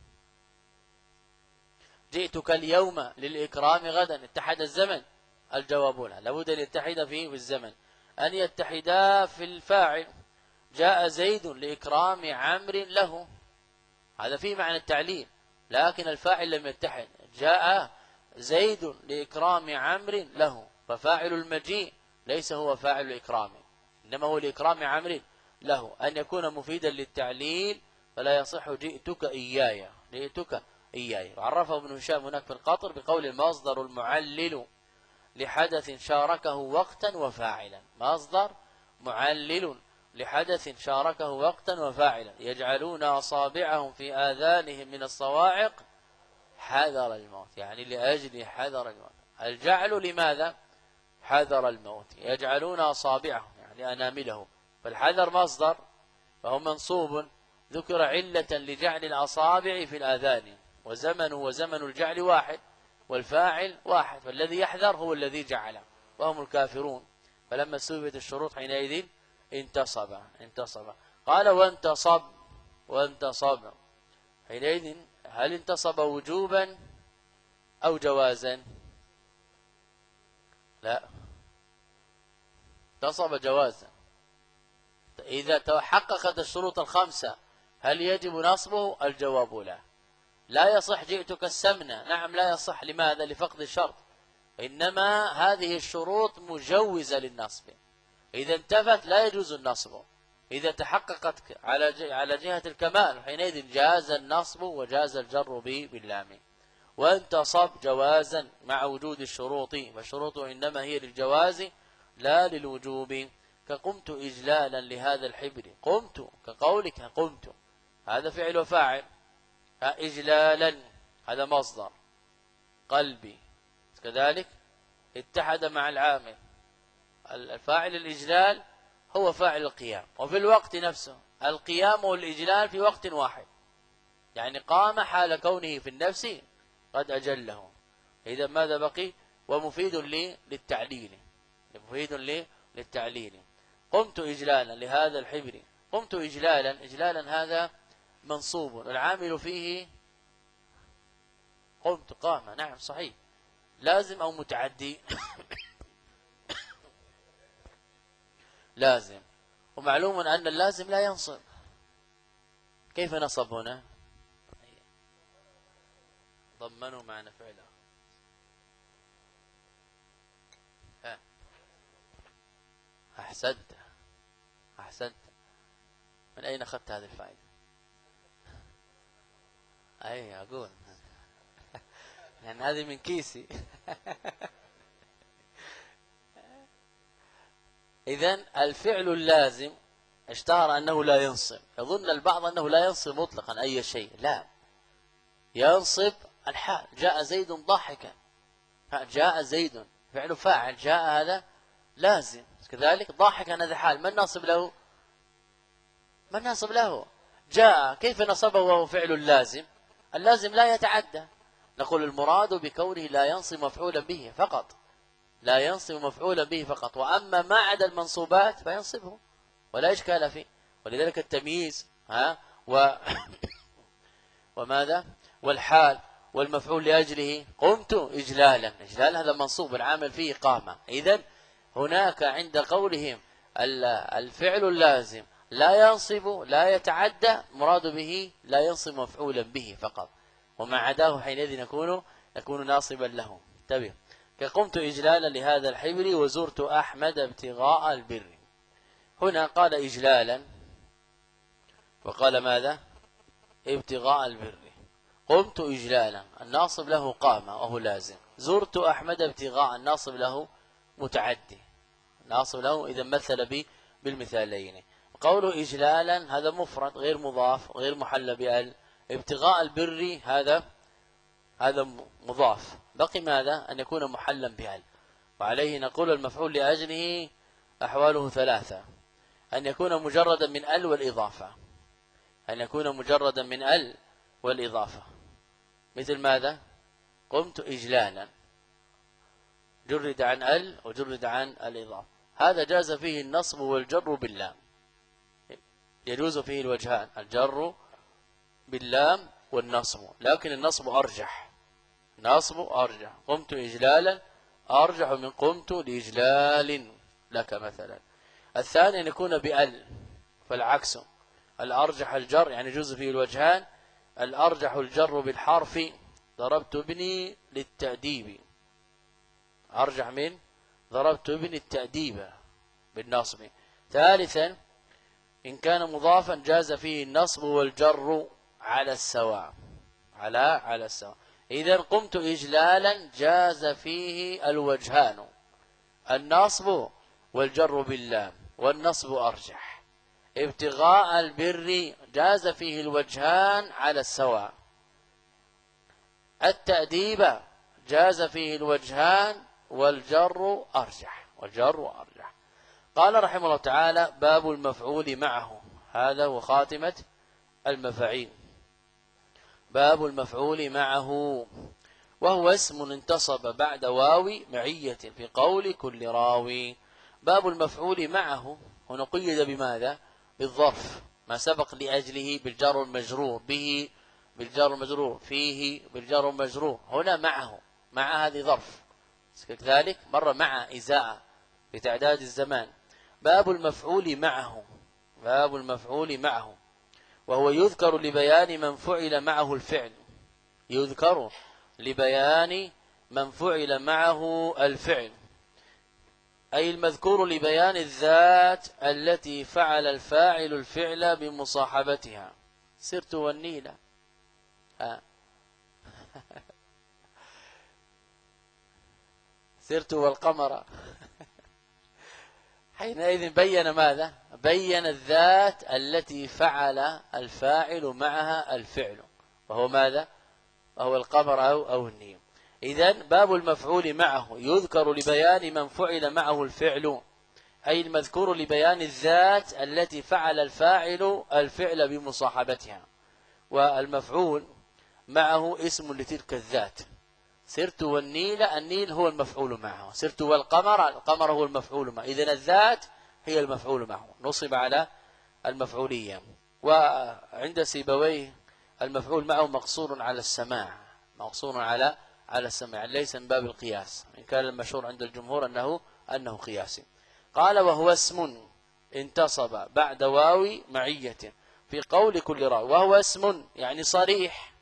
جئتك اليوم للإكرام غدا، اتحد الزمن، الجواب لا، لابد أن يتحد فيه بالزمن. أن يتحدا في الفاعل، جاء زيد لإكرام عمرو له، هذا فيه معنى التعليل، لكن الفاعل لم يتحد، جاء زيد لإكرام عمرو له، ففاعل المجيء ليس هو فاعل الإكرام، إنما هو لإكرام عمرو له. أن يكون مفيدا للتعليل فلا يصح جئتك إياي، جئتك إياي. وعرفه ابن هشام هناك في القطر بقول المصدر المعلل لحدث شاركه وقتا وفاعلا، مصدر معلل لحدث شاركه وقتا وفاعلا، يجعلون أصابعهم في آذانهم من الصواعق حذر الموت، يعني لأجل حذر الموت. الجعل لماذا؟ حذر الموت. يجعلون أصابعهم يعني أناملهم، فالحذر مصدر فهو منصوب، ذكر علة لجعل الأصابع في الآذان، وزمنه وزمن الجعل واحد، والفاعل واحد، فالذي يحذر هو الذي جعل، وهم الكافرون. فلما استوفت الشروط حينئذ انتصب. قال وانتصب حينئذ هل انتصب وجوبا أو جوازا؟ لا، انتصب جوازا. إذا تحققت الشروط الخمسة هل يجب نصبه؟ الجواب لا. لا يصح جئتك السمنة، نعم لا يصح. لماذا؟ لفقد الشرط. إنما هذه الشروط مجوزة للنصب، إذا انتفت لا يجوز النصب. إذا تحققت على جهة الكمال حينئذ جاز النصب وجاز الجر باللام. وانتصب جوازا مع وجود الشروط، والشروط إنما هي للجواز لا للوجوب. كقمت إجلالا لهذا الحبر، قمت كقولك قمت، هذا فعل وفاعل. إجلالا هذا مصدر قلبي، كذلك اتحد مع العامل. الفاعل الإجلال هو فاعل القيام، وفي الوقت نفسه القيام والإجلال في وقت واحد، يعني قام حال كونه في النفس قد أجله. إذا ماذا بقي؟ ومفيد للتعليل، للتعليل. قمت إجلالا لهذا الحبر، قمت إجلالا هذا منصوب، العامل فيه قمت قام، نعم صحيح. لازم أو متعدي؟ لازم، ومعلوم أن اللازم لا ينصب. كيف نصب هنا؟ ضمنوا معنى فعله. أحسنت. من أين أخذت هذه الفائدة؟ أي أقول يعني هذه من كيسي. إذن الفعل اللازم اشتهر أنه لا ينصب، يظن البعض أنه لا ينصب مطلقا أي شيء، لا، ينصب الحال. جاء زيد ضاحكا، جاء زيد فعل فاعل، جاء هذا لازم، كذلك ضاحكا هذا حال. من ناصب له؟ جاء، كيف نصبه وهو فعل لازم؟ اللازم لا يتعدى. نقول المراد بكونه لا ينصب مفعولا به فقط، لا ينصب مفعولا به فقط، وأما ما عدا المنصوبات فينصبه ولا إشكال فيه. ولذلك التمييز وماذا؟ والحال والمفعول لأجله. قمت إجلالا هذا منصوب، العامل فيه قامة. إذن هناك عند قولهم الفعل اللازم لا ينصب لا يتعدى، مراد به لا ينصب مفعولا به فقط، وما عداه حينئذ يكون ناصبا له. انتبه. كقمت إجلالا لهذا الحبر وزرت أحمد ابتغاء البر. هنا قال إجلالا وقال ماذا؟ ابتغاء البر. قمت إجلالا الناصب له قامة وهو لازم، زرت أحمد ابتغاء الناصب له متعدي، ناصب له إذا مثل بالمثالين. قوله إجلالا هذا مفرد غير مضاف غير محل بأل. ابتغاء البر هذا مضاف، بقي ماذا؟ أن يكون محلا بأل. وعليه نقول المفعول لأجله أحواله ثلاثة: أن يكون مجردا من أل والإضافة، مثل ماذا؟ قمت إجلالا جرد عن أل وجرد عن الإضافة، هذا جاز فيه النصب والجر باللام، يجوز فيه الوجهان، الجر باللام والنصب، لكن النصب أرجح. قمت إجلالا أرجح من قمت لإجلال لك مثلا. الثاني أن يكون بأل، فالعكس الأرجح الجر، يعني يجوز فيه الوجهان، الأرجح الجر بالحرف ضربت ابني للتأديب، أرجح من ضربت ابني التأديب بالنصب. ثالثا إن كان مضافا جاز فيه النصب والجر على السواء، على السواء. إذا قمت إجلالا جاز فيه الوجهان، النصب والجر باللام، والنصب أرجح. ابتغاء البر جاز فيه الوجهان على السواء. التأديب جاز فيه الوجهان والجر أرجح، قال رحمه الله تعالى: باب المفعول معه. هذا وخاتمة المفاعيل. باب المفعول معه، وهو اسم انتصب بعد واو معية في قول كل راوي. باب المفعول معه هنا قيد بماذا؟ بالظرف، ما سبق لأجله بالجر والمجرور، به بالجر والمجرور، فيه بالجر والمجرور. هنا معه، مع هذه ظرف، كذلك مر مع إزاء بتعداد الزمان. باب المفعول معه، باب المفعول معه، وهو يذكر لبيان من فعل معه الفعل، يذكر لبيان من فعل معه الفعل، أي المذكور لبيان الذات التي فعل الفاعل الفعل بمصاحبتها. سرت والنيلة سرت والقمر. حينئذ بين ماذا؟ بين الذات التي فعل الفاعل معها الفعل، وهو ماذا؟ وهو القمر أو النيل. إذن باب المفعول معه يذكر لبيان من فعل معه الفعل، أي المذكور لبيان الذات التي فعل الفاعل الفعل بمصاحبتها. والمفعول معه اسم لتلك الذات. سرت والنيل، النيل هو المفعول معه. سرت والقمر، القمر هو المفعول معه. إذن الذات هي المفعول معه، نصب على المفعولية. وعند سيبويه المفعول معه مقصور على السماع، مقصور على السماع، ليس من باب القياس، إن كان المشهور عند الجمهور أنه قياسي. قال: وهو اسم انتصب بعد واو معية في قول كل راوي. وهو اسم يعني صريح،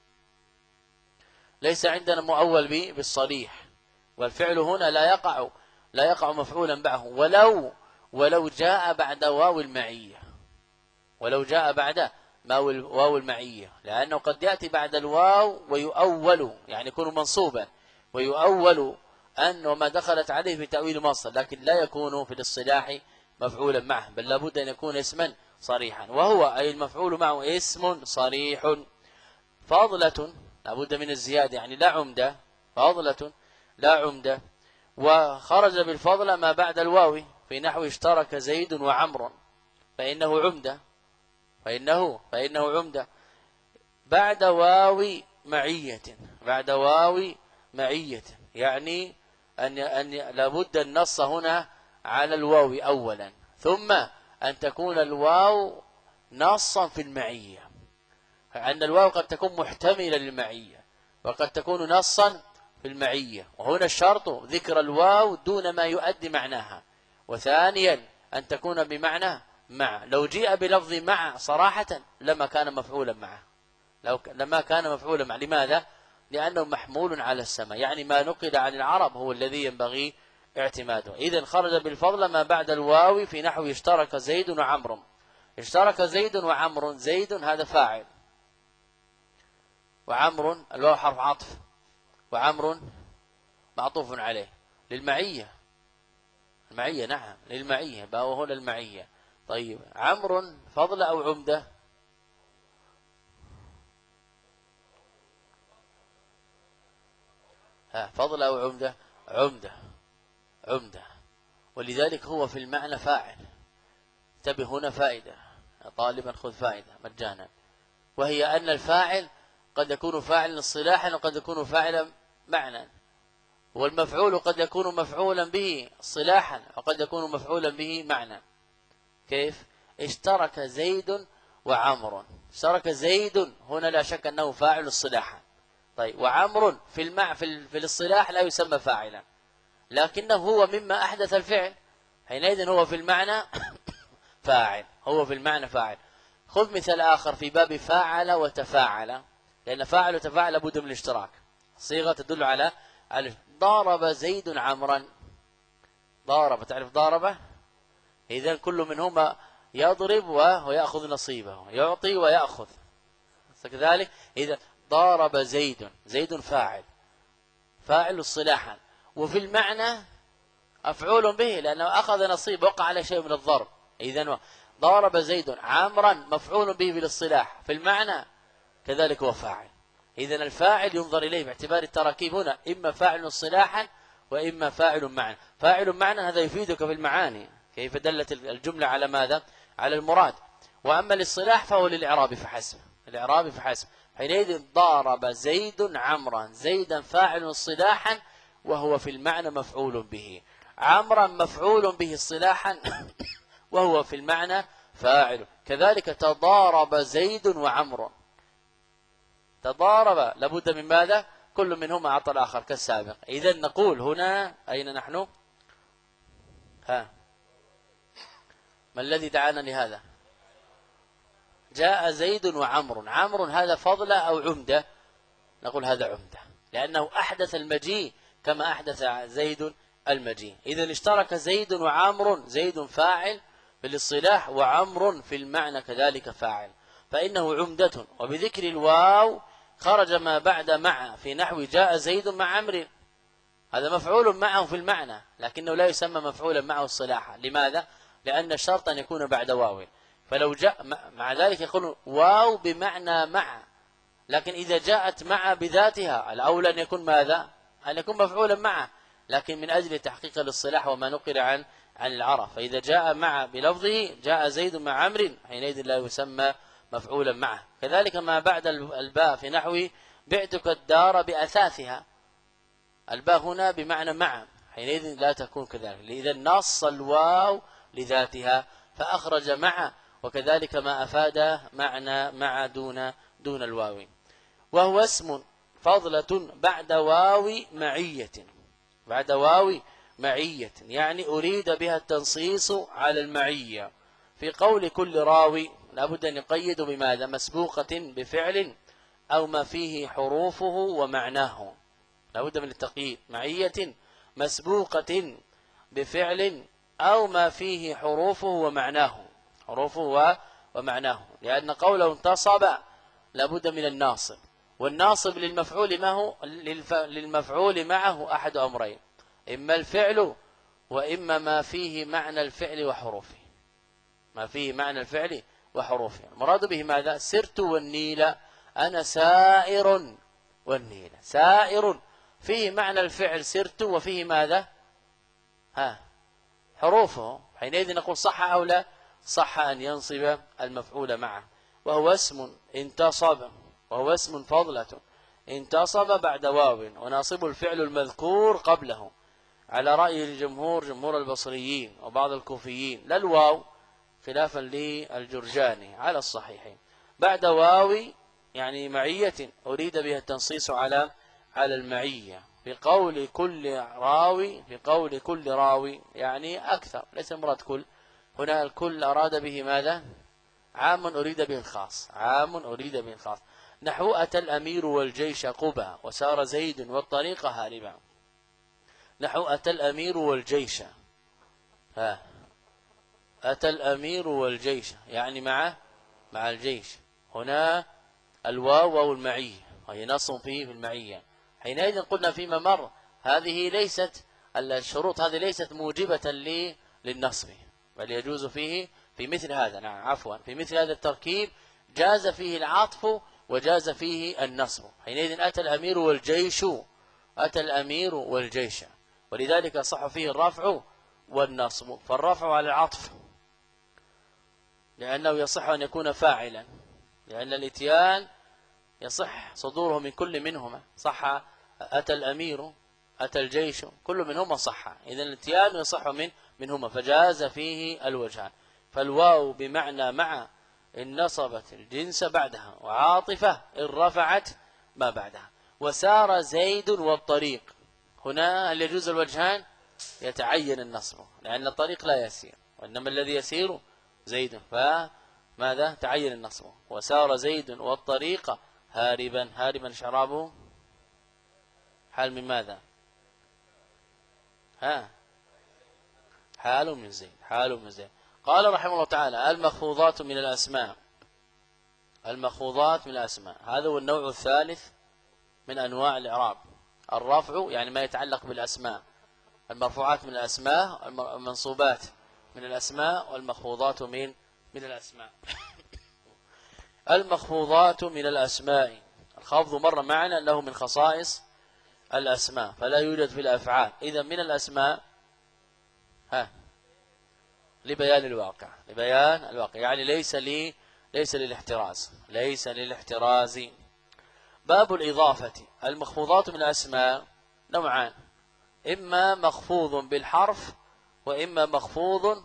ليس عندنا مؤول به بالصريح، والفعل هنا لا يقع مفعولا بعده، ولو جاء بعد واو المعية، ولو جاء بعد واو المعية، لأنه قد يأتي بعد الواو ويؤول، يعني يكون منصوبا ويؤول أنه ما دخلت عليه في تأويل مصدر، لكن لا يكون في الاصطلاح مفعولا معه، بل لابد أن يكون اسما صريحا. وهو أي المفعول معه اسم صريح، فاضلة لابد من الزيادة، يعني لا عمدة، فاضلة لا عمدة. وخرج بالفضل ما بعد الواو في نحو اشترك زيد وعمر، فإنه عمدة، فإنه عمدة بعد واو معية، بعد واو معية، يعني أن لابد النص هنا على الواو أولا، ثم أن تكون الواو نصا في المعية، فأن الواو قد تكون محتملة للمعية وقد تكون نصا في المعية، وهنا الشرط ذكر الواو دون ما يؤدي معناها. وثانيا أن تكون بمعنى مع، لو جيء بلفظ مع صراحة لما كان مفعولا معه، لما كان مفعولا معه. لماذا؟ لأنه محمول على السماء، يعني ما نقل عن العرب هو الذي ينبغي اعتماده. إذن خرج بالفضل ما بعد الواو في نحو اشترك زيد وعمر. اشترك زيد وعمر، زيد هذا فاعل، وعمر الواو حرف عطف، وعمر معطوف عليه للمعية، المعية نعم للمعية، باو هنا المعية. طيب عمر فضل أو عمدة؟ فضل أو عمدة؟ عمدة، ولذلك هو في المعنى فاعل. انتبه هنا فائدة، طالبا خذ فائدة مجانا، وهي أن الفاعل قد يكون فاعلا اصطلاحا وقد يكون فاعلا معنى، والمفعول قد يكون مفعولا به اصطلاحا وقد يكون مفعولا به معنى. كيف؟ اشترك زيد وعمر، اشترك زيد هنا لا شك أنه فاعل اصطلاحا، طيب وعمر في الاصطلاح لا يسمى فاعلا، لكنه هو مما أحدث الفعل، حينئذ هو في المعنى فاعل، هو في المعنى فاعل. خذ مثال آخر في باب فاعل وتفاعل، لأن فاعل وتفاعل لابد من الاشتراك، صيغة تدل على ضارب زيد عمرا، ضارب تعرف ضاربه، إذن كل منهما يضرب ويأخذ نصيبه، يعطي ويأخذ كذلك. إذا ضارب زيد، زيد فاعل اصطلاحا، وفي المعنى مفعول به لأنه أخذ نصيب، وقع على شيء من الضرب. إذن ضارب زيد عمرا مفعول به بالاصطلاح، في المعنى كذلك هو فاعل. إذن الفاعل ينظر إليه باعتبار التراكيب هنا، إما فاعل اصطلاحا وإما فاعل معنى. فاعل معنى هذا يفيدك في المعاني، كيف دلت الجملة على ماذا؟ على المراد. وأما الاصطلاح فهو للإعراب فحسب، الإعراب فحسب. حينئذ ضارب زيد عمرا، زيدا فاعل اصطلاحا وهو في المعنى مفعول به، عمرا مفعول به اصطلاحا وهو في المعنى فاعل. كذلك تضارب زيد وعمر، تضارب لابد من ماذا؟ كل منهما أعطى الآخر كالسابق. إذن نقول هنا أين نحن؟ ما الذي دعانا لهذا؟ جاء زيد وعمر، عمر هذا فضل أو عمدة؟ نقول هذا عمدة، لأنه أحدث المجيء كما أحدث زيد المجيء. إذن اشترك زيد وعمر، زيد فاعل بالاصطلاح وعمر في المعنى كذلك فاعل، فإنه عمدة. وبذكر الواو خرج ما بعد مع، في نحو جاء زيد مع عمرو، هذا مفعول معه في المعنى لكنه لا يسمى مفعولا معه اصطلاحا. لماذا؟ لأن الشرط أن يكون بعد واو، فلو جاء مع ذلك يقول واو بمعنى مع، لكن إذا جاءت مع بذاتها الأولى أن يكون ماذا؟ أن يكون مفعولا معه، لكن من أجل تحقيق الاصطلاح وما نقل عن العرب، فإذا جاء مع بلفظه جاء زيد مع عمرو حينئذ لا يسمى مفعولا معه. كذلك ما بعد الباء في نحو بعتك الدار بأثاثها، الباء هنا بمعنى مع، حينئذ لا تكون كذلك، إذا نص الواو لذاتها فأخرج مع، وكذلك ما أفاد معنى مع دون الواو. وهو اسم فضلة بعد واو معية، بعد واو معية، يعني أريد بها التنصيص على المعية. في قول كل راوي لابد أن يقيد بماذا؟ مسبوقة بفعل أو ما فيه حروفه ومعناه، لابد من التقييد. معية مسبوقة بفعل أو ما فيه حروفه ومعناه، حروفه ومعناه، لأن قوله انتصب لابد من الناصب، والناصب للمفعول ما هو؟ للمفعول معه أحد أمرين، إما الفعل وإما ما فيه معنى الفعل وحروفه، ما فيه معنى الفعل وحروفه. المراد به ماذا؟ سرت والنيل، أنا سائر والنيل، سائر فيه معنى الفعل سرت وفيه ماذا؟ حروفه، حينئذ نقول صح أو لا؟ صح أن ينصب المفعول معه. وهو اسم انتصب، وهو اسم فضلة انتصب بعد واو، وناصب الفعل المذكور قبله، على رأي الجمهور، جمهور البصريين وبعض الكوفيين، لا الواو خلافا للجرجاني على الصحيحين. بعد واو يعني معية أريد بها التنصيص على المعية. في قول كل راوي يعني أكثر، ليس المراد كل، هنا الكل أراد به ماذا؟ عام أريد به الخاص، عام أريد به الخاص. نحو أتى الأمير والجيش قبا وسار زيد والطريق هاربا. نحو أتى الأمير والجيش، أتى الأمير والجيش يعني مع الجيش، هنا الواو واو المعية وهي نص فيه في المعية. حينئذ قلنا فيما مر هذه ليست الشروط، هذه ليست موجبة للنصب، بل يجوز فيه في مثل هذا، نعم عفوا، في مثل هذا التركيب جاز فيه العطف وجاز فيه النصب. حينئذ أتى الأمير والجيش، أتى الأمير والجيش، ولذلك صح فيه الرفع والنصب. فالرفع على العطف لأنه يصح أن يكون فاعلا، لأن الاتيان يصح صدوره من كل منهما، صح أتى الأمير أتى الجيش كل منهما صح، إذن الاتيان يصح منهما، فجاز فيه الوجهان. فالواو بمعنى مع إن نصبت الجنس بعدها، وعاطفة إن رفعت ما بعدها. وسار زيد والطريق، هنا هل يجوز الوجهان؟ يتعين النصب، لأن الطريق لا يسير، وإنما الذي يسير زيد، فماذا؟ تعين النصب. وسار زيد والطريق هاربا شرابه حال من ماذا؟ حال من زيد، قال رحمه الله تعالى: المخفوضات من الأسماء. المخفوضات من الأسماء هذا هو النوع الثالث من أنواع الإعراب. الرفع يعني ما يتعلق بالأسماء، المرفوعات من الأسماء، المنصوبات من الأسماء، والمخفوضات من الأسماء. المخفوضات من الأسماء، الخفض مر معنا أنه من خصائص الأسماء فلا يوجد في الأفعال. إذا من الأسماء لبيان الواقع، لبيان الواقع يعني ليس للاحتراز، ليس للاحتراز. باب الإضافة. المخفوضات من الأسماء نوعان: إما مخفوض بالحرف وإما مخفوض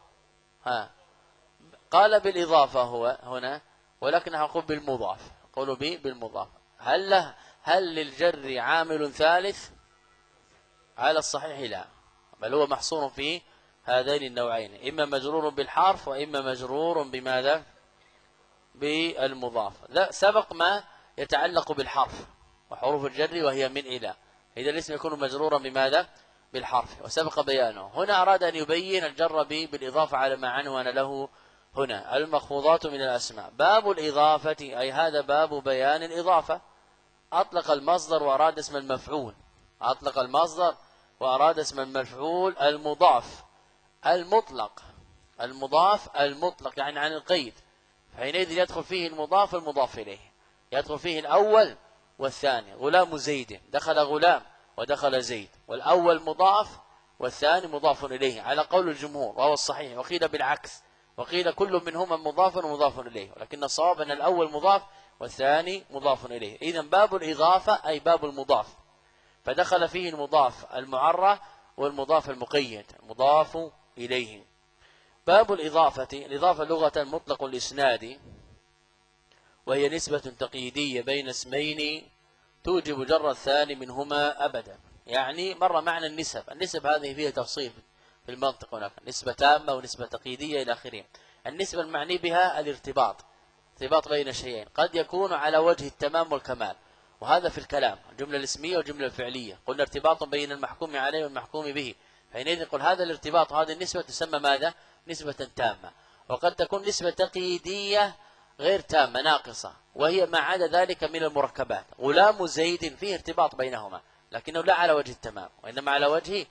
قال بالإضافة هو هنا، ولكن نقول بالمضاف، قولوا بالمضاف. هل للجر عامل ثالث؟ على الصحيح لا، بل هو محصور في هذين النوعين، إما مجرور بالحرف وإما مجرور بماذا؟ بالمضاف. سبق ما يتعلق بالحرف وحروف الجر وهي من إلى، إذا الاسم يكون مجرورا بماذا؟ بالحرف، وسبق بيانه. هنا أراد أن يبين الجر بالإضافة على ما عنوان له هنا: المخفوضات من الأسماء. باب الإضافة أي هذا باب بيان الإضافة. أطلق المصدر وأراد اسم المفعول، أطلق المصدر وأراد اسم المفعول المضاف المطلق، المضاف المطلق يعني عن القيد، حينئذ يدخل فيه المضاف والمضاف إليه، يدخل فيه الأول والثاني. غلام زيد، دخل غلام ودخل زيد، والأول مضاف والثاني مضاف إليه على قول الجمهور وهو الصحيح، وقيل بالعكس، وقيل كل منهما مضاف ومضاف إليه، ولكن الصواب أن الأول مضاف والثاني مضاف إليه. إذن باب الإضافة أي باب المضاف، فدخل فيه المضاف المعرى والمضاف المقيد مضاف إليه. باب الإضافة. الإضافة لغة مطلق الإسناد، وهي نسبة تقييدية بين اسمين توجب جر الثاني منهما أبدا. يعني مر معنى النسب هذه فيها تفصيل في المنطق، هناك نسبة تامة ونسبة تقييدية إلى آخره. النسبة المعني بها الارتباط، ارتباط بين شيئين، قد يكون على وجه التمام والكمال، وهذا في الكلام الجملة الاسمية والجملة الفعلية. قلنا ارتباط بين المحكوم عليه والمحكوم به، حينئذ نقول هذا الارتباط وهذه النسبة تسمى ماذا؟ نسبة تامة. وقد تكون نسبة تقييدية غير تامة ناقصة، وهي ما عدا ذلك من المركبات. غلام زيد فيه ارتباط بينهما لكنه لا على وجه التمام، وإنما على وجه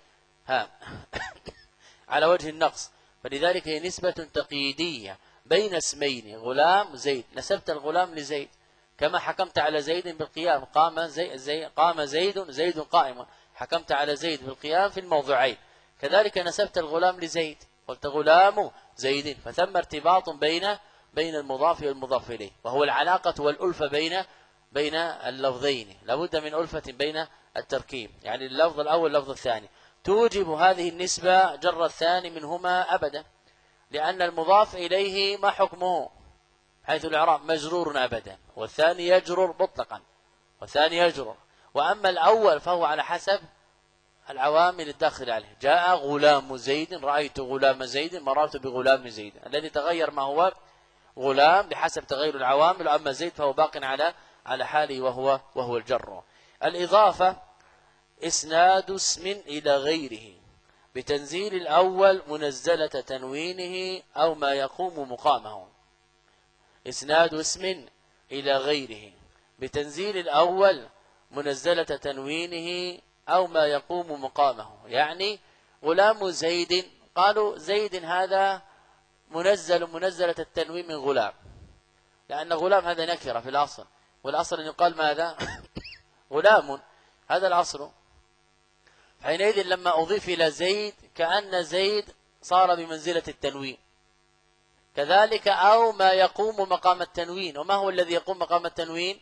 على وجه النقص، فلذلك هي نسبة تقييدية بين اسمين. غلام زيد، نسبت الغلام لزيد، كما حكمت على زيد بالقيام، قام زيد، زيد قائم، حكمت على زيد بالقيام في الموضعين. كذلك نسبت الغلام لزيد، قلت غلام زيد، فثم ارتباط بين المضاف والمضاف إليه، وهو العلاقة والألفة بين اللفظين، لابد من ألفة بين التركيب، يعني اللفظ الأول واللفظ الثاني. توجب هذه النسبة جر الثاني منهما أبدا، لأن المضاف إليه ما حكمه حيث الإعراب؟ مجرور أبدا، والثاني يجرر مطلقا، والثاني يجرر. وأما الأول فهو على حسب العوامل الداخل عليه. جاء غلام زيد، رأيت غلام زيد، مررت بغلام زيد، الذي تغير ما هو غلام بحسب تغير العوامل، أما زيد فهو باق على حاله وهو الجر. الإضافة إسناد اسم إلى غيره بتنزيل الأول منزلة تنوينه أو ما يقوم مقامه. إسناد اسم إلى غيره بتنزيل الأول منزلة تنوينه أو ما يقوم مقامه. يعني غلام زيد، قالوا زيد هذا منزلة التنوين من غلام، لأن غلام هذا نكرة في الأصل، والأصل أن يقال ماذا؟ غلام، هذا الأصل. حينئذ لما أضيف إلى زيد كأن زيد صار بمنزلة التنوين. كذلك أو ما يقوم مقام التنوين. وما هو الذي يقوم مقام التنوين؟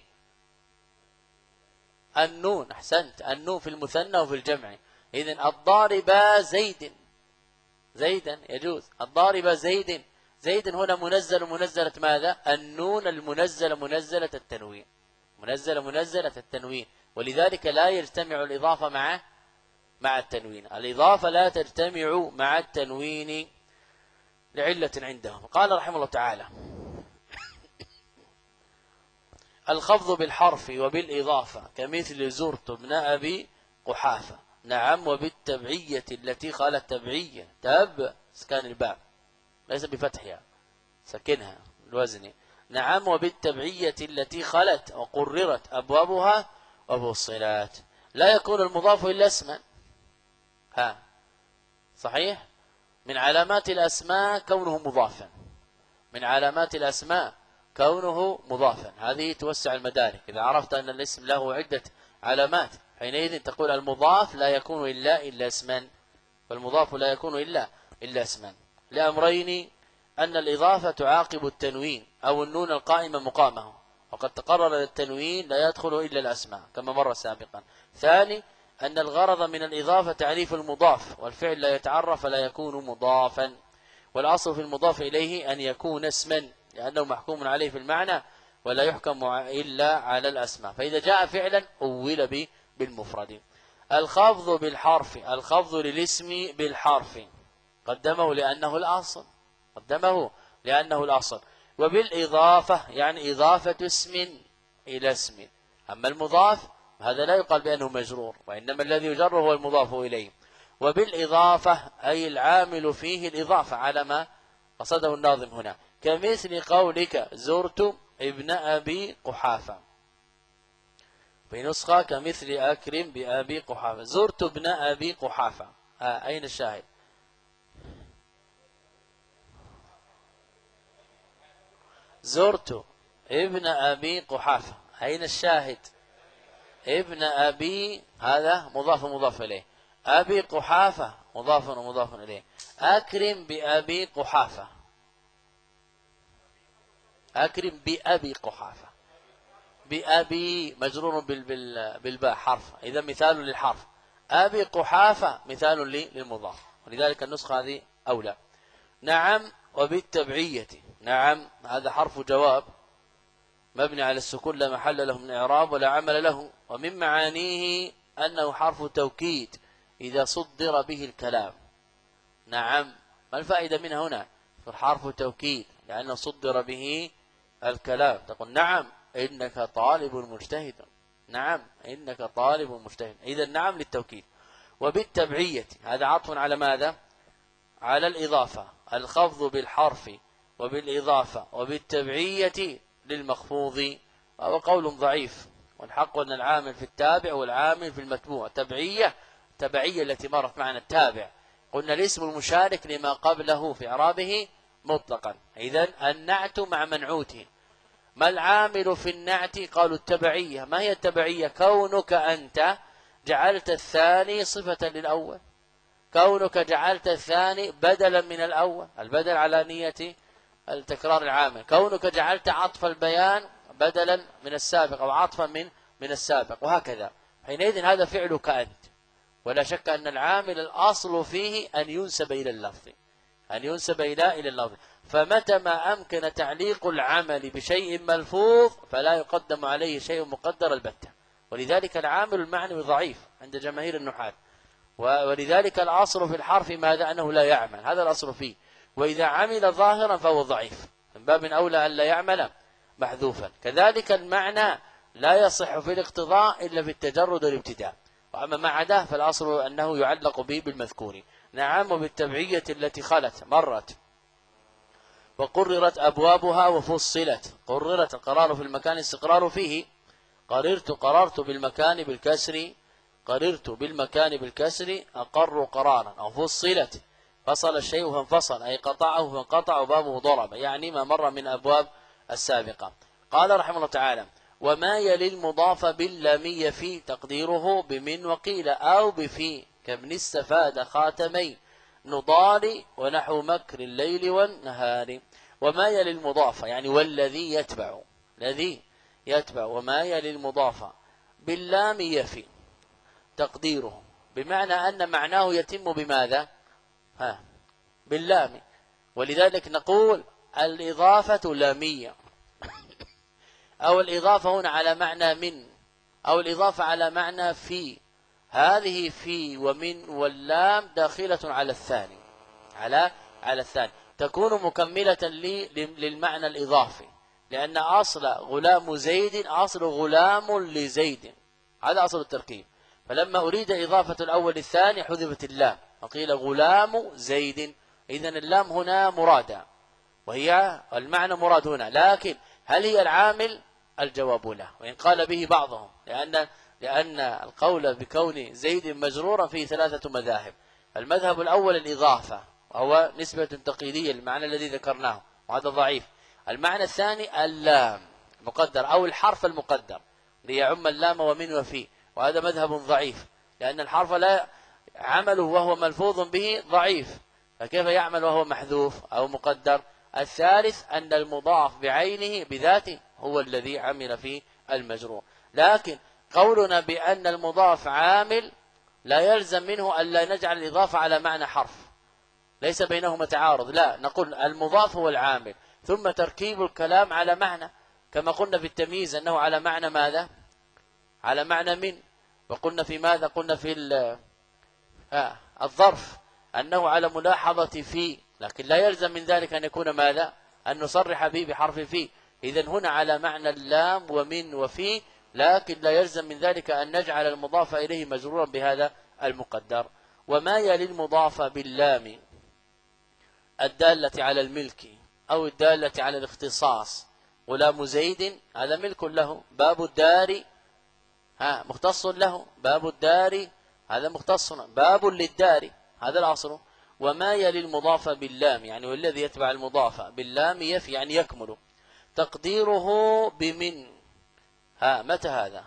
النون. أحسنت، النون في المثنى وفي الجمع. إذن الضارب زيد، زيدا يجوز، الضارب زيد، زيد هنا منزلة ماذا؟ النون المنزلة منزلة التنوين، منزلة التنوين. ولذلك لا يجتمع الإضافة مع التنوين، الإضافة لا تجتمع مع التنوين لعلة عندهم. قال رحمه الله تعالى: الخفض بالحرف وبالإضافة كمثل زرت ابن أبي قحافة. نعم، وبالتبعية التي خالت تبعية، تب سكان الباب، ليس بفتحها، سكنها الوزن. نعم وبالتبعية التي خلت وقررت أبوابها وفصلت. لا يكون المضاف إلا اسما. صحيح؟ من علامات الأسماء كونه مضافا، من علامات الأسماء كونه مضافا. هذه توسع المدارك. إذا عرفت أن الاسم له عدة علامات حينئذ تقول المضاف لا يكون إلا اسما، فالمضاف لا يكون إلا اسما، لأمرين: أن الإضافة تعاقب التنوين أو النون القائمة مقامه، وقد تقرر التنوين لا يدخل إلا الأسماء كما مر سابقا. ثاني: أن الغرض من الإضافة تعريف المضاف، والفعل لا يتعرف فلا يكون مضافا، والأصل في المضاف إليه أن يكون اسما لأنه محكوم عليه في المعنى ولا يحكم إلا على الأسماء، فإذا جاء فعلا أول بالمفرد. الخفض بالحرف، الخفض للاسم بالحرف قدمه لأنه الأصل، وبالإضافة يعني إضافة اسم إلى اسم. أما المضاف هذا لا يقال بأنه مجرور، وإنما الذي يجر هو المضاف إليه. وبالإضافة أي العامل فيه الإضافة على ما قصده الناظم هنا، كمثل قولك زرت ابن أبي قحافة، في نسخة كمثل أكرم بأبي قحافة. زرت ابن أبي قحافة، أين الشاهد؟ زرت ابن أبي قحافة، أين الشاهد؟ ابن أبي هذا مضاف إليه، أبي قحافة مضاف إليه. أكرم بأبي قحافة، أكرم بأبي قحافة، بأبي مجرور بالباء حرف، إذا مثال للحرف. أبي قحافة مثال للمضاف، ولذلك النسخة هذه أولى. نعم وبالتبعية، نعم هذا حرف جواب مبني على السكون لا محل له من إعراب ولا عمل له، ومن معانيه أنه حرف توكيد إذا صدر به الكلام. نعم، ما الفائدة منها هنا؟ حرف توكيد لأنه صدر به الكلام، تقول نعم إنك طالب مجتهد، نعم إنك طالب مجتهد، إذا نعم للتوكيد. وبالتبعية هذا عطف على ماذا؟ على الإضافة، الخفض بالحرف وبالإضافة وبالتبعية للمخفوض، وهو قول ضعيف، والحق أن العامل في التابع والعامل في المتبوع. تبعية التي مرت معنا التابع، قلنا الاسم المشارك لما قبله في إعرابه مطلقا، إذن النعت مع منعوته. ما العامل في النعت؟ قالوا التبعية. ما هي التبعية؟ كونك أنت جعلت الثاني صفة للأول، كونك جعلت الثاني بدلا من الأول، البدل على نية التكرار العامل، كونك جعلت عطف البيان بدلا من السابق أو عطفا من السابق، وهكذا. حينئذ هذا فعلك أنت، ولا شك أن العامل الأصل فيه أن ينسب إلى اللفظ، أن ينسب إلى اللفظ، فمتى ما أمكن تعليق العمل بشيء ملفوظ فلا يقدم عليه شيء مقدر البتة، ولذلك العامل المعنوي ضعيف عند جماهير النحاة، ولذلك الأصل في الحرف ماذا؟ أنه لا يعمل، هذا الأصل فيه، وإذا عمل ظاهرا فهو ضعيف، من باب أولى أن لا يعمل محذوفا. كذلك المعنى لا يصح في الاقتضاء إلا في التجرد والابتداء، وأما ما عداه فالأصل أنه يعلق به بالمذكور. نعم وبالتبعية التي خلت مرت وقررت أبوابها وفصلت. قررت القرار في المكان استقرار فيه، قررت بالمكان بالكسر، قررت بالمكان بالكسر أقر قرارا، أو فصلت فصل الشيء فانفصل أي قطعه فانقطع بابه ضرب، يعني ما مر من أبواب السابقة. قال رحمه الله تعالى: وما يلي المضاف باللامية في تقديره بمن وقيل أو بفي، كابن استفاد خاتمين نضال ونحو مكر الليل والنهار. وما يلي المضاف يعني والذي يتبع، الذي يتبع، وما يلي المضاف باللام يفي تقديره، بمعنى أن معناه يتم بماذا؟ باللام، ولذلك نقول الإضافة لامية، أو الإضافة هنا على معنى من، أو الإضافة على معنى في. هذه في ومن واللام داخلة على الثاني، على الثاني، تكون مكملة للمعنى الإضافي، لأن أصل غلام زيد أصل غلام لزيد، هذا أصل التركيب، فلما أريد إضافة الأول الثاني حذفت اللام وقيل غلام زيد، إذن اللام هنا مرادة، وهي المعنى مراد هنا، لكن هل هي العامل؟ الجواب لا، وإن قال به بعضهم، لأن القول بكون زيد مجرورا فيه ثلاثة مذاهب. المذهب الأول الإضافة، وهو نسبة تقييدية للمعنى الذي ذكرناه، وهذا ضعيف. المعنى الثاني اللام مقدر أو الحرف المقدر ليعم اللام ومن وفي، وهذا مذهب ضعيف، لأن الحرف لا عمله وهو ملفوظ به ضعيف، فكيف يعمل وهو محذوف أو مقدر؟ الثالث أن المضاف بعينه بذاته هو الذي عمل فيه المجرور. لكن قولنا بأن المضاف عامل لا يلزم منه أن لا نجعل الإضافة على معنى حرف، ليس بينهما تعارض، لا، نقول المضاف هو العامل، ثم تركيب الكلام على معنى، كما قلنا في التمييز أنه على معنى ماذا؟ على معنى من. وقلنا في ماذا؟ قلنا في الظرف أنه على ملاحظة في، لكن لا يلزم من ذلك أن يكون ماذا؟ أن نصرح به بحرف في. إذن هنا على معنى اللام ومن وفي، لكن لا يلزم من ذلك أن نجعل المضاف إليه مجرورا بهذا المقدر. وما يلي المضاف باللام الدالة على الملك أو الدالة على الاختصاص، غلام زيد هذا ملك له، باب الدار مختص له، باب الدار هذا مختص، باب للدار هذا الأصل. وما يلي المضاف باللام يعني والذي يتبع المضاف باللام يفي يعني يكمل، تقديره بمن. متى هذا؟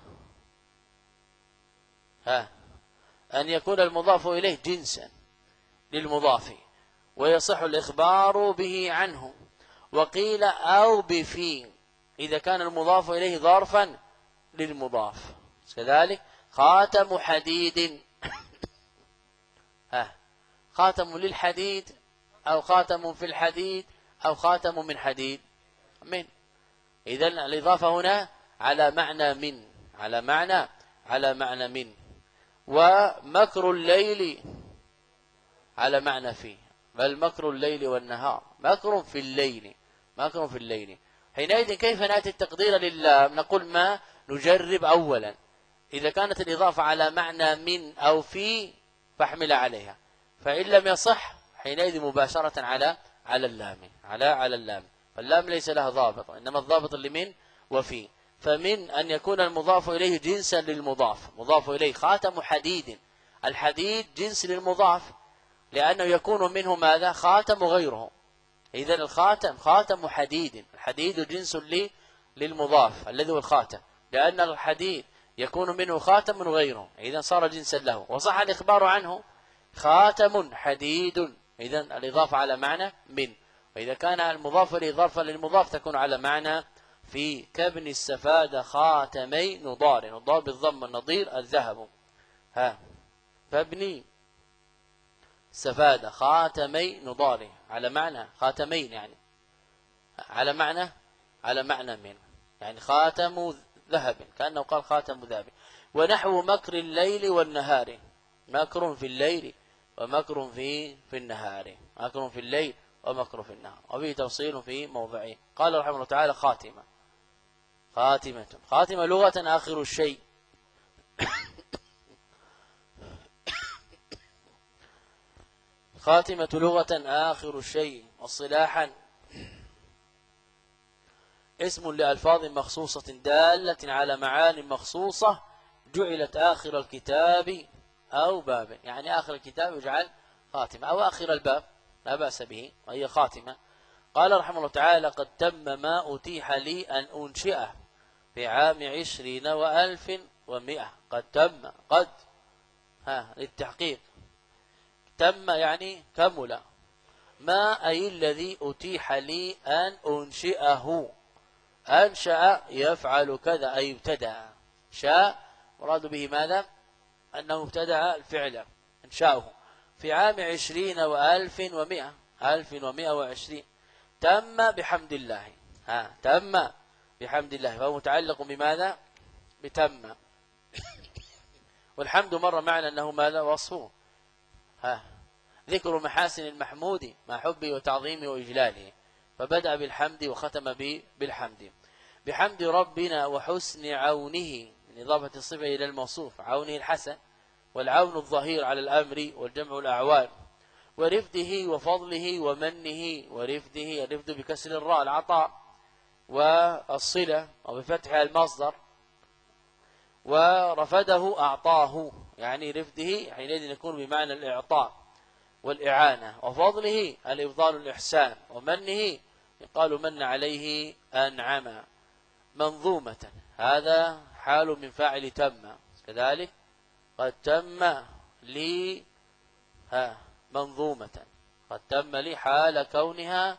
أن يكون المضاف إليه جنسا للمضاف ويصح الإخبار به عنه. وقيل أو بفي إذا كان المضاف إليه ظرفا للمضاف، كذلك خاتم حديد خاتم للحديد أو خاتم في الحديد أو خاتم من حديد من. إذن الإضافة هنا على معنى من، على معنى من. ومكر الليل على معنى في، بل مكر الليل والنهار، مكر في الليل. حينئذ كيف نأتي التقدير للام؟ نقول ما نجرب أولا، إذا كانت الإضافة على معنى من أو في فاحمل عليها، فإن لم يصح حينئذ مباشرة على اللام، فاللام ليس لها ضابط، إنما الضابط لمن وفي. فمن أن يكون المضاف إليه جنسا للمضاف، مضاف إليه خاتم حديد، الحديد جنس للمضاف، لأنه يكون منه ماذا؟ خاتم غيره. إذن الخاتم خاتم حديد، الحديد جنس للمضاف الذي هو الخاتم، لأن الحديد يكون منه خاتم غيره، إذن صار جنسا له، وصح الإخبار عنه خاتم حديد. إذن الإضافة على معنى من. وإذا كان المضاف إليه ظرفا للمضاف تكون على معنى في، كابن السفاد خاتمي نضار بالضم النضير الذهب. فابني سفاد خاتمي نضار على معنى خاتمين، يعني على معنى من، يعني خاتم ذهب، كأنه قال خاتم ذهب. ونحو مكر الليل والنهار، مكر في الليل ومكر في النهار، مكر في الليل ومكر في النهار، وفيه تفصيل في موضعه. قال رحمه الله تعالى خاتمة لغة آخر الشيء خاتمة لغة آخر الشيء، واصطلاحا اسم لألفاظ مخصوصة دالة على معان مخصوصة جعلت آخر الكتاب أو باب، يعني آخر الكتاب يجعل خاتمة أو آخر الباب لا بأس به، وهي خاتمة. قال رحمه الله تعالى قد تم ما أتيح لي أن أنشئه في عام 20 و1100. قد تم، قد للتحقيق، تم يعني كمل، ما أي الذي أتيح لي أن أنشئه. أنشأ يفعل كذا أي ابتدأ، شاء مراد به ماذا؟ أنه ابتدأ الفعل انشاؤه في عام 20 و1100، 1120. تم بحمد الله، تم بحمد الله، فهو متعلق بماذا؟ بتم. والحمد مر معنا أنه ماذا؟ وصفه، ذكر محاسن المحمود مع حبه وتعظيمه وإجلاله، فبدأ بالحمد وختم بالحمد. بحمد ربنا وحسن عونه، من إضافة الصفة إلى الموصوف، عونه الحسن والعون الظهير على الأمر والجمع الأعوان. ورفده وفضله ومنه. ورفده، الرفد بكسر الراء العطاء، والصلة وبفتحها المصدر، ورفده أعطاه، يعني رفده حينئذ يكون بمعنى الإعطاء والإعانة. وفضله الإفضال الإحسان. ومنه يقال من عليه أنعم. منظومة، هذا حال من فاعل تم، كذلك قد تم لي منظومة، قد تم لي حال كونها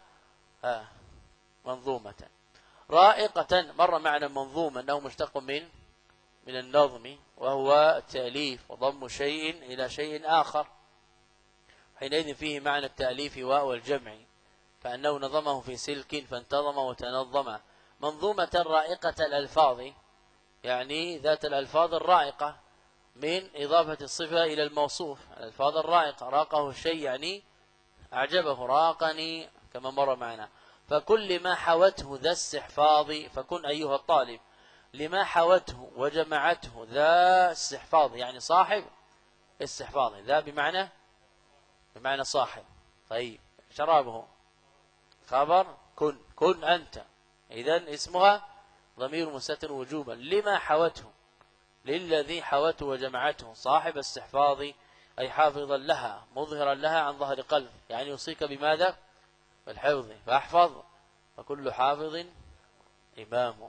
منظومة. رائقة مر معنى منظومة أنه مشتق من النظم، وهو التأليف وضم شيء إلى شيء آخر، حينئذ فيه معنى التأليف والجمع، فأنه نظمه في سلك فانتظم وتنظم. منظومة رائقة الألفاظ، يعني ذات الألفاظ الرائقة، من إضافة الصفة إلى الموصوف. الألفاظ الرائقة، راقه الشيء يعني أعجبه، راقني كما مر معنا. فكل ما حوته ذا استحفاظ، فكن أيها الطالب لما حوته وجمعته ذا استحفاظ، يعني صاحب استحفاظ. ذا بمعنى صاحب. طيب شرابه خبر كن أنت، إذن اسمها ضمير مستتر وجوبا. لما حوته، للذي حوته وجمعته، صاحب استحفاظ أي حافظا لها مظهرا لها عن ظهر قلب، يعني يوصيك بماذا؟ بالحفظ، فاحفظ، وكل حافظ إمامه.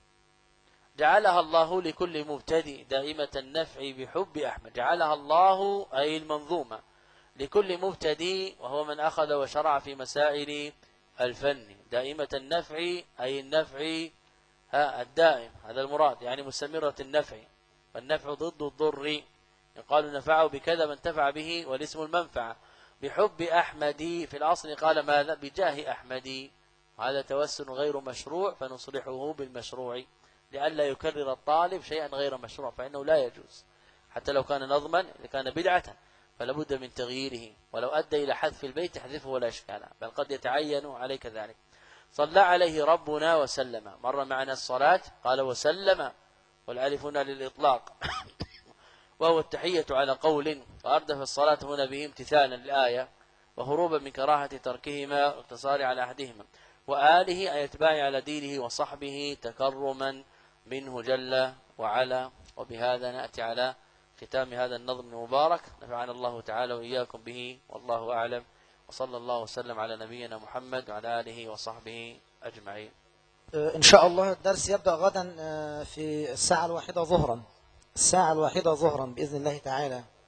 جعلها الله لكل مبتدئ دائمة النفع بحب أحمد. جعلها الله أي المنظومة لكل مبتدئ، وهو من أخذ وشرع في مسائل الفن. دائمة النفع أي النفع الدائم، هذا المراد، يعني مستمرة النفع، والنفع ضد الضر. يقال نفعه بكذا من انتفع به، والاسم المنفعة. بحب أحمد في الأصل قال ماذا؟ بجاه أحمد. هذا توسل غير مشروع، فنصلحه بالمشروع لئلا يكرر الطالب شيئا غير مشروع، فإنه لا يجوز حتى لو كان نظما. إذا كان بدعة فلا بد من تغييره، ولو أدى إلى حذف البيت احذفه ولا إشكال، بل قد يتعين عليك ذلك. صلى عليه ربنا وسلم، مر معنا الصلاة قال وسلم، والالف هنا للإطلاق وهو التحية على قول، وأردف الصلاة هنا به امتثالا للآية، وهروبا من كراهة تركهما واقتصار على أحدهما. وآله أي اتباع على دينه، وصحبه تكرما منه جل وعلا. وبهذا نأتي على ختام هذا النظم المبارك، نفعنا الله تعالى وإياكم به، والله أعلم، وصلى الله وسلم على نبينا محمد وعلى آله وصحبه أجمعين. إن شاء الله الدرس يبدأ غدا في الساعة 1 ظهرا، الساعة 1 ظهرا بإذن الله تعالى.